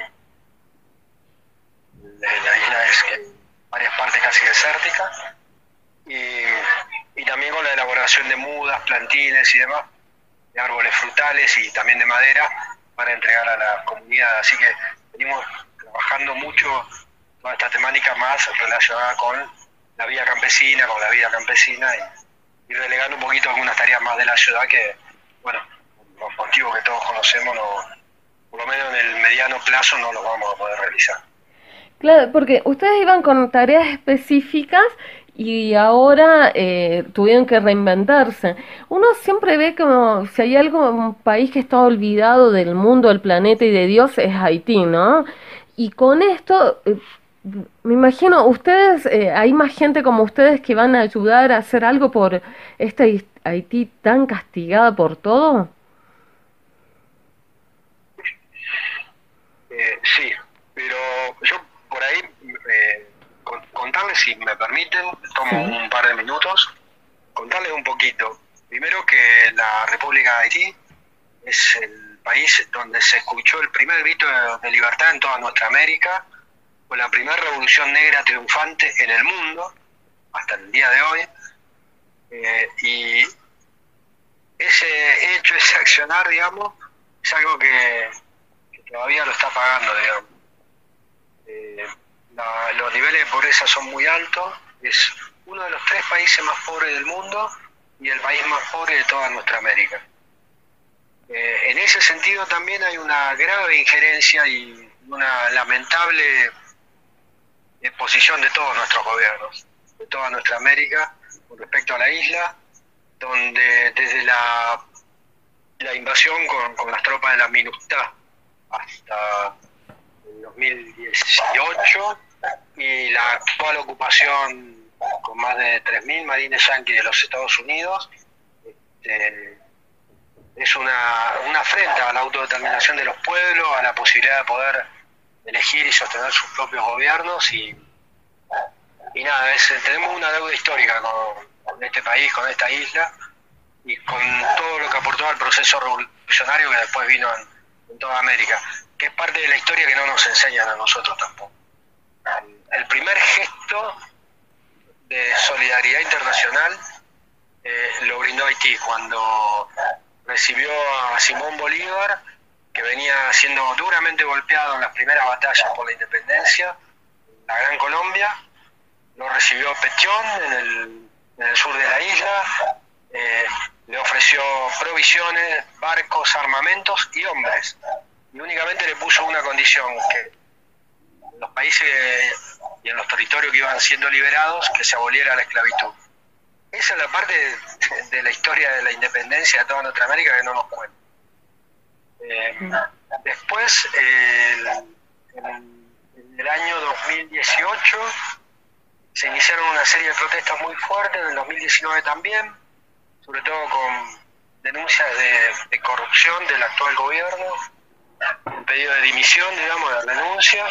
Speaker 14: la isla es en varias partes casi desértica, y, y también con la elaboración de mudas, plantines y demás, de árboles frutales y también de madera para entregar a la comunidad, así que venimos trabajando mucho toda esta temática más relacionada con la vida campesina, con la vida campesina y, y relegando un poquito algunas tareas más de la ciudad que, bueno, los motivos que todos conocemos no, por lo menos en el mediano plazo no los vamos a poder realizar.
Speaker 13: Claro, porque ustedes iban con tareas específicas y ahora eh, tuvieron que reinventarse. Uno siempre ve como si hay algo, un país que está olvidado del mundo, del planeta y de Dios, es Haití, ¿no? Y con esto, eh, me imagino, ustedes, eh, hay más gente como ustedes que van a ayudar a hacer algo por esta Haití tan castigada por todo.
Speaker 14: Eh, sí, pero yo por ahí, eh, contarles, si me permiten, tomo sí. un par de minutos, contarles un poquito. Primero que la República de Haití es el país donde se escuchó el primer grito de, de libertad en toda nuestra América, con la primera revolución negra triunfante en el mundo, hasta el día de hoy, eh, y ese hecho, ese accionar, digamos, es algo que, que todavía lo está pagando, digamos. Eh, la, los niveles de pobreza son muy altos, es uno de los tres países más pobres del mundo y el país más pobre de toda nuestra América. Eh, en ese sentido también hay una grave injerencia y una lamentable exposición de todos nuestros gobiernos, de toda nuestra América, con respecto a la isla, donde desde la, la invasión con, con las tropas de la MINUSTAH hasta el dos mil dieciocho y la actual ocupación con más de tres mil marines yanquis de los Estados Unidos, este, es una, una afrenta a la autodeterminación de los pueblos, a la posibilidad de poder elegir y sostener sus propios gobiernos y, y nada, es, tenemos una deuda histórica con, con este país, con esta isla y con todo lo que aportó al proceso revolucionario que después vino en, en toda América, que es parte de la historia que no nos enseñan a nosotros tampoco. El primer gesto de solidaridad internacional eh, lo brindó Haití cuando recibió a Simón Bolívar, que venía siendo duramente golpeado en las primeras batallas por la independencia, la Gran Colombia. Lo recibió Petion en el, en el sur de la isla, eh, le ofreció provisiones, barcos, armamentos y hombres. Y únicamente le puso una condición, que en los países y en los territorios que iban siendo liberados, que se aboliera la esclavitud. Esa es la parte de, de la historia de la independencia de toda nuestra América que no nos cuenta. Eh, después, eh, el, en, en el año dos mil dieciocho, se iniciaron una serie de protestas muy fuertes, en el dos mil diecinueve también, sobre todo con denuncias de, de corrupción del actual gobierno, un pedido de dimisión, digamos, de renuncia,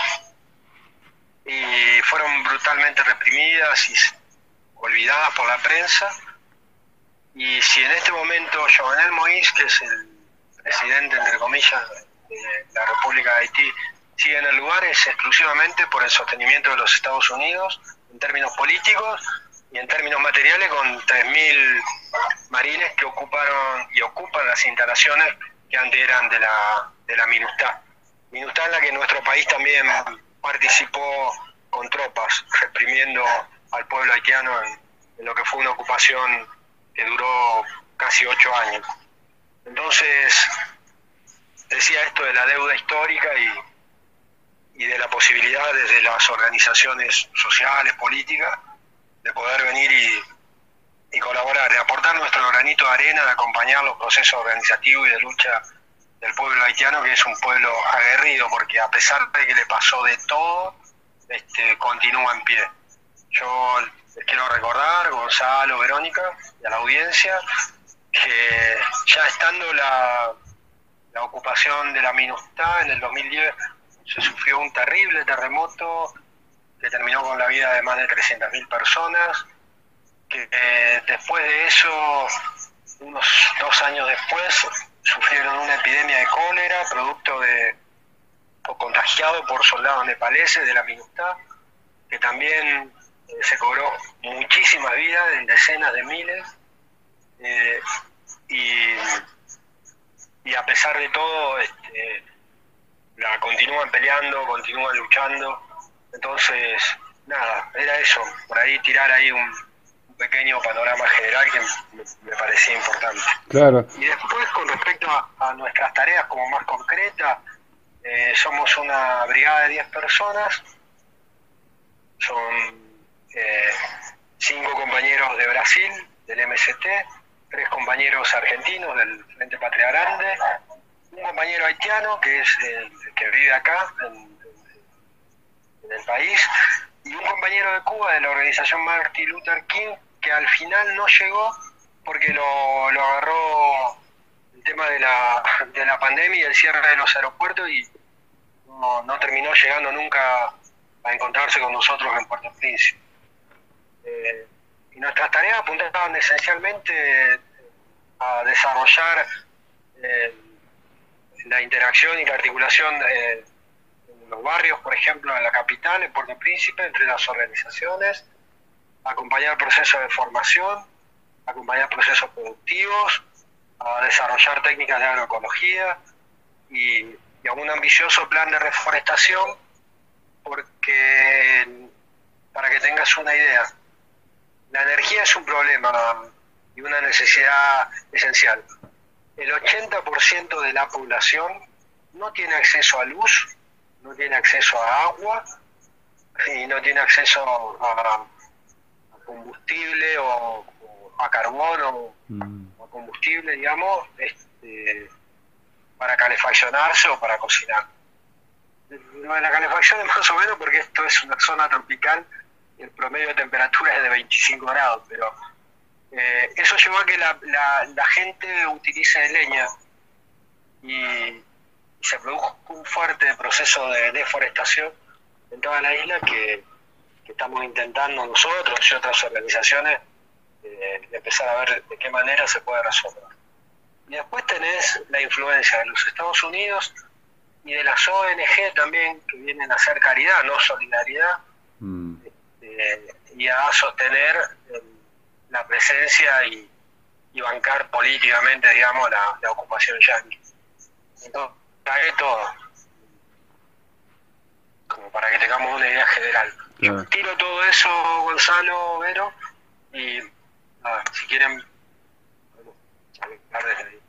Speaker 14: y fueron brutalmente reprimidas y olvidadas por la prensa. Y si en este momento Jovenel Moïse, que es el presidente, entre comillas, de la República de Haití, sigue en el lugar, es exclusivamente por el sostenimiento de los Estados Unidos, en términos políticos y en términos materiales, con tres mil marines que ocuparon y ocupan las instalaciones que antes eran de la, de la MINUSTAH. MINUSTAH en la que nuestro país también participó con tropas, reprimiendo al pueblo haitiano en, en lo que fue una ocupación que duró casi ocho años. Entonces, decía esto de la deuda histórica y, y de la posibilidad desde las organizaciones sociales, políticas, de poder venir y, y colaborar, de aportar nuestro granito de arena, de acompañar los procesos organizativos y de lucha del pueblo haitiano, que es un pueblo aguerrido, porque a pesar de que le pasó de todo, este, continúa en pie. Yo les quiero recordar, Gonzalo, Verónica, y a la audiencia, que ya estando la, la ocupación de la MINUSTAH en el dos mil diez, se sufrió un terrible terremoto que terminó con la vida de más de trescientas mil personas, que eh, después de eso, unos dos años después, sufrieron una epidemia de cólera, producto de, o contagiado por soldados nepaleses de la MINUSTAH, que también eh, se cobró muchísimas vidas, en decenas de miles, eh, y, y a pesar de todo, este, la continúan peleando, continúan luchando. Entonces, nada, era eso, por ahí tirar ahí un, un pequeño panorama general que me, me parecía importante.
Speaker 9: Claro.
Speaker 14: Y después, con respecto a, a nuestras tareas como más concretas, Eh, somos una brigada de diez personas, son eh, cinco compañeros de Brasil, del M S T, tres compañeros argentinos del Frente Patria Grande, un compañero haitiano que es el que vive acá en, en el país, y un compañero de Cuba de la organización Martin Luther King, que al final no llegó porque lo, lo agarró el tema de la, de la pandemia y el cierre de los aeropuertos, y no, no terminó llegando nunca a encontrarse con nosotros en Puerto Príncipe. Eh, y nuestras tareas apuntaban esencialmente a desarrollar eh, la interacción y la articulación eh, en los barrios, por ejemplo, en la capital, en Puerto Príncipe, entre las organizaciones, acompañar procesos de formación, acompañar procesos productivos, a desarrollar técnicas de agroecología y, y a un ambicioso plan de reforestación, porque, para que tengas una idea, la energía es un problema y una necesidad esencial. El ochenta por ciento de la población no tiene acceso a luz, no tiene acceso a agua y no tiene acceso a, a combustible o, o a carbón o, mm. o a combustible, digamos, este, para calefaccionarse o para cocinar. Lo de la calefacción es más o menos porque esto es una zona tropical y el promedio de temperatura es de veinticinco grados, pero eh, eso llevó a que la, la, la gente utilice leña y, y se produjo un fuerte proceso de deforestación en toda la isla que, que estamos intentando nosotros y otras organizaciones eh, de empezar a ver de qué manera se puede resolver. Y después tenés la influencia de los Estados Unidos y de las O N G también, que vienen a hacer caridad, no solidaridad, mm. eh, y a sostener eh, la presencia y, y bancar políticamente, digamos, la, la ocupación yanqui. Entonces, trae todo, como para que tengamos una idea general. Claro. Yo tiro todo eso, Gonzalo, Vero, y nada, si quieren, podemos hablar desde ahí.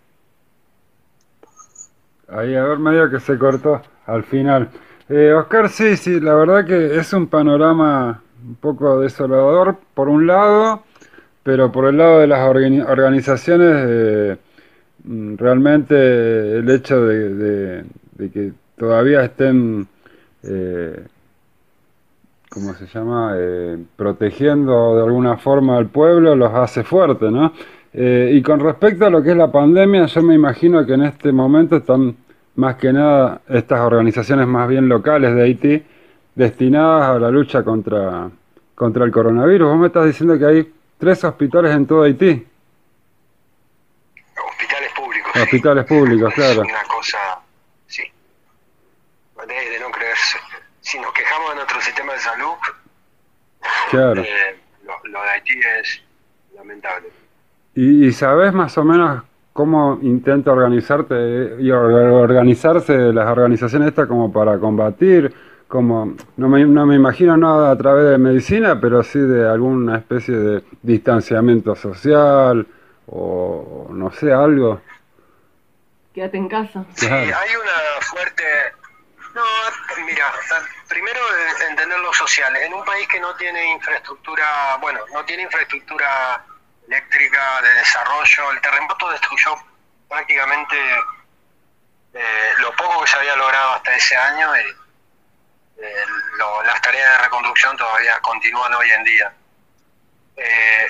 Speaker 9: Ahí, a ver, medio que se cortó al final. Eh, Oscar, sí, sí, la verdad que es un panorama un poco desolador por un lado, pero por el lado de las organi- organizaciones, eh, realmente el hecho de, de, de que todavía estén, eh, ¿cómo se llama?, eh, protegiendo de alguna forma al pueblo, los hace fuertes, ¿no? Eh, y con respecto a lo que es la pandemia, yo me imagino que en este momento están más que nada estas organizaciones más bien locales de Haití destinadas a la lucha contra, contra el coronavirus. Vos me estás diciendo que hay tres hospitales en todo Haití.
Speaker 14: Hospitales públicos.
Speaker 9: Hospitales
Speaker 14: sí.
Speaker 9: públicos,
Speaker 14: es
Speaker 9: claro.
Speaker 14: Una cosa, sí, de, de no creerse. Si nos quejamos de nuestro sistema de salud,
Speaker 9: claro.
Speaker 14: eh, lo, lo de Haití es lamentable.
Speaker 9: ¿Y, y sabés más o menos cómo intenta organizarte y organizarse las organizaciones estas como para combatir? Como no me, no me imagino nada a través de medicina, pero sí de alguna especie de distanciamiento social o no sé, algo.
Speaker 13: Quédate en casa.
Speaker 14: Sí, claro. Hay una fuerte... No, mira, primero entender lo social. En un país que no tiene infraestructura, bueno, no tiene infraestructura eléctrica, de desarrollo, el terremoto destruyó prácticamente eh, lo poco que se había logrado hasta ese año y eh, lo, las tareas de reconstrucción todavía continúan hoy en día. Eh,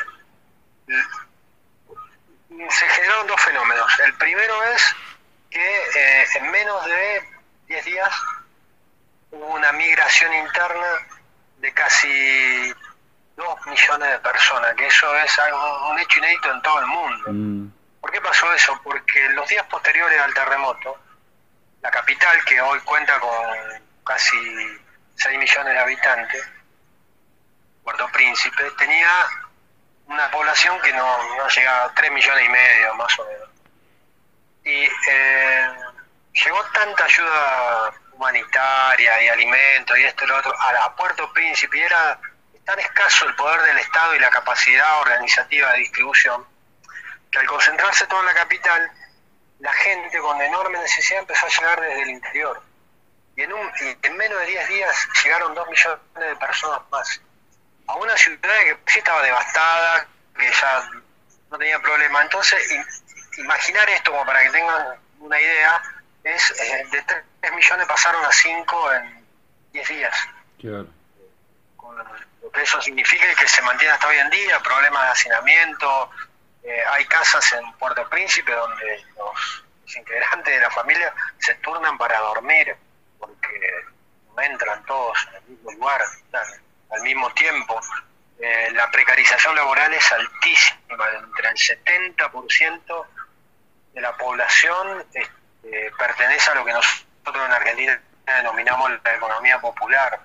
Speaker 14: se generaron dos fenómenos. El primero es que eh, en menos de diez días hubo una migración interna de casi dos millones de personas, que eso es algo, un hecho inédito en todo el mundo. Mm. ¿Por qué pasó eso? Porque en los días posteriores al terremoto, la capital, que hoy cuenta con casi seis millones de habitantes, Puerto Príncipe, tenía una población que no, no llegaba a tres millones y medio, más o menos. Y eh, llegó tanta ayuda humanitaria y alimentos y esto y lo otro a, a Puerto Príncipe, y era tan escaso el poder del Estado y la capacidad organizativa de distribución, que al concentrarse todo en la capital, la gente con enorme necesidad empezó a llegar desde el interior. y en, un, y en menos de diez días llegaron dos millones de personas más a una ciudad que sí estaba devastada, que ya no tenía problema. Entonces, in, imaginar esto como para que tengan una idea, es eh, de tres millones pasaron a cinco en diez días.
Speaker 9: Claro.
Speaker 14: Lo que eso significa es que se mantiene hasta hoy en día, problemas de hacinamiento. Eh, hay casas en Puerto Príncipe donde los, los integrantes de la familia se turnan para dormir, porque no entran todos en el mismo lugar al, al mismo tiempo. Eh, la precarización laboral es altísima, entre el setenta por ciento de la población este, pertenece a lo que nosotros en Argentina denominamos la economía popular.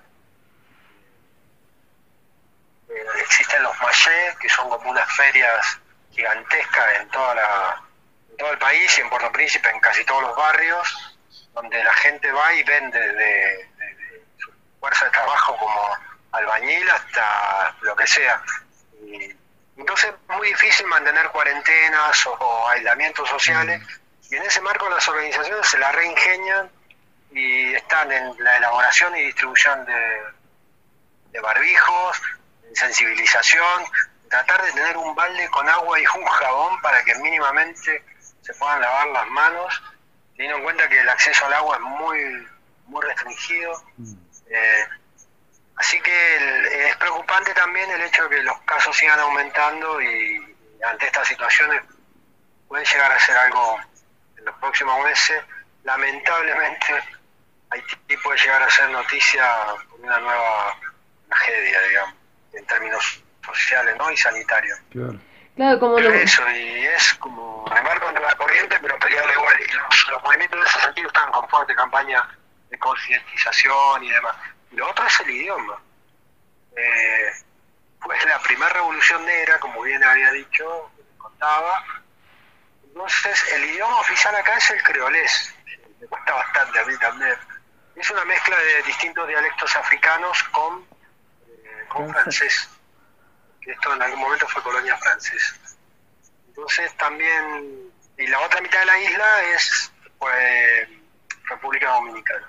Speaker 14: Eh, existen los mayés, que son como unas ferias gigantescas en toda la en todo el país y en Puerto Príncipe, en casi todos los barrios, donde la gente va y vende de, de, de su fuerza de trabajo como albañil hasta lo que sea. Y entonces es muy difícil mantener cuarentenas o, o aislamientos sociales, y en ese marco las organizaciones se la reingenian y están en la elaboración y distribución de, de barbijos, en sensibilización, tratar de tener un balde con agua y un jabón para que mínimamente se puedan lavar las manos, teniendo en cuenta que el acceso al agua es muy muy restringido. Eh, así que el, es preocupante también el hecho de que los casos sigan aumentando, y, y ante estas situaciones puede llegar a ser algo en los próximos meses. Lamentablemente Haití puede llegar a ser noticia por una nueva tragedia, digamos, en términos sociales, ¿no? Y sanitarios.
Speaker 9: Claro.
Speaker 13: Claro, como
Speaker 14: Pero
Speaker 13: lo...
Speaker 14: eso, y es como remar contra la corriente, pero pelear igual. Y los, los movimientos de ese sentido están con fuerte campaña de concientización y demás. Y lo otro es el idioma. Eh, pues la primera revolución negra, como bien había dicho, contaba. Entonces, el idioma oficial acá es el creolés. Me cuesta bastante a mí también. Es una mezcla de distintos dialectos africanos con, eh, con francés. Que esto en algún momento fue colonia francesa. Entonces también, y la otra mitad de la isla es pues, República Dominicana,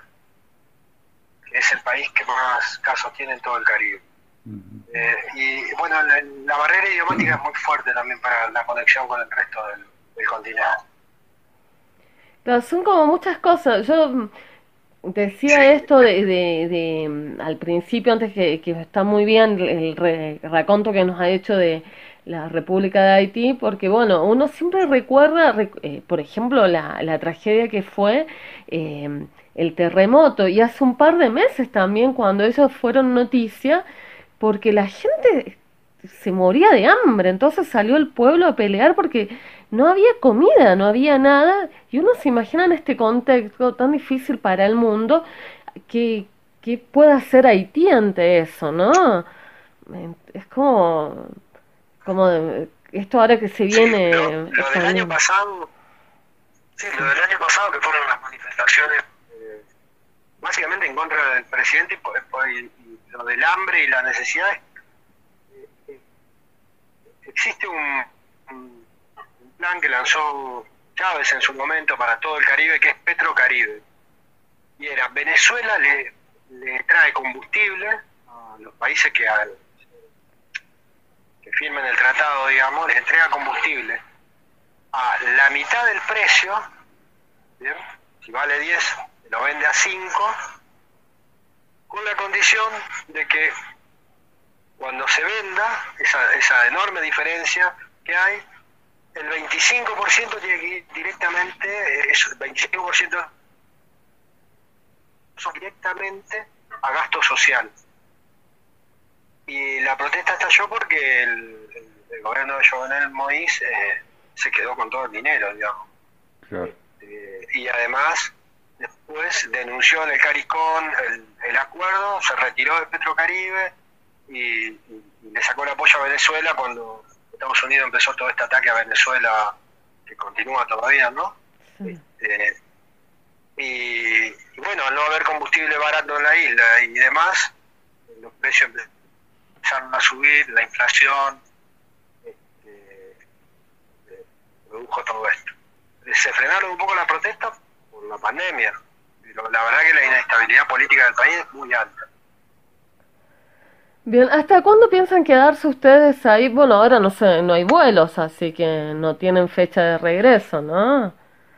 Speaker 14: que es el país que más casos tiene en todo el Caribe. Uh-huh. eh, y bueno, la, la barrera idiomática es muy fuerte también para la conexión con el resto del, del continente.
Speaker 13: Pero son como muchas cosas. Yo decía sí. esto de, de, de al principio, antes que, que está muy bien el re, raconto que nos ha hecho de la República de Haití, porque bueno, uno siempre recuerda, eh, por ejemplo, la, la tragedia que fue eh, el terremoto, y hace un par de meses también cuando ellos fueron noticia, porque la gente se moría de hambre, entonces salió el pueblo a pelear porque no había comida, no había nada, y uno se imagina en este contexto tan difícil para el mundo, que, que puede hacer Haití ante eso, ¿no? Es como, como esto ahora que se viene...
Speaker 14: Sí, lo, lo del año pasado, sí, lo del año pasado que fueron las manifestaciones eh, básicamente en contra del presidente, y, por, y, y lo del hambre y la necesidad. eh, existe un, un plan que lanzó Chávez en su momento para todo el Caribe, que es Petrocaribe, y era Venezuela le, le trae combustible a los países que, al, que firmen el tratado, digamos, les entrega combustible a la mitad del precio, ¿bien? Si vale diez, lo vende a cinco, con la condición de que cuando se venda esa, esa enorme diferencia que hay, el veinticinco por ciento tiene que ir directamente, eso, el veinticinco por ciento directamente a gasto social. Y la protesta estalló porque el, el, el gobierno de Jovenel Moïse eh, se quedó con todo el dinero, digamos.
Speaker 9: Claro.
Speaker 14: Eh, y además, después denunció en el CARICOM el, el acuerdo, se retiró de Petrocaribe y, y, y le sacó el apoyo a Venezuela cuando Estados Unidos empezó todo este ataque a Venezuela, que continúa todavía, ¿no? Sí. Eh, y, y bueno, al no haber combustible barato en la isla y demás, los precios empezaron a subir, la inflación este, eh, produjo todo esto. Se frenaron un poco las protestas por la pandemia, y lo pero la verdad que la inestabilidad política del país es muy alta.
Speaker 13: Bien, ¿hasta cuándo piensan quedarse ustedes ahí? Bueno, ahora no sé, no hay vuelos, así que no tienen fecha de regreso, ¿no?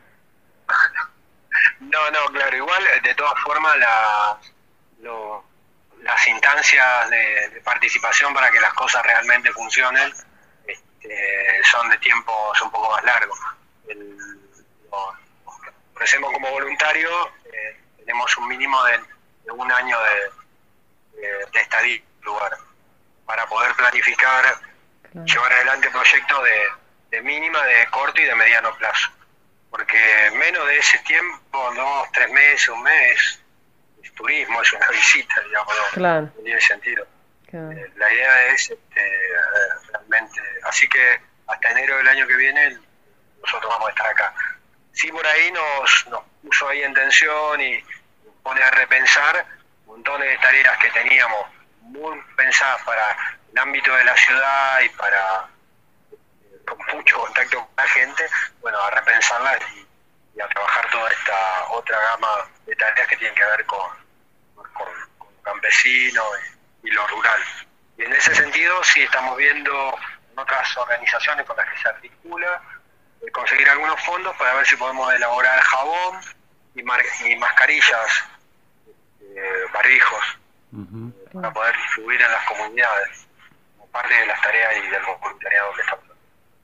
Speaker 14: No, no, claro, igual de todas formas la, lo, las instancias de, de participación para que las cosas realmente funcionen este, son de tiempos un poco más largos. El, lo, ofrecemos como voluntario, eh, tenemos un mínimo de, de un año de, de, de estadía en el lugar para poder planificar, claro, llevar adelante proyectos de, de mínima, de corto y de mediano plazo. Porque menos de ese tiempo, dos, tres meses, un mes, es turismo, es una visita, digamos, no,
Speaker 13: claro,
Speaker 14: no tiene sentido.
Speaker 13: Claro.
Speaker 14: Eh, la idea es este, realmente, así que hasta enero del año que viene nosotros vamos a estar acá. Sí, por ahí nos, nos puso ahí en tensión y nos pone a repensar montones de tareas que teníamos muy pensadas para el ámbito de la ciudad y para con mucho contacto con la gente, bueno, a repensarlas y, y a trabajar toda esta otra gama de tareas que tienen que ver con, con, con campesinos y, y lo rural. Y en ese sentido sí estamos viendo en otras organizaciones con las que se articula eh, conseguir algunos fondos para ver si podemos elaborar jabón y, mar y mascarillas, eh, barbijos, uh-huh, para poder distribuir en las comunidades como parte de las tareas y del voluntariado que estamos.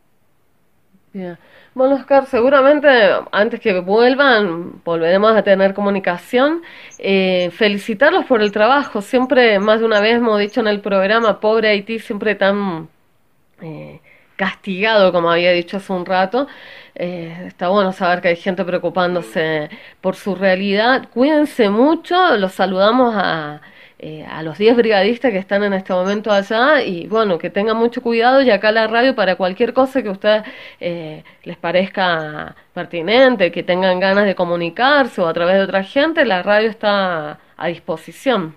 Speaker 13: Bien. Bueno, Oscar, seguramente antes que vuelvan volveremos a tener comunicación. Eh, felicitarlos por el trabajo. Siempre, más de una vez hemos dicho en el programa, pobre Haití, siempre tan eh, castigado, como había dicho hace un rato. Eh, está bueno saber que hay gente preocupándose por su realidad. Cuídense mucho, los saludamos a... Eh, a los diez brigadistas que están en este momento allá y bueno, que tengan mucho cuidado y acá la radio para cualquier cosa que a ustedes eh, les parezca pertinente, que tengan ganas de comunicarse o a través de otra gente, la radio está a disposición.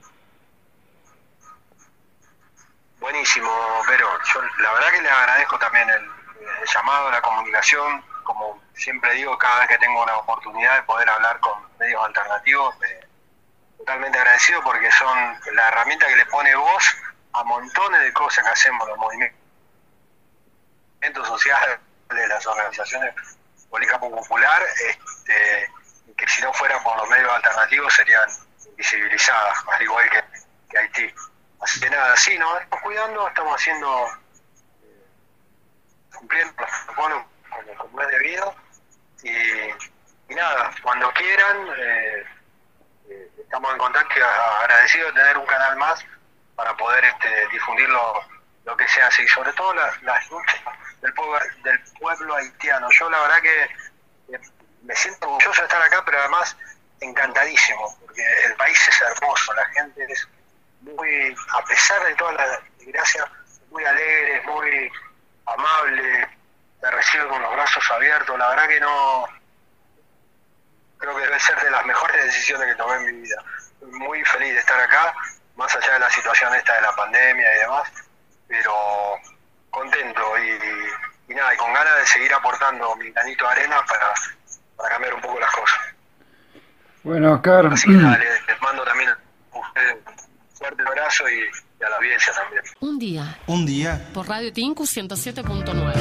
Speaker 14: Buenísimo, pero yo la verdad que les agradezco también el, el llamado, la comunicación, como siempre digo, cada vez que tengo una oportunidad de poder hablar con medios alternativos, eh, totalmente agradecido porque son la herramienta que le pone voz a montones de cosas que hacemos los movimientos sociales de las organizaciones políticas popular, este, que si no fuera por los medios alternativos serían invisibilizadas, al igual que, que Haití. Así que nada, sí, nos estamos cuidando, estamos haciendo, eh, cumpliendo los protocolos como, como es debido, y, y nada, cuando quieran, eh, eh, estamos en contacto, agradecidos de tener un canal más para poder este, difundir lo, lo que se hace, y sobre todo la, las luchas del pueblo, del pueblo haitiano. Yo la verdad que eh, me siento orgulloso de estar acá, pero además encantadísimo, porque el país es hermoso, la gente es muy, a pesar de todas las desgracias, muy alegre, muy amable, te recibe con los brazos abiertos. La verdad que no, creo que debe ser de las mejores decisiones que tomé en mi vida. Estoy muy feliz de estar acá, más allá de la situación esta de la pandemia y demás, pero contento y, y nada, y con ganas de seguir aportando mi granito de arena para, para cambiar un poco las cosas.
Speaker 9: Bueno, Oscar.
Speaker 14: Así que nada, les, les mando también a ustedes un fuerte abrazo y, y a la audiencia también.
Speaker 11: Un día.
Speaker 2: Un día.
Speaker 11: Por Radio Tinku ciento siete punto nueve.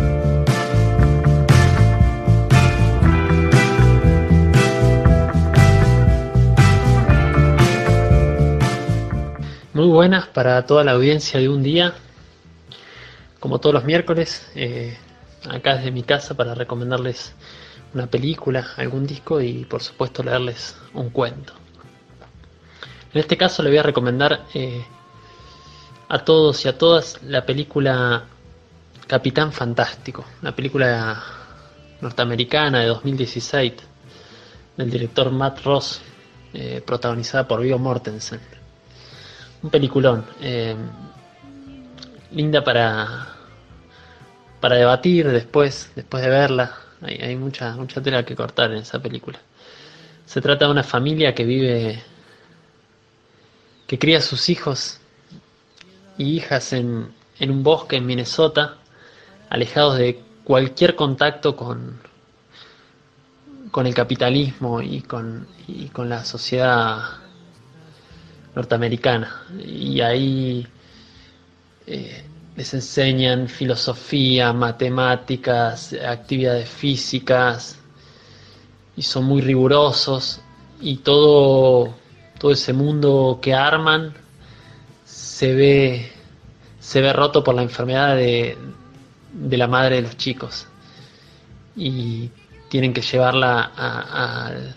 Speaker 15: Muy buenas para toda la audiencia de Un Día, como todos los miércoles, eh, acá desde mi casa para recomendarles una película, algún disco y por supuesto leerles un cuento. En este caso le voy a recomendar eh, a todos y a todas la película Capitán Fantástico, una película norteamericana de dos mil dieciséis del director Matt Ross, eh, protagonizada por Viggo Mortensen. Un peliculón, eh, linda para para debatir después después de verla. Hay, hay mucha mucha tela que cortar en esa película. Se trata de una familia que vive, que cría a sus hijos y hijas en, en un bosque en Minnesota, alejados de cualquier contacto con con el capitalismo y con, y con la sociedad norteamericana. Y ahí eh, les enseñan filosofía, matemáticas, actividades físicas, y son muy rigurosos, y todo, todo ese mundo que arman se ve, se ve roto por la enfermedad de, de la madre de los chicos, y tienen que llevarla a, a, al,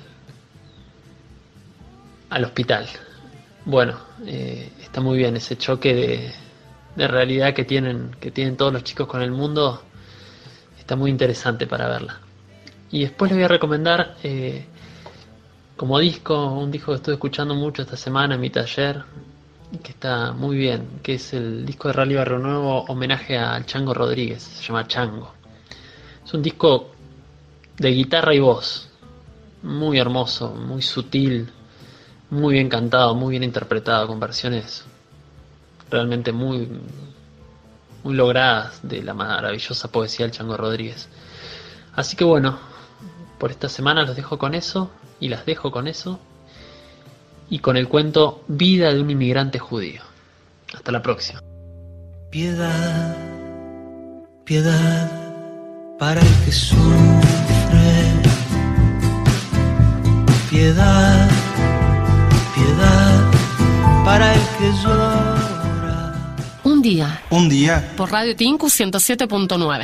Speaker 15: al hospital. Bueno, eh, está muy bien ese choque de, de realidad que tienen, que tienen todos los chicos con el mundo. Está muy interesante para verla. Y después les voy a recomendar eh, como disco, un disco que estuve escuchando mucho esta semana en mi taller, que está muy bien, que es el disco de Rally Barrio Nuevo, homenaje al Chango Rodríguez, se llama Chango. Es un disco de guitarra y voz, muy hermoso, muy sutil, muy bien cantado, muy bien interpretado, con versiones realmente muy, muy logradas de la maravillosa poesía del Chango Rodríguez. Así que bueno, por esta semana los dejo con eso, y las dejo con eso, y con el cuento Vida de un inmigrante judío. Hasta la próxima.
Speaker 16: Piedad, piedad para el que sufre, piedad, piedad para el que llora.
Speaker 11: Un día.
Speaker 2: Un día.
Speaker 11: Por Radio Tinku ciento siete punto nueve.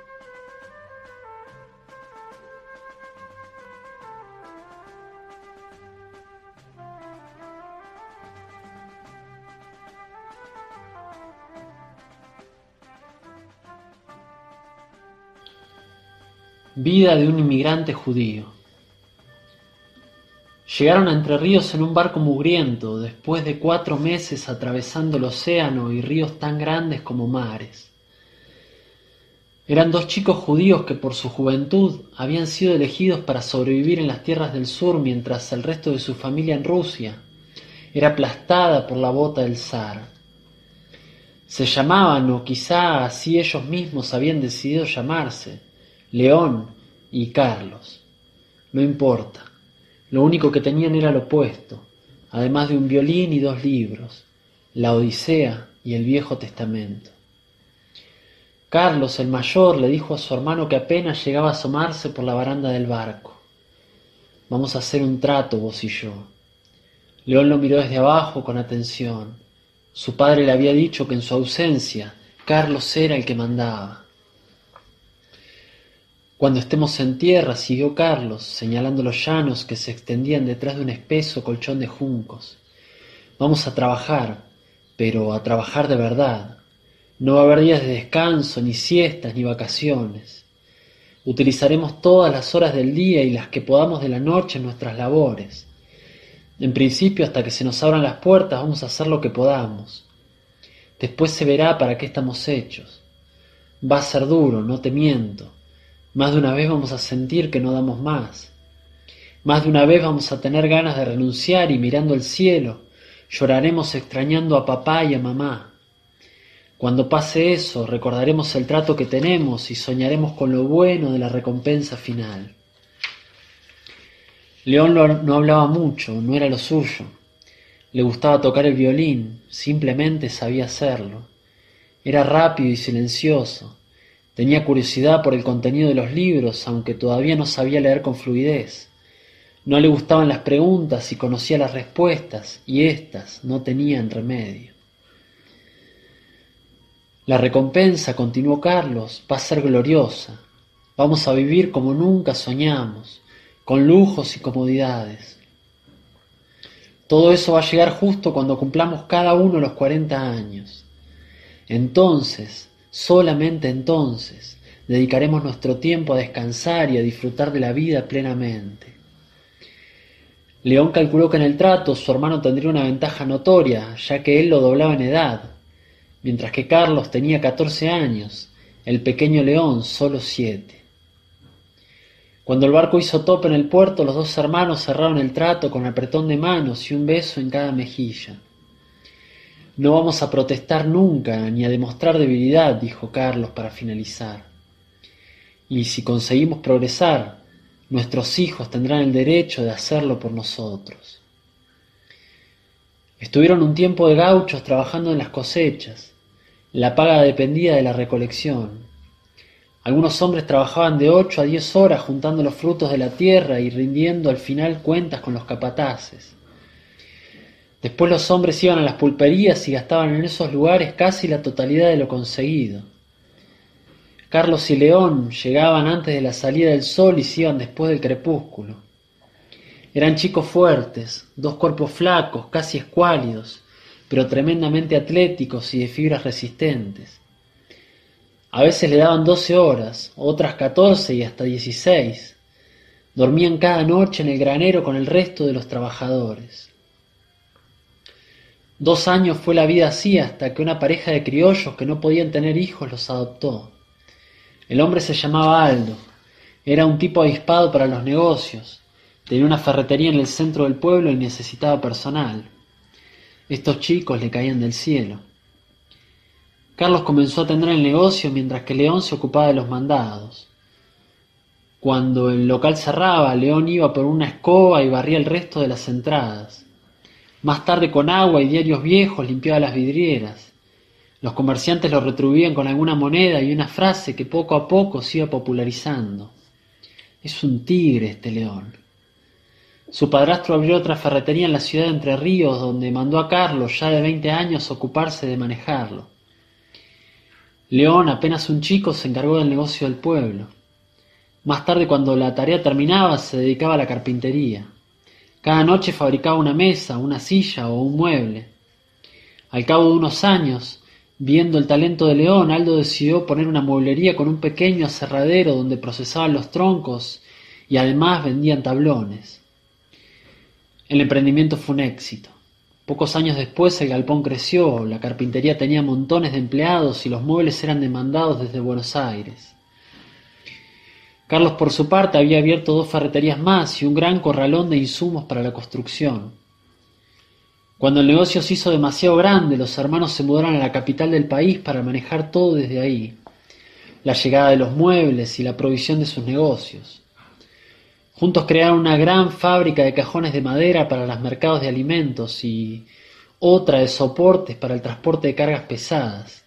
Speaker 15: Vida de un inmigrante judío. Llegaron a Entre Ríos en un barco mugriento, después de cuatro meses atravesando el océano y ríos tan grandes como mares. Eran dos chicos judíos que por su juventud habían sido elegidos para sobrevivir en las tierras del sur mientras el resto de su familia en Rusia era aplastada por la bota del zar. Se llamaban, o quizá así ellos mismos habían decidido llamarse, León y Carlos. No importa. Lo único que tenían era lo opuesto, además de un violín y dos libros, la Odisea y el Viejo Testamento. Carlos, el mayor, le dijo a su hermano que apenas llegaba a asomarse por la baranda del barco: «Vamos a hacer un trato, vos y yo». León lo miró desde abajo con atención. Su padre le había dicho que en su ausencia Carlos era el que mandaba. «Cuando estemos en tierra», siguió Carlos, señalando los llanos que se extendían detrás de un espeso colchón de juncos, «vamos a trabajar, pero a trabajar de verdad. No va a haber días de descanso, ni siestas, ni vacaciones. Utilizaremos todas las horas del día y las que podamos de la noche en nuestras labores. En principio, hasta que se nos abran las puertas, vamos a hacer lo que podamos. Después se verá para qué estamos hechos. Va a ser duro, no te miento. Más de una vez vamos a sentir que no damos más. Más de una vez vamos a tener ganas de renunciar y mirando el cielo, lloraremos extrañando a papá y a mamá. Cuando pase eso, recordaremos el trato que tenemos y soñaremos con lo bueno de la recompensa final». León no hablaba mucho, no era lo suyo. Le gustaba tocar el violín, simplemente sabía hacerlo. Era rápido y silencioso. Tenía curiosidad por el contenido de los libros, aunque todavía no sabía leer con fluidez. No le gustaban las preguntas y conocía las respuestas, y éstas no tenían remedio. «La recompensa», continuó Carlos, «va a ser gloriosa. Vamos a vivir como nunca soñamos, con lujos y comodidades. Todo eso va a llegar justo cuando cumplamos cada uno los cuarenta años. Entonces, solamente entonces, dedicaremos nuestro tiempo a descansar y a disfrutar de la vida plenamente». León calculó que en el trato su hermano tendría una ventaja notoria, ya que él lo doblaba en edad. Mientras que Carlos tenía catorce años, el pequeño León solo siete. Cuando el barco hizo tope en el puerto, los dos hermanos cerraron el trato con apretón de manos y un beso en cada mejilla. «No vamos a protestar nunca, ni a demostrar debilidad», dijo Carlos para finalizar. «Y si conseguimos progresar, nuestros hijos tendrán el derecho de hacerlo por nosotros. Estuvieron un tiempo de gauchos trabajando en las cosechas. La paga dependía de la recolección. Algunos hombres trabajaban de ocho a diez horas juntando los frutos de la tierra y rindiendo al final cuentas con los capataces. Después los hombres iban a las pulperías y gastaban en esos lugares casi la totalidad de lo conseguido. Carlos y León llegaban antes de la salida del sol y se iban después del crepúsculo. Eran chicos fuertes, dos cuerpos flacos, casi escuálidos, pero tremendamente atléticos y de fibras resistentes. A veces le daban doce horas, otras catorce y hasta dieciséis. Dormían cada noche en el granero con el resto de los trabajadores. Dos años fue la vida así hasta que una pareja de criollos que no podían tener hijos los adoptó. El hombre se llamaba Aldo. Era un tipo avispado para los negocios. Tenía una ferretería en el centro del pueblo y necesitaba personal. Estos chicos le caían del cielo. Carlos comenzó a atender el negocio mientras que León se ocupaba de los mandados. Cuando el local cerraba, León iba por una escoba y barría el resto de las entradas. Más tarde, con agua y diarios viejos, limpiaba las vidrieras. Los comerciantes lo retribuían con alguna moneda y una frase que poco a poco se iba popularizando. Es un tigre este León. Su padrastro abrió otra ferretería en la ciudad de Entre Ríos, donde mandó a Carlos, ya de veinte años, ocuparse de manejarlo. León, apenas un chico, se encargó del negocio del pueblo. Más tarde, cuando la tarea terminaba, se dedicaba a la carpintería. Cada noche fabricaba una mesa, una silla o un mueble. Al cabo de unos años, viendo el talento de León, Aldo decidió poner una mueblería con un pequeño aserradero donde procesaban los troncos y además vendían tablones. El emprendimiento fue un éxito. Pocos años después el galpón creció, la carpintería tenía montones de empleados y los muebles eran demandados desde Buenos Aires. Carlos, por su parte, había abierto dos ferreterías más y un gran corralón de insumos para la construcción. Cuando el negocio se hizo demasiado grande, los hermanos se mudaron a la capital del país para manejar todo desde ahí, la llegada de los muebles y la provisión de sus negocios. Juntos crearon una gran fábrica de cajones de madera para los mercados de alimentos y otra de soportes para el transporte de cargas pesadas.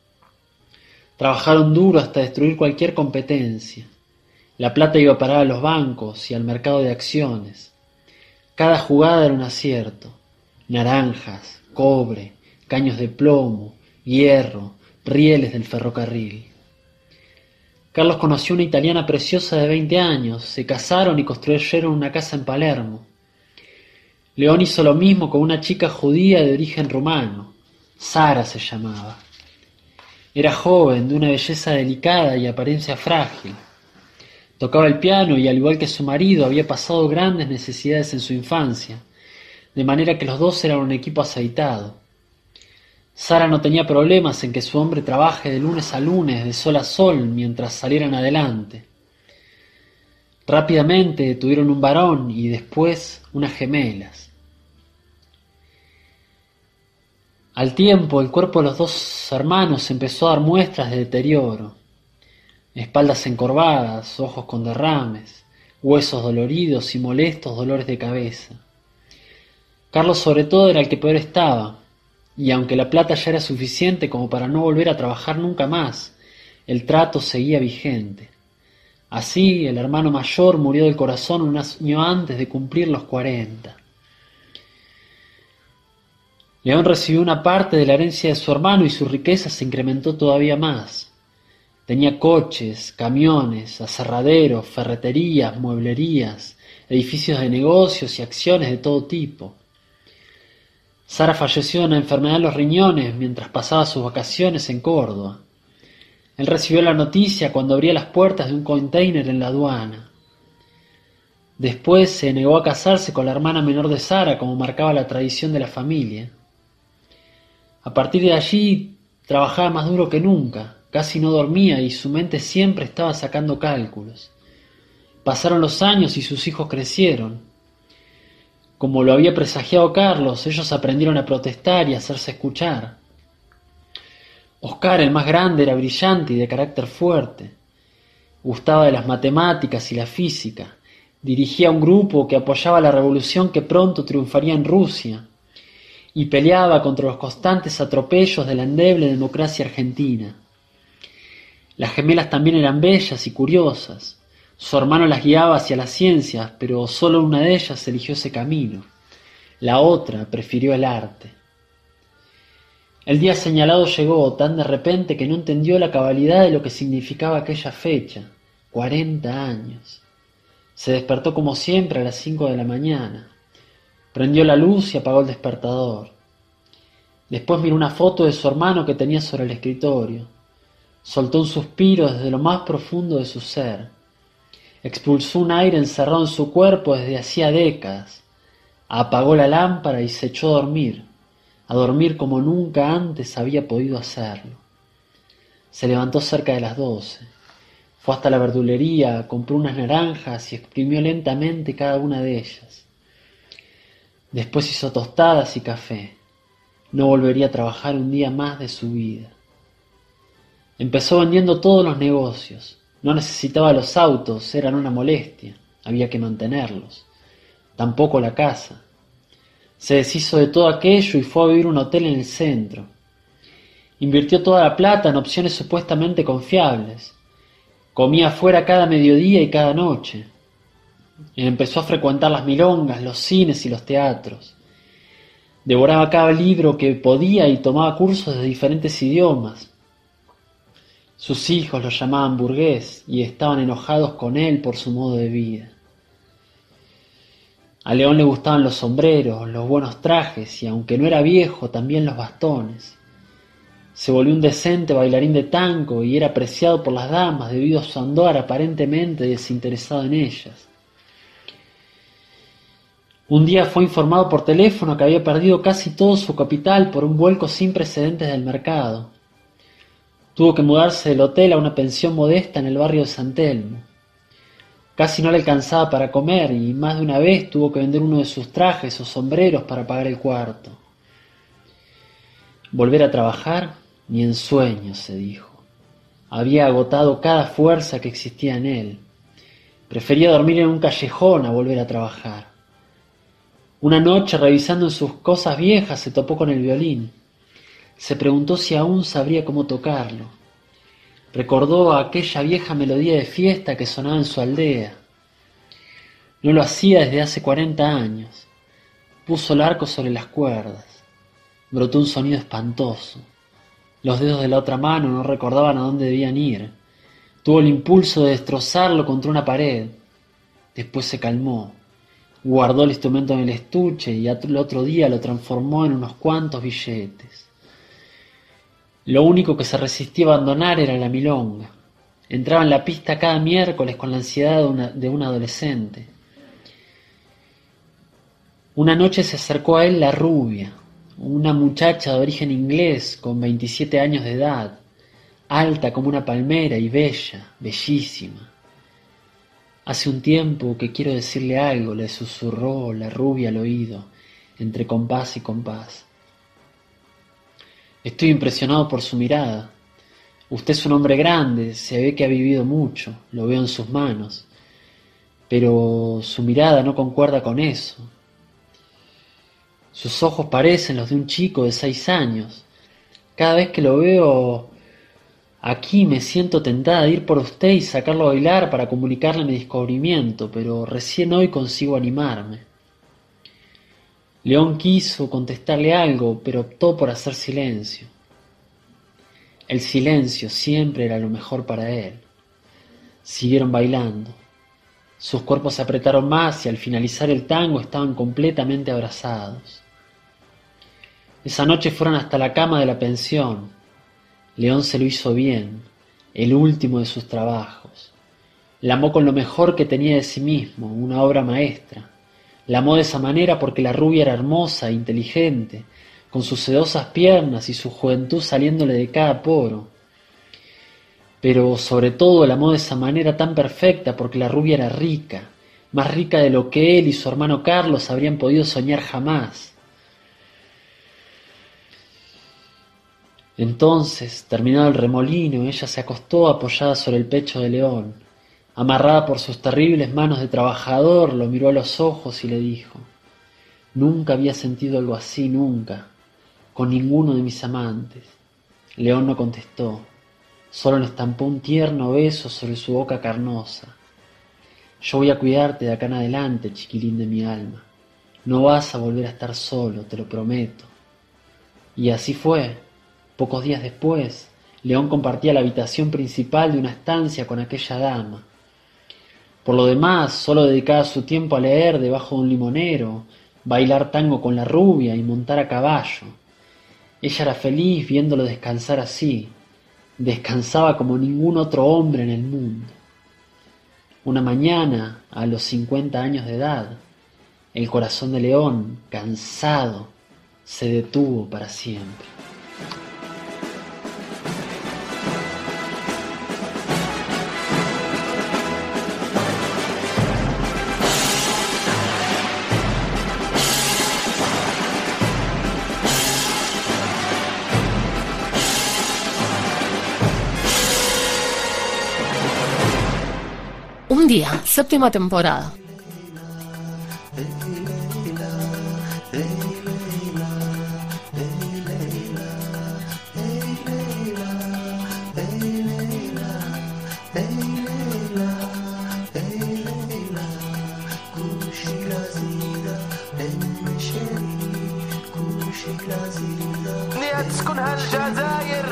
Speaker 15: Trabajaron duro hasta destruir cualquier competencia. La plata iba a parar a los bancos y al mercado de acciones. Cada jugada era un acierto. Naranjas, cobre, caños de plomo, hierro, rieles del ferrocarril. Carlos conoció una italiana preciosa de veinte años, se casaron y construyeron una casa en Palermo. León hizo lo mismo con una chica judía de origen rumano, Sara se llamaba. Era joven, de una belleza delicada y apariencia frágil. Tocaba el piano y, al igual que su marido, había pasado grandes necesidades en su infancia, de manera que los dos eran un equipo aceitado. Sara no tenía problemas en que su hombre trabaje de lunes a lunes, de sol a sol, mientras salieran adelante. Rápidamente tuvieron un varón y después unas gemelas. Al tiempo, el cuerpo de los dos hermanos empezó a dar muestras de deterioro. Espaldas encorvadas, ojos con derrames, huesos doloridos y molestos dolores de cabeza. Carlos, sobre todo, era el que peor estaba, y aunque la plata ya era suficiente como para no volver a trabajar nunca más, el trato seguía vigente. Así, el hermano mayor murió del corazón un año antes de cumplir los cuarenta. León recibió una parte de la herencia de su hermano y su riqueza se incrementó todavía más. Tenía coches, camiones, aserraderos, ferreterías, mueblerías, edificios de negocios y acciones de todo tipo. Sara falleció de una enfermedad en los riñones mientras pasaba sus vacaciones en Córdoba. Él recibió la noticia cuando abría las puertas de un container en la aduana. Después se negó a casarse con la hermana menor de Sara, como marcaba la tradición de la familia. A partir de allí trabajaba más duro que nunca, casi no dormía y su mente siempre estaba sacando cálculos. Pasaron los años y sus hijos crecieron. Como lo había presagiado Carlos, ellos aprendieron a protestar y a hacerse escuchar. Oscar, el más grande, era brillante y de carácter fuerte. Gustaba de las matemáticas y la física.
Speaker 17: Dirigía un grupo que apoyaba la revolución que pronto triunfaría en Rusia y peleaba contra los constantes atropellos de la endeble democracia argentina. Las gemelas también eran bellas y curiosas. Su hermano las guiaba hacia las ciencias, pero solo una de ellas eligió ese camino. La otra prefirió el arte. El día señalado llegó tan de repente que no entendió la cabalidad de lo que significaba aquella fecha, cuarenta años. Se despertó como siempre a las cinco de la mañana. Prendió la luz y apagó el despertador. Después miró una foto de su hermano que tenía sobre el escritorio. Soltó un suspiro desde lo más profundo de su ser. Expulsó un aire encerrado en su cuerpo desde hacía décadas. Apagó la lámpara y se echó a dormir, a dormir como nunca antes había podido hacerlo. Se levantó cerca de las doce. Fue hasta la verdulería, compró unas naranjas y exprimió lentamente cada una de ellas. Después hizo tostadas y café. No volvería a trabajar un día más de su vida. Empezó vendiendo todos los negocios. No necesitaba los autos, eran una molestia, había que mantenerlos. Tampoco la casa. Se deshizo de todo aquello y fue a vivir a un hotel en el centro. Invirtió toda la plata en opciones supuestamente confiables. Comía afuera cada mediodía y cada noche. Empezó a frecuentar las milongas, los cines y los teatros. Devoraba cada libro que podía y tomaba cursos de diferentes idiomas. Sus hijos lo llamaban burgués y estaban enojados con él por su modo de vida. A León le gustaban los sombreros, los buenos trajes y, aunque no era viejo, también los bastones. Se volvió un decente bailarín de tango y era apreciado por las damas debido a su andar aparentemente desinteresado en ellas. Un día fue informado por teléfono que había perdido casi todo su capital por un vuelco sin precedentes del mercado. Tuvo que mudarse del hotel a una pensión modesta en el barrio de San Telmo. Casi no le alcanzaba para comer y más de una vez tuvo que vender uno de sus trajes o sombreros para pagar el cuarto. Volver a trabajar, ni en sueños, se dijo. Había agotado cada fuerza que existía en él. Prefería dormir en un callejón a volver a trabajar. Una noche, revisando en sus cosas viejas, se topó con el violín. Se preguntó si aún sabría cómo tocarlo. Recordó aquella vieja melodía de fiesta que sonaba en su aldea. No lo hacía desde hace cuarenta años. Puso el arco sobre las cuerdas. Brotó un sonido espantoso. Los dedos de la otra mano no recordaban a dónde debían ir. Tuvo el impulso de destrozarlo contra una pared. Después se calmó. Guardó el instrumento en el estuche y el otro día lo transformó en unos cuantos billetes. Lo único que se resistía a abandonar era la milonga. Entraba en la pista cada miércoles con la ansiedad de una, de un adolescente. Una noche se acercó a él la rubia, una muchacha de origen inglés con veintisiete años de edad, alta como una palmera y bella, bellísima. Hace un tiempo que quiero decirle algo, le susurró la rubia al oído, entre compás y compás. Estoy impresionado por su mirada. Usted es un hombre grande, se ve que ha vivido mucho, lo veo en sus manos, pero su mirada no concuerda con eso. Sus ojos parecen los de un chico de seis años. Cada vez que lo veo aquí me siento tentada de ir por usted y sacarlo a bailar para comunicarle mi descubrimiento, pero recién hoy consigo animarme. León quiso contestarle algo, pero optó por hacer silencio. El silencio siempre era lo mejor para él. Siguieron bailando. Sus cuerpos se apretaron más y al finalizar el tango estaban completamente abrazados. Esa noche fueron hasta la cama de la pensión. León se lo hizo bien, el último de sus trabajos. La amó con lo mejor que tenía de sí mismo, una obra maestra. La amó de esa manera porque la rubia era hermosa e inteligente, con sus sedosas piernas y su juventud saliéndole de cada poro. Pero sobre todo la amó de esa manera tan perfecta porque la rubia era rica, más rica de lo que él y su hermano Carlos habrían podido soñar jamás. Entonces, terminado el remolino, ella se acostó apoyada sobre el pecho de León, Amarrada por sus terribles manos de trabajador, lo miró a los ojos y le dijo: nunca había sentido algo así, nunca, con ninguno de mis amantes. León no contestó, solo le estampó un tierno beso sobre su boca carnosa. Yo voy a cuidarte de acá en adelante, chiquilín de mi alma. No vas a volver a estar solo, te lo prometo. Y así fue. Pocos días después, León compartía la habitación principal de una estancia con aquella dama. Por lo demás, solo dedicaba su tiempo a leer debajo de un limonero, bailar tango con la rubia y montar a caballo. Ella era feliz viéndolo descansar así. Descansaba como ningún otro hombre en el mundo. Una mañana, a los cincuenta años de edad, el corazón de León, cansado, se detuvo para siempre.
Speaker 11: Un día, séptima temporada.
Speaker 16: نية تسكنها الجزائر،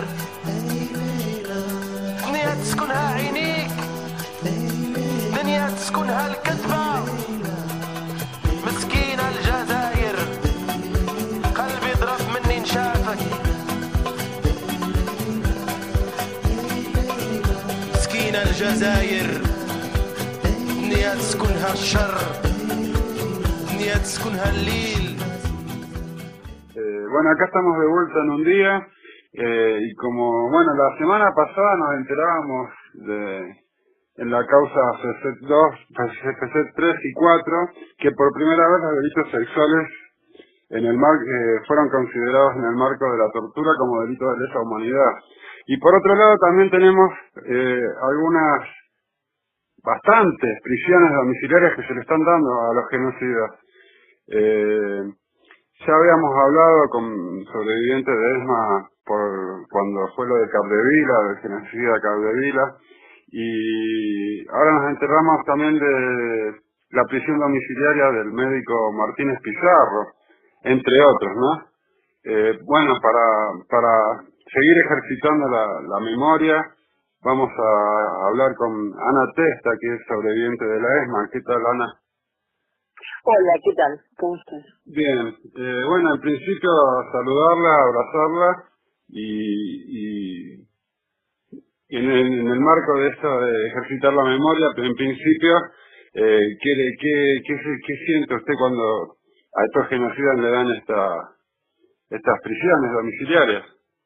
Speaker 16: نية تسكنها عينيك، دنيا تسكنها الكذبة. مسكينة الجزائر، قلبي ضرب مني نشافك. مسكينة الجزائر، دنيا تسكنها الشر، دنيا تسكنها الليل.
Speaker 23: Eh, bueno, acá estamos de vuelta en un día eh, y como, bueno, la semana pasada nos enterábamos de en la causa F C E T dos, F C E T tres y cuatro, que por primera vez los delitos sexuales en el mar, eh, fueron considerados en el marco de la tortura como delitos de lesa humanidad. Y por otro lado también tenemos eh, algunas, bastantes prisiones domiciliarias que se le están dando a los genocidas. Eh, ya habíamos hablado con sobrevivientes de ESMA por cuando fue lo de Capdevila, del genocida de Capdevila, y ahora nos enteramos también de la prisión domiciliaria del médico Martínez Pizarro, entre otros, ¿no? Eh, bueno, para, para seguir ejercitando la, la memoria, vamos a hablar con Ana Testa, que es sobreviviente de la ESMA. ¿Qué tal, Ana?
Speaker 3: Hola, ¿qué tal? ¿Cómo estás?
Speaker 23: Bien, eh, bueno, en principio saludarla, abrazarla y, y en, el, en el marco de esto de ejercitar la memoria, en principio, eh, ¿qué, qué, qué, qué siente usted cuando a estos genocidas le dan esta, estas prisiones domiciliarias?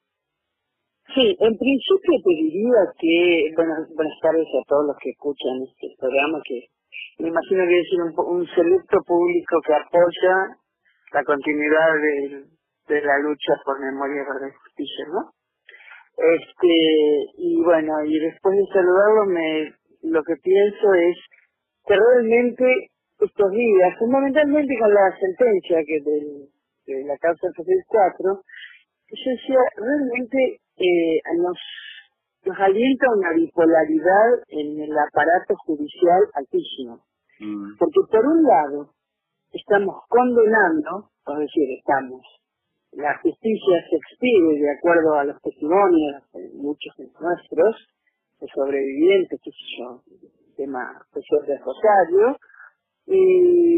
Speaker 3: Sí, en principio te diría que, bueno, buenas tardes a todos los que escuchan este programa, que me imagino que es un, un selecto público que apoya la continuidad de, de la lucha por memoria, verdad y justicia, ¿no? Este, y bueno, y después de saludarlo, me, lo que pienso es que realmente estos días, fundamentalmente con la sentencia que del, de la causa F C E T cuatro, yo decía, realmente eh, nos, nos alienta una bipolaridad en el aparato judicial altísimo. Mm. Porque por un lado estamos condenando, es decir, estamos, la justicia se expide de acuerdo a los testimonios, muchos de nuestros, de sobrevivientes, qué sé yo, el tema especial de Rosario, y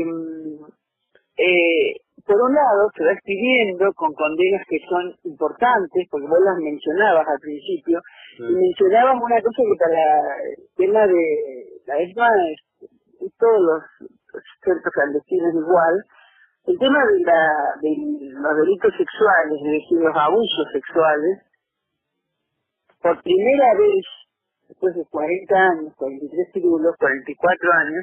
Speaker 3: eh, por un lado se va expidiendo con condenas que son importantes, porque vos las mencionabas al principio, sí. Y mencionabas una cosa que para el tema de la ESMA, y todos los centros clandestinos igual, el tema de, la, de los delitos sexuales, es decir, los abusos sexuales, por primera vez, después de cuarenta años, cuarenta y tres títulos, cuarenta y cuatro años,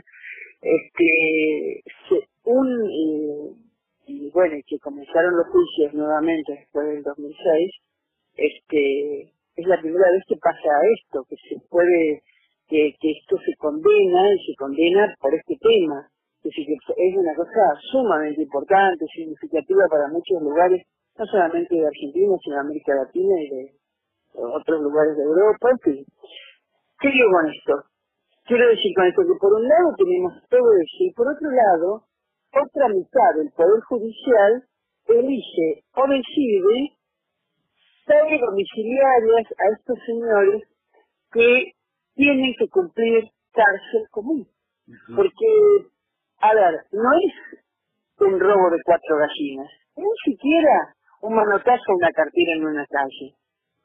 Speaker 3: este, se, un, eh, y bueno, que comenzaron los juicios nuevamente después del dos mil seis, este, es la primera vez que pasa esto, que se puede que, que esto se condena y se condena por este tema. Es decir, que es una cosa sumamente importante, significativa para muchos lugares, no solamente de Argentina, sino de América Latina y de otros lugares de Europa, en fin. ¿Qué digo con esto? Quiero decir con esto que por un lado tenemos todo eso y por otro lado, otra mitad del Poder Judicial elige o decide darle domiciliarias a estos señores que tienen que cumplir cárcel común. Porque, a ver, no es un robo de cuatro gallinas, ni siquiera un manotazo a una cartera en una calle.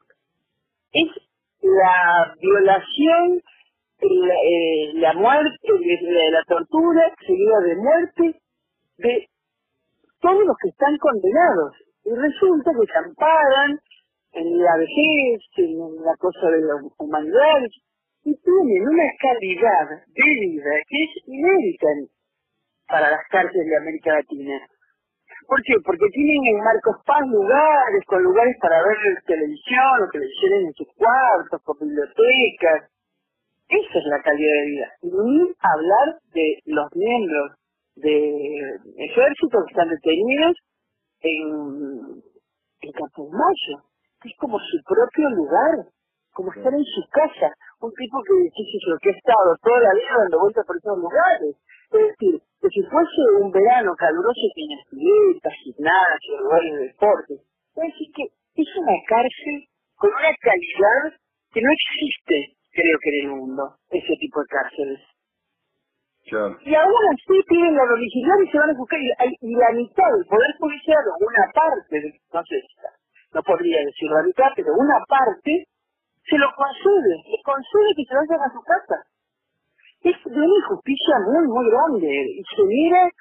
Speaker 3: Es la violación, la, eh, la muerte, la, la tortura seguida de muerte de todos los que están condenados. Y resulta que se amparan en la vejez, en la cosa de la humanidad, y tienen una calidad de vida que es inédita para las cárceles de América Latina. ¿Por qué? Porque tienen en Marcos Paz lugares, con lugares para ver televisión, o televisiones en sus cuartos, con bibliotecas. Esa es la calidad de vida. Ni hablar de los miembros del ejército que están detenidos en, en Campo de Mayo. Es como su propio lugar, como estar en su casa. Un tipo que, qué sé yo, que ha estado toda la vida dando vueltas por esos lugares. Es decir, que si fuese un verano caluroso tiene piletas, gimnasio, lugares de deporte. Es decir, que es una cárcel con una calidad que no existe, creo que en el mundo, ese tipo de cárceles.
Speaker 23: Claro.
Speaker 3: Y aún así piden la domiciliaria y se van a buscar, y, y la mitad del Poder Judicial, o una parte, de, no sé, no podría decir la mitad, pero una parte, se lo concede, le concede que se vayan a su casa. Es de una injusticia muy, muy grande, y genera,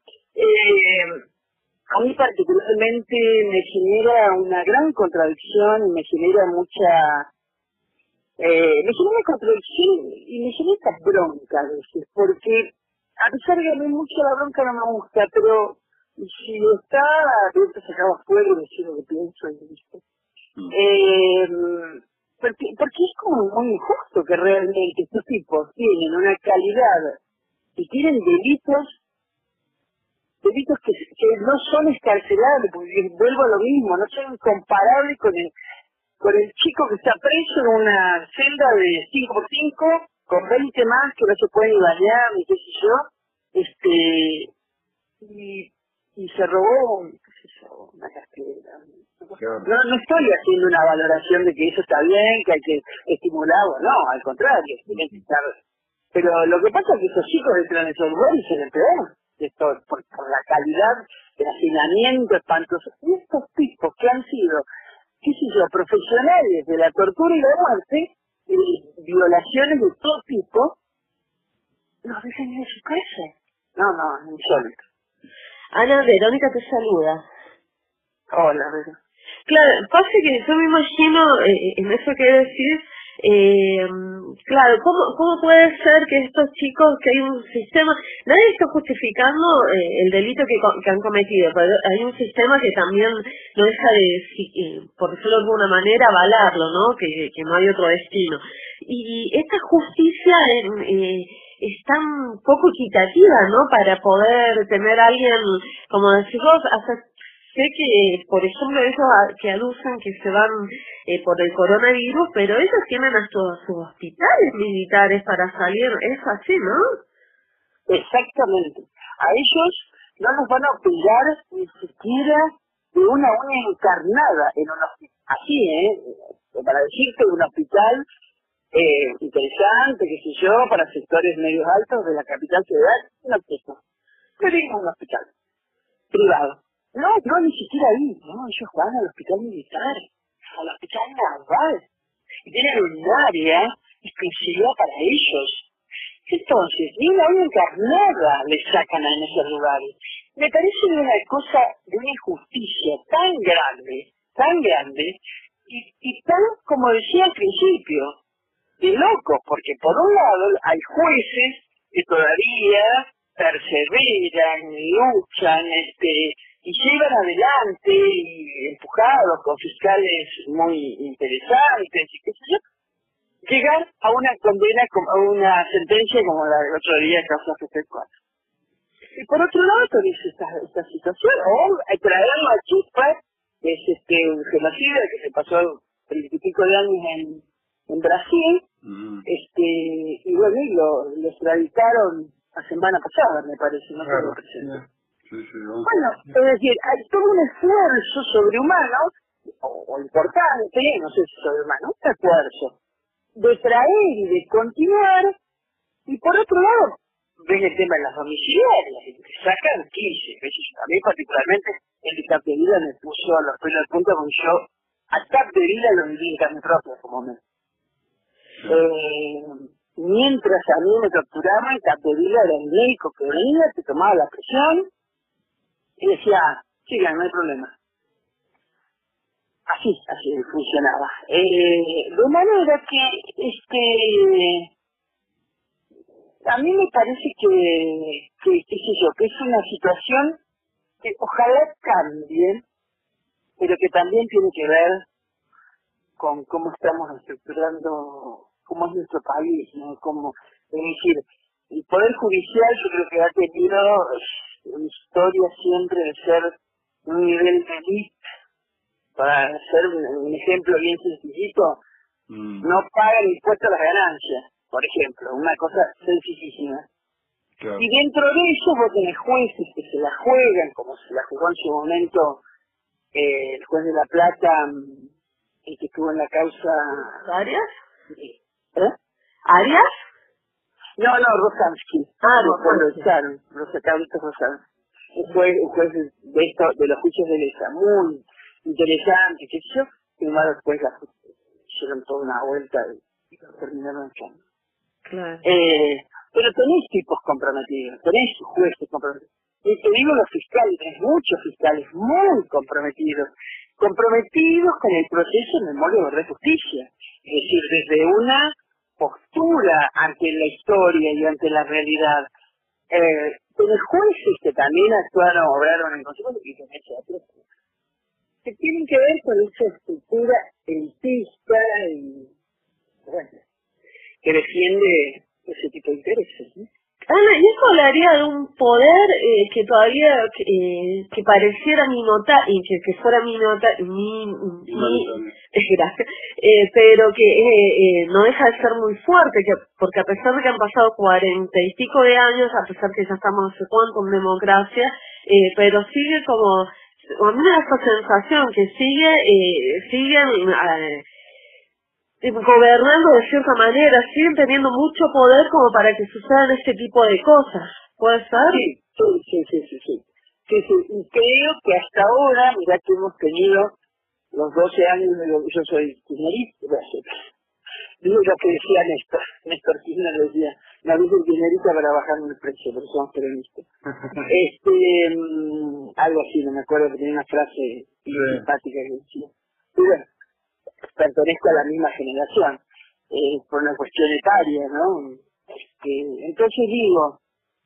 Speaker 3: eh, a mí particularmente me genera una gran contradicción, y me genera mucha, eh, me genera contradicción, y me genera bronca a veces, porque a pesar de que a mí mucho la bronca no me gusta, pero si está, tengo que sacar afuera y decir lo que pienso y listo. Eh, porque, porque es como muy injusto que realmente estos tipos tienen una calidad y tienen delitos, delitos que, que no son escarcelables, porque vuelvo a lo mismo, no son incomparables con el, con el chico que está preso en una celda de cinco por cinco, con veinte más que no se pueden ni bañar, ni qué sé yo, este, y, y se robó, qué sé yo, una cartera. No, no estoy haciendo una valoración de que eso está bien, que hay que estimularlo, no, al contrario, tienen que estar. Pero lo que pasa es que esos chicos entran en esos lugares y se les peor, esto, por, por la calidad del hacinamiento espantoso. Y estos tipos que han sido, qué sé yo, profesionales de la tortura y la muerte, y violaciones de todo tipo, los dejan en su casa. No, no, insólito.
Speaker 24: Ana, Verónica te saluda.
Speaker 3: Hola, Verónica.
Speaker 24: Claro, pasa que yo me imagino, eh, en eso que decís, eh, claro, ¿cómo, ¿cómo puede ser que estos chicos, que hay un sistema, nadie está justificando eh, el delito que, que han cometido, pero hay un sistema que también no deja de, eh, por decirlo de alguna manera, avalarlo, ¿no? Que, que no hay otro destino. Y esta justicia eh, es tan poco equitativa, ¿no? Para poder tener a alguien, como decís vos, hacer. Sé que, por ejemplo, ellos que aducen que se van eh, por el coronavirus, pero ellos tienen a sus, sus hospitales militares para salir, es así, ¿no?
Speaker 3: Exactamente. A ellos no nos van a obligar ni siquiera de una uña encarnada en un hospital. Así, ¿eh? Para decirte, un hospital eh, interesante, qué sé yo, para sectores medios altos de la capital ciudad, no eso. Pero es un hospital privado. No, no, ni siquiera ahí, no, ellos van al hospital militar, al hospital naval, y tienen un área exclusiva para ellos. Entonces, ni una vida encarnada le sacan en esos lugares. Me parece de una cosa, de una injusticia tan grande, tan grande, y, y tan, como decía al principio, de locos, porque por un lado hay jueces que todavía perseveran, luchan, este, y llevan adelante, y empujados con fiscales muy interesantes, y qué sé yo. llegar a una condena, a una sentencia como la del otro día que pasó hace tres cuatro. Y por otro lado tenés esta, esta situación, o traerlo a Chispa, que es este un genocida que se pasó treinta y pico de años en, en Brasil, mm. este y bueno, y lo, lo extraditaron la semana pasada, me parece, no claro, tengo presente.
Speaker 23: Sí, sí, vamos.
Speaker 3: Bueno, es decir, hay todo un esfuerzo sobrehumano, o, o importante, no sé si sobrehumano, un esfuerzo de traer y de continuar, y por otro lado, ves el tema de las domiciliarias, que sacan quince veces. A mí particularmente, el de Capdevila me puso a los pelos de punta con yo, a Capdevila lo viví en carne propia, como me. Eh, mientras a mí me torturaban, Capdevila era el médico que venía, te tomaba la presión, y decía, sigan, no hay problema. Así, así funcionaba. Eh, de manera que, este... a mí me parece que, que, qué sé yo, que es una situación que ojalá cambie, pero que también tiene que ver con cómo estamos estructurando, cómo es nuestro país, ¿no? Cómo, es decir, el Poder Judicial yo creo que ha tenido una historia siempre de ser un nivel de elite, para hacer un, un ejemplo bien sencillito, mm. no pagan impuestos a las ganancias. Por ejemplo, una cosa sencillísima. Claro. Y dentro de eso vos tenés jueces que se la juegan, como se la jugó en su momento eh, el juez de La Plata, el que estuvo en la causa...
Speaker 24: ¿Arias?
Speaker 3: ¿Eh?
Speaker 24: ¿Arias?
Speaker 3: No, no, Rosansky.
Speaker 24: Ah,
Speaker 3: Rosansky. Lo echaron, los Carlitos Rosansky. Un juez, un juez de, esto, de los juicios de Lesa, muy interesante, qué sé yo, y más después la, hicieron toda una vuelta y lo terminaron echando.
Speaker 24: Claro.
Speaker 3: Eh, pero tenés tipos comprometidos, tenés jueces comprometidos. Y te digo los fiscales, tenés muchos fiscales muy comprometidos, comprometidos con el proceso en memoria de justicia. Es decir, desde una postura ante la historia y ante la realidad. Eh, tenés jueces que también actuaron, obraron en consecuencia y tenés otros que tienen que ver con esa estructura elitista y, bueno, que defiende ese tipo de intereses, ¿no?
Speaker 24: Ana, y eso hablaría de un poder eh, que todavía eh, que pareciera minota y que, que fuera minota mi, mi, gracias, eh, pero que eh, eh, no deja de ser muy fuerte, que porque a pesar de que han pasado cuarenta y pico de años, a pesar que ya estamos no sé cuánto en democracia, eh, pero sigue como, a mí me da esta sensación que sigue, eh, siguen eh, gobernando de cierta manera, siguen teniendo mucho poder como para que sucedan este tipo de cosas. ¿Puede ser?
Speaker 3: Sí, sí, sí, sí, sí, sí. sí, sí. Y creo que hasta ahora, mirá que hemos tenido los doce años, de lo, yo soy kirchnerista, digo lo que decía Néstor, Néstor Kirchner decía, no dicen kirchnerista para bajar el precio, pero somos peronistas. este, um, algo así, no me acuerdo, que tenía una frase sí. simpática que decía. Y bueno, pertenezco a la misma generación, eh, por una cuestión etaria, ¿no? Este, entonces digo,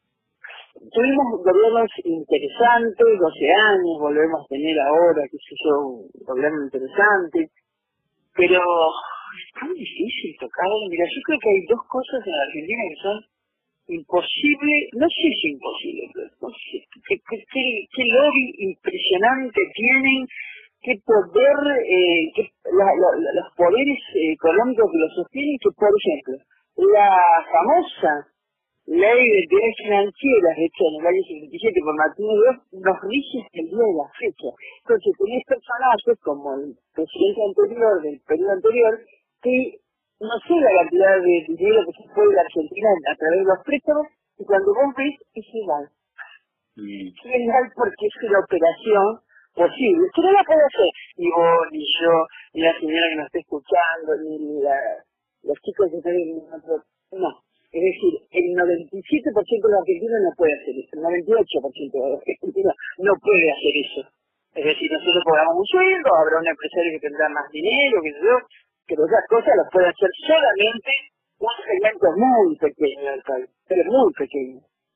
Speaker 3: tuvimos gobiernos interesantes, doce años, volvemos a tener ahora, qué sé yo, un gobierno interesante, pero es tan difícil tocarlo. Mira, yo creo que hay dos cosas en la Argentina que son imposibles, no sé si imposibles, pero no sé, qué, qué, qué, qué lobby impresionante tienen, qué poder, eh, qué, la, la, los poderes eh, económicos que lo sostienen, que por ejemplo, la famosa ley de entidades financieras hecha en el año setenta y siete por Martínez Gross nos rige hasta el día de la fecha. Entonces tenés personajes como el presidente anterior, del periodo anterior, que no sé la cantidad de dinero que se fue de la Argentina a través de los préstamos, y cuando vos ves es ilegal. Mm. Es ilegal porque es una operación posible, que no la puede hacer ni vos, ni yo, ni la señora que nos está escuchando, ni la, los chicos que están en otro, no. Es decir, el noventa y siete por ciento de los argentinos no puede hacer eso, el noventa y ocho por ciento de los argentinos no puede hacer eso. Es decir, nosotros cobramos un sueldo, habrá un empresario que tendrá más dinero, que yo, pero esas cosas las puede hacer solamente un segmento muy pequeño del país, pero muy pequeño.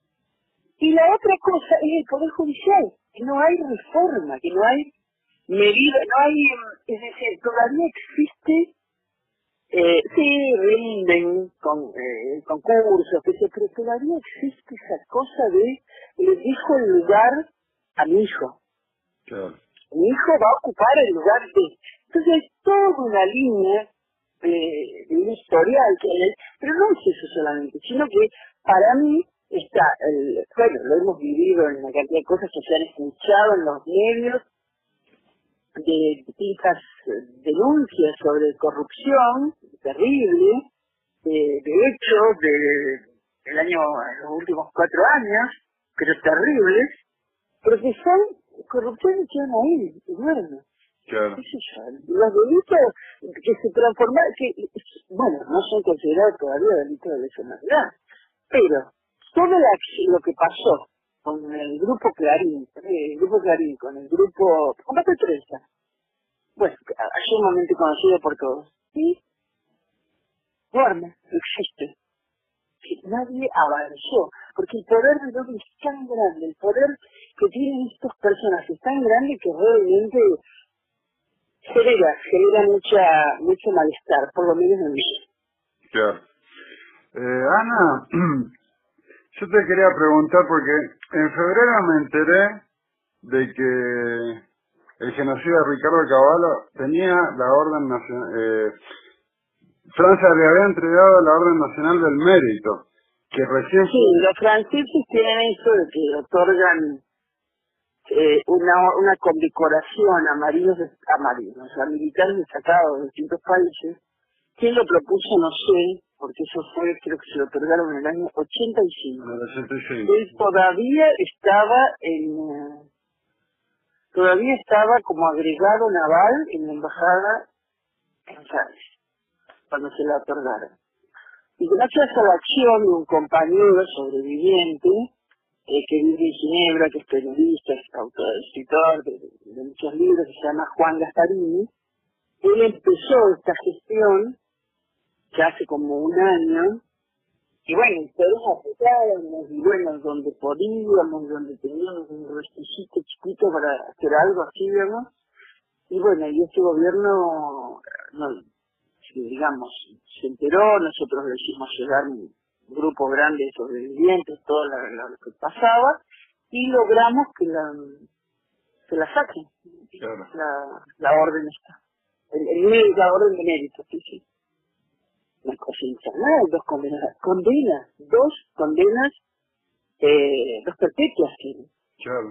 Speaker 3: Y la otra cosa es el Poder Judicial, que no hay reforma, que no hay medida, no hay, es decir, todavía existe Eh, sí, rinden con eh, concursos, pero todavía existe esa cosa de le dejo el lugar a mi hijo.
Speaker 23: Claro.
Speaker 3: Mi hijo va a ocupar el lugar de... Entonces hay toda una línea de, de un historial que hay, pero no es eso solamente, sino que para mí está, el, bueno, lo hemos vivido en una cantidad de cosas que se han escuchado en los medios, de distintas denuncias sobre corrupción terrible, de, de hechos de, del año, los últimos cuatro años, pero terribles, pero que son corrupciones que van ahí, y duermen.
Speaker 23: Claro.
Speaker 3: ¿Qué sé yo? Los delitos que se transformaron, que, bueno, no son considerados todavía delitos de lesa humanidad, pero todo la, lo que pasó con el grupo Clarín, el grupo Clarín, con el grupo, con Pato Teresa, bueno, sumamente conocido por todos, y duerme, existe. Que nadie avanzó, porque el poder de Dios es tan grande, el poder que tienen estas personas es tan grande que realmente genera, genera mucha, mucho malestar, por lo menos en mí.
Speaker 23: Claro. Eh, Ana, yo te quería preguntar porque en febrero me enteré de que el genocida Ricardo Cavallo tenía la orden nacional, eh, Francia le había entregado la orden nacional del mérito, que recién...
Speaker 3: Sí, los franceses tienen eso de que otorgan eh, una, una condecoración a marinos, a marinos, a militares destacados de distintos países. ¿Quién lo propuso? No sé, porque eso fue, creo que se lo otorgaron en el año ochenta y cinco.
Speaker 23: En el ochenta y cinco.
Speaker 3: Él todavía estaba en... todavía estaba como agregado naval en la embajada en Francia, cuando se la otorgaron. Y gracias a la acción de un compañero sobreviviente, eh, que vive en Ginebra, que es periodista, es autor, escritor de, de muchos libros, que se llama Juan Gasparini, él empezó esta gestión ya hace como un año, y bueno, todos apoyábamos, y bueno, donde podíamos, donde teníamos un requisito chiquito para hacer algo así, digamos, y bueno, y este gobierno, no, digamos, se enteró, nosotros le hicimos llegar un grupo grande de sobrevivientes, todo la, la, lo que pasaba, y logramos que la, que la saquen,
Speaker 23: claro.
Speaker 3: la, la orden está, el, el, la orden de mérito, sí, sí. Una cosa infernal, dos condenas, condenas, dos condenas, eh, dos perpetuas tienen.
Speaker 23: Claro.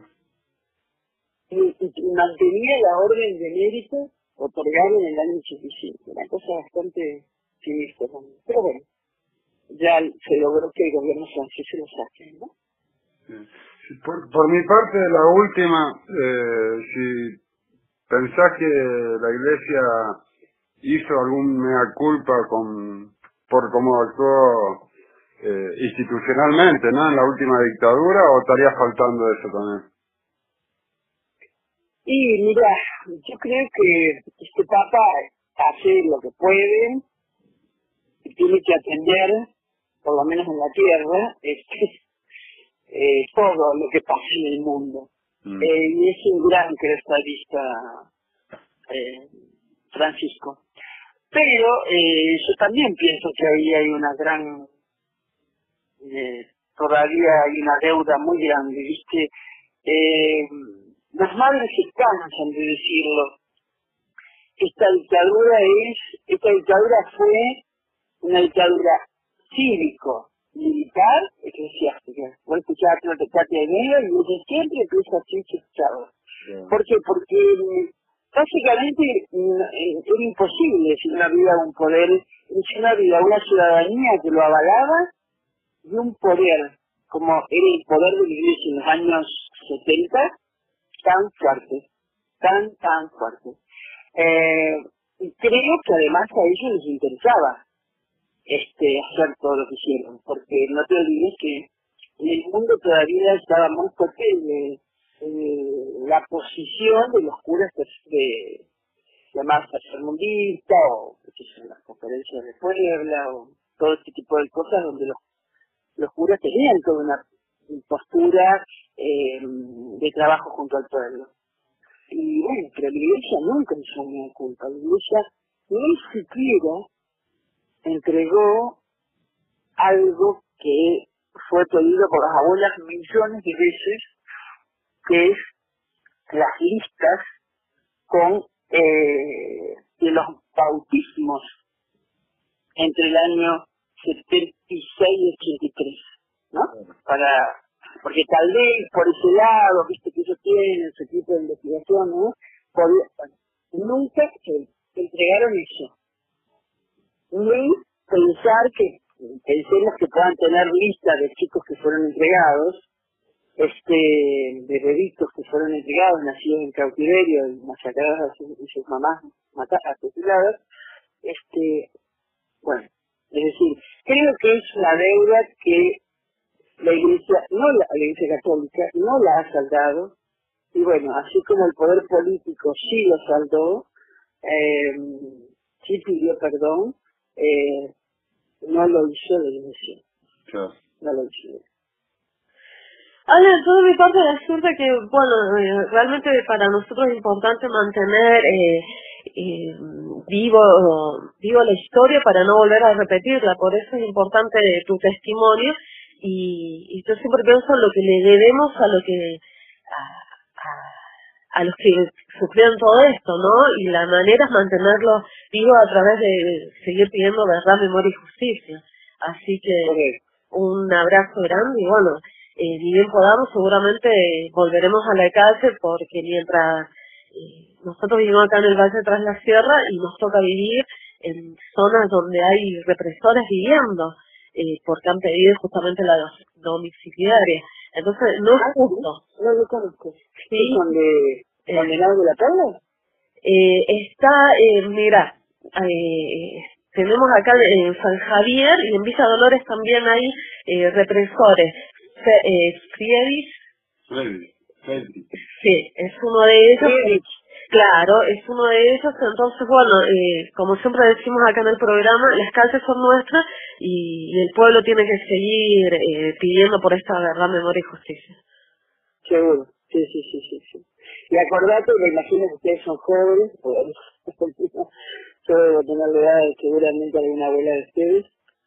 Speaker 3: Y, y, y mantenía la orden de mérito otorgada en el año ochenta y cinco, una cosa bastante sinistra también. Pero bueno, ya se logró que el gobierno francés se lo saque, ¿no?
Speaker 23: Sí. Por, por mi parte, la última, eh, si pensás que la Iglesia hizo algún mea culpa con por cómo actuó eh, institucionalmente, ¿no? En la última dictadura, ¿o estaría faltando eso también?
Speaker 3: Y mira, yo creo que este Papa hace lo que puede, y tiene que atender, por lo menos en la tierra, este, eh, todo lo que pasa en el mundo. Mm. Eh, y es un gran crestadista, eh, Francisco. Pero eh, yo también pienso que ahí hay una gran, eh, todavía hay una deuda muy grande, ¿viste? Eh, las madres se cansan de decirlo. Esta dictadura es, esta dictadura fue una dictadura cívico-militar eclesiástica. Voy a escuchar a Tecate de Medio y desde siempre empieza así escuchado. ¿Por qué? Porque básicamente era imposible si no había un poder, si no había una ciudadanía que lo avalaba y un poder, como era el poder de la Iglesia en los años setenta, tan fuerte, tan, tan fuerte. Eh, y creo que además a ellos les interesaba este hacer todo lo que hicieron, porque no te olvides que en el mundo todavía estaba muy fuerte de, de la posición de los curas de llamadas tercermundistas o que son las conferencias de Puebla o todo este tipo de cosas donde los, los curas tenían toda una postura eh, de trabajo junto al pueblo. Y bueno, pero la Iglesia nunca hizo una culpa. La Iglesia ni siquiera entregó algo que fue pedido por las abuelas millones de veces, que es las listas con eh, de los bautismos entre el año setenta y seis y ochenta y tres, ¿no? Para, porque tal vez por ese lado, viste que ellos tienen su tipo de investigación, ¿no? Podía, nunca se entregaron eso. Ni pensar que, pensemos que puedan tener listas de chicos que fueron entregados, este, de bebitos que fueron entregados, nacidos en cautiverio y masacrados a sus, a sus mamás, matadas, asesinadas, este, bueno, es decir, creo que es una deuda que la Iglesia, no la, la Iglesia Católica, no la ha saldado, y bueno, así como el poder político sí lo saldó, eh, sí pidió perdón, eh, no lo hizo la Iglesia.
Speaker 23: Claro.
Speaker 3: No lo hizo.
Speaker 24: Ale, todo mi parte resulta que, bueno, eh, realmente para nosotros es importante mantener eh, eh, vivo vivo la historia para no volver a repetirla, por eso es importante tu testimonio, y, y yo siempre pienso en lo que le debemos a lo que a, a, a los que sufrieron todo esto, ¿no? Y la manera es mantenerlo vivo a través de seguir pidiendo verdad, memoria y justicia. Así que un abrazo grande y bueno, Eh, ni bien podamos, seguramente eh, volveremos a la calle, porque mientras eh, nosotros vivimos acá en el Valle Tras la Sierra y nos toca vivir en zonas donde hay represores viviendo, eh, porque han pedido justamente la domiciliaria. Entonces, no es justo.
Speaker 3: No lo conozco.
Speaker 24: Sí.
Speaker 3: ¿Donde condenados de la tabla?
Speaker 24: Eh, está, eh, mira, eh, tenemos acá en San Javier y en Villa Dolores también hay eh, represores. Eh, Friedrich,
Speaker 23: Friedrich, Friedrich.
Speaker 24: Sí, es uno de ellos. Friedrich. Claro, es uno de ellos. Entonces, bueno, eh, como siempre decimos acá en el programa, las calles son nuestras y, y el pueblo tiene que seguir eh, pidiendo por esta verdad, memoria y justicia.
Speaker 3: Seguro, sí, sí, sí, sí, sí. Y acordate, me imagino que ustedes son jóvenes, yo debo tener la edad de seguramente alguna abuela de ustedes.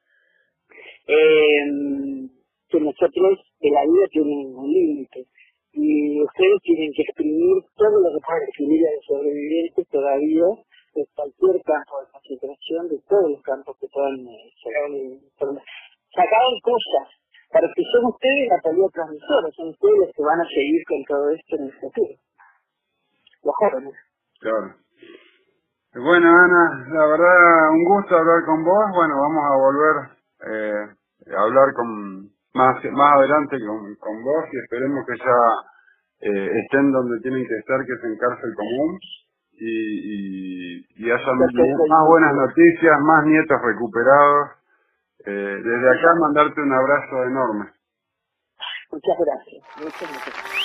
Speaker 3: Eh, que nosotros de la vida tienen un límite y ustedes tienen que exprimir todo lo que pueden exprimir a los sobrevivientes todavía de cualquier campo de concentración, de todos los campos que puedan eh, sacar, sacar cosas, para que son ustedes la tarea transmisora, son ustedes los que van a seguir con todo esto en el futuro, los jóvenes.
Speaker 23: Claro. Bueno, Ana, la verdad un gusto hablar con vos. Bueno, vamos a volver eh, a hablar con Más, más adelante con, con vos y esperemos que ya eh, estén donde tienen que estar, que es en cárcel común, y, y, y haya más buenas noticias, más nietos recuperados. Eh, desde acá mandarte un abrazo enorme.
Speaker 3: Muchas gracias. Muchas gracias.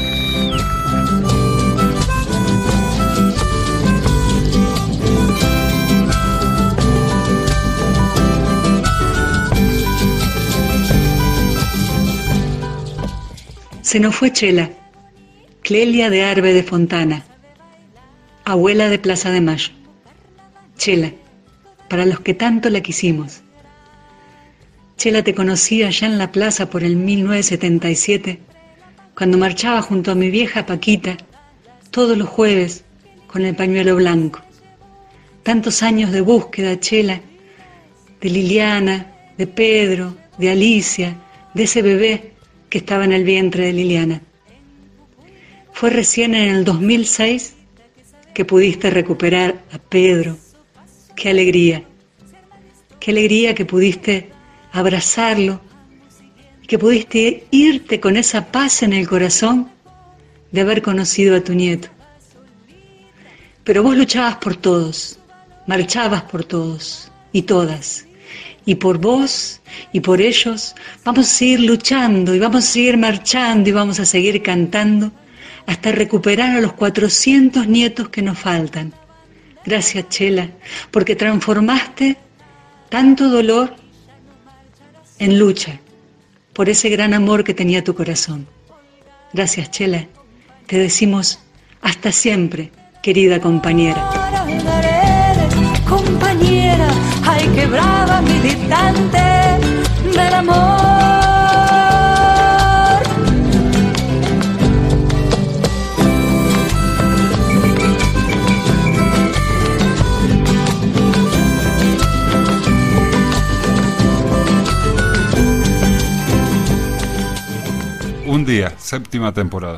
Speaker 5: Se nos fue Chela, Clelia de Arbe de Fontana, abuela de Plaza de Mayo. Chela, para los que tanto la quisimos. Chela, te conocí allá en la plaza por el mil novecientos setenta y siete, cuando marchaba junto a mi vieja Paquita, todos los jueves, con el pañuelo blanco. Tantos años de búsqueda, Chela, de Liliana, de Pedro, de Alicia, de ese bebé que estaba en el vientre de Liliana. Fue recién en el dos mil seis que pudiste recuperar a Pedro. ¡Qué alegría! ¡Qué alegría que pudiste abrazarlo y que pudiste irte con esa paz en el corazón de haber conocido a tu nieto! Pero vos luchabas por todos, marchabas por todos y todas. Y por vos y por ellos vamos a seguir luchando y vamos a seguir marchando y vamos a seguir cantando hasta recuperar a los cuatrocientos nietos que nos faltan. Gracias, Chela, porque transformaste tanto dolor en lucha por ese gran amor que tenía tu corazón. Gracias, Chela. Te decimos hasta siempre, querida compañera.
Speaker 12: Compañera, hay que brava militante del amor.
Speaker 9: Un día, séptima temporada.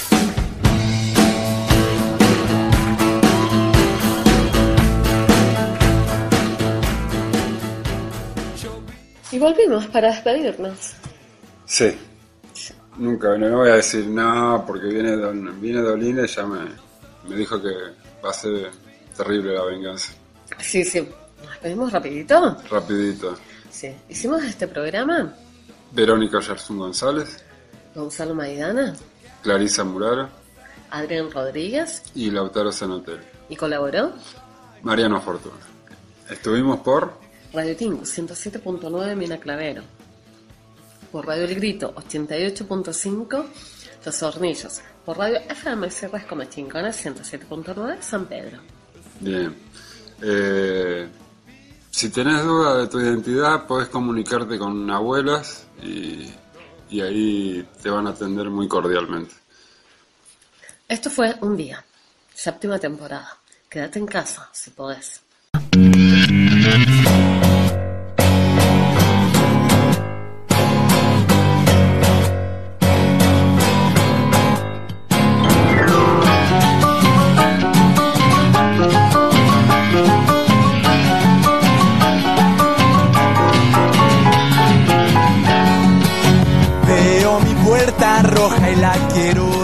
Speaker 13: Y volvimos para despedirnos.
Speaker 9: Sí. Nunca, no voy a decir nada porque viene Don, viene Dolina y ya me, me dijo que va a ser terrible la venganza.
Speaker 13: Sí, sí. ¿Nos despedimos rapidito?
Speaker 9: Rapidito.
Speaker 13: Sí. Hicimos este programa.
Speaker 9: Verónica Yarzún González,
Speaker 13: Gonzalo Maidana,
Speaker 9: Clarisa Murara
Speaker 13: Adrián Rodríguez
Speaker 9: y Lautaro Zanotelli.
Speaker 13: Y colaboró
Speaker 9: Mariano Fortuna. Estuvimos por
Speaker 13: Radio Tinku ciento siete punto nueve Mina Clavero, por Radio El Grito ochenta y ocho punto cinco Los Hornillos, por Radio F M Sierras Como Chincones ciento siete punto nueve San Pedro.
Speaker 9: Bien. Eh, si tenés duda de tu identidad, podés comunicarte con abuelas y, y ahí te van a atender muy cordialmente.
Speaker 13: Esto fue Un Día, séptima temporada. Quédate en casa, si podés.
Speaker 4: Veo mi puerta roja y la quiero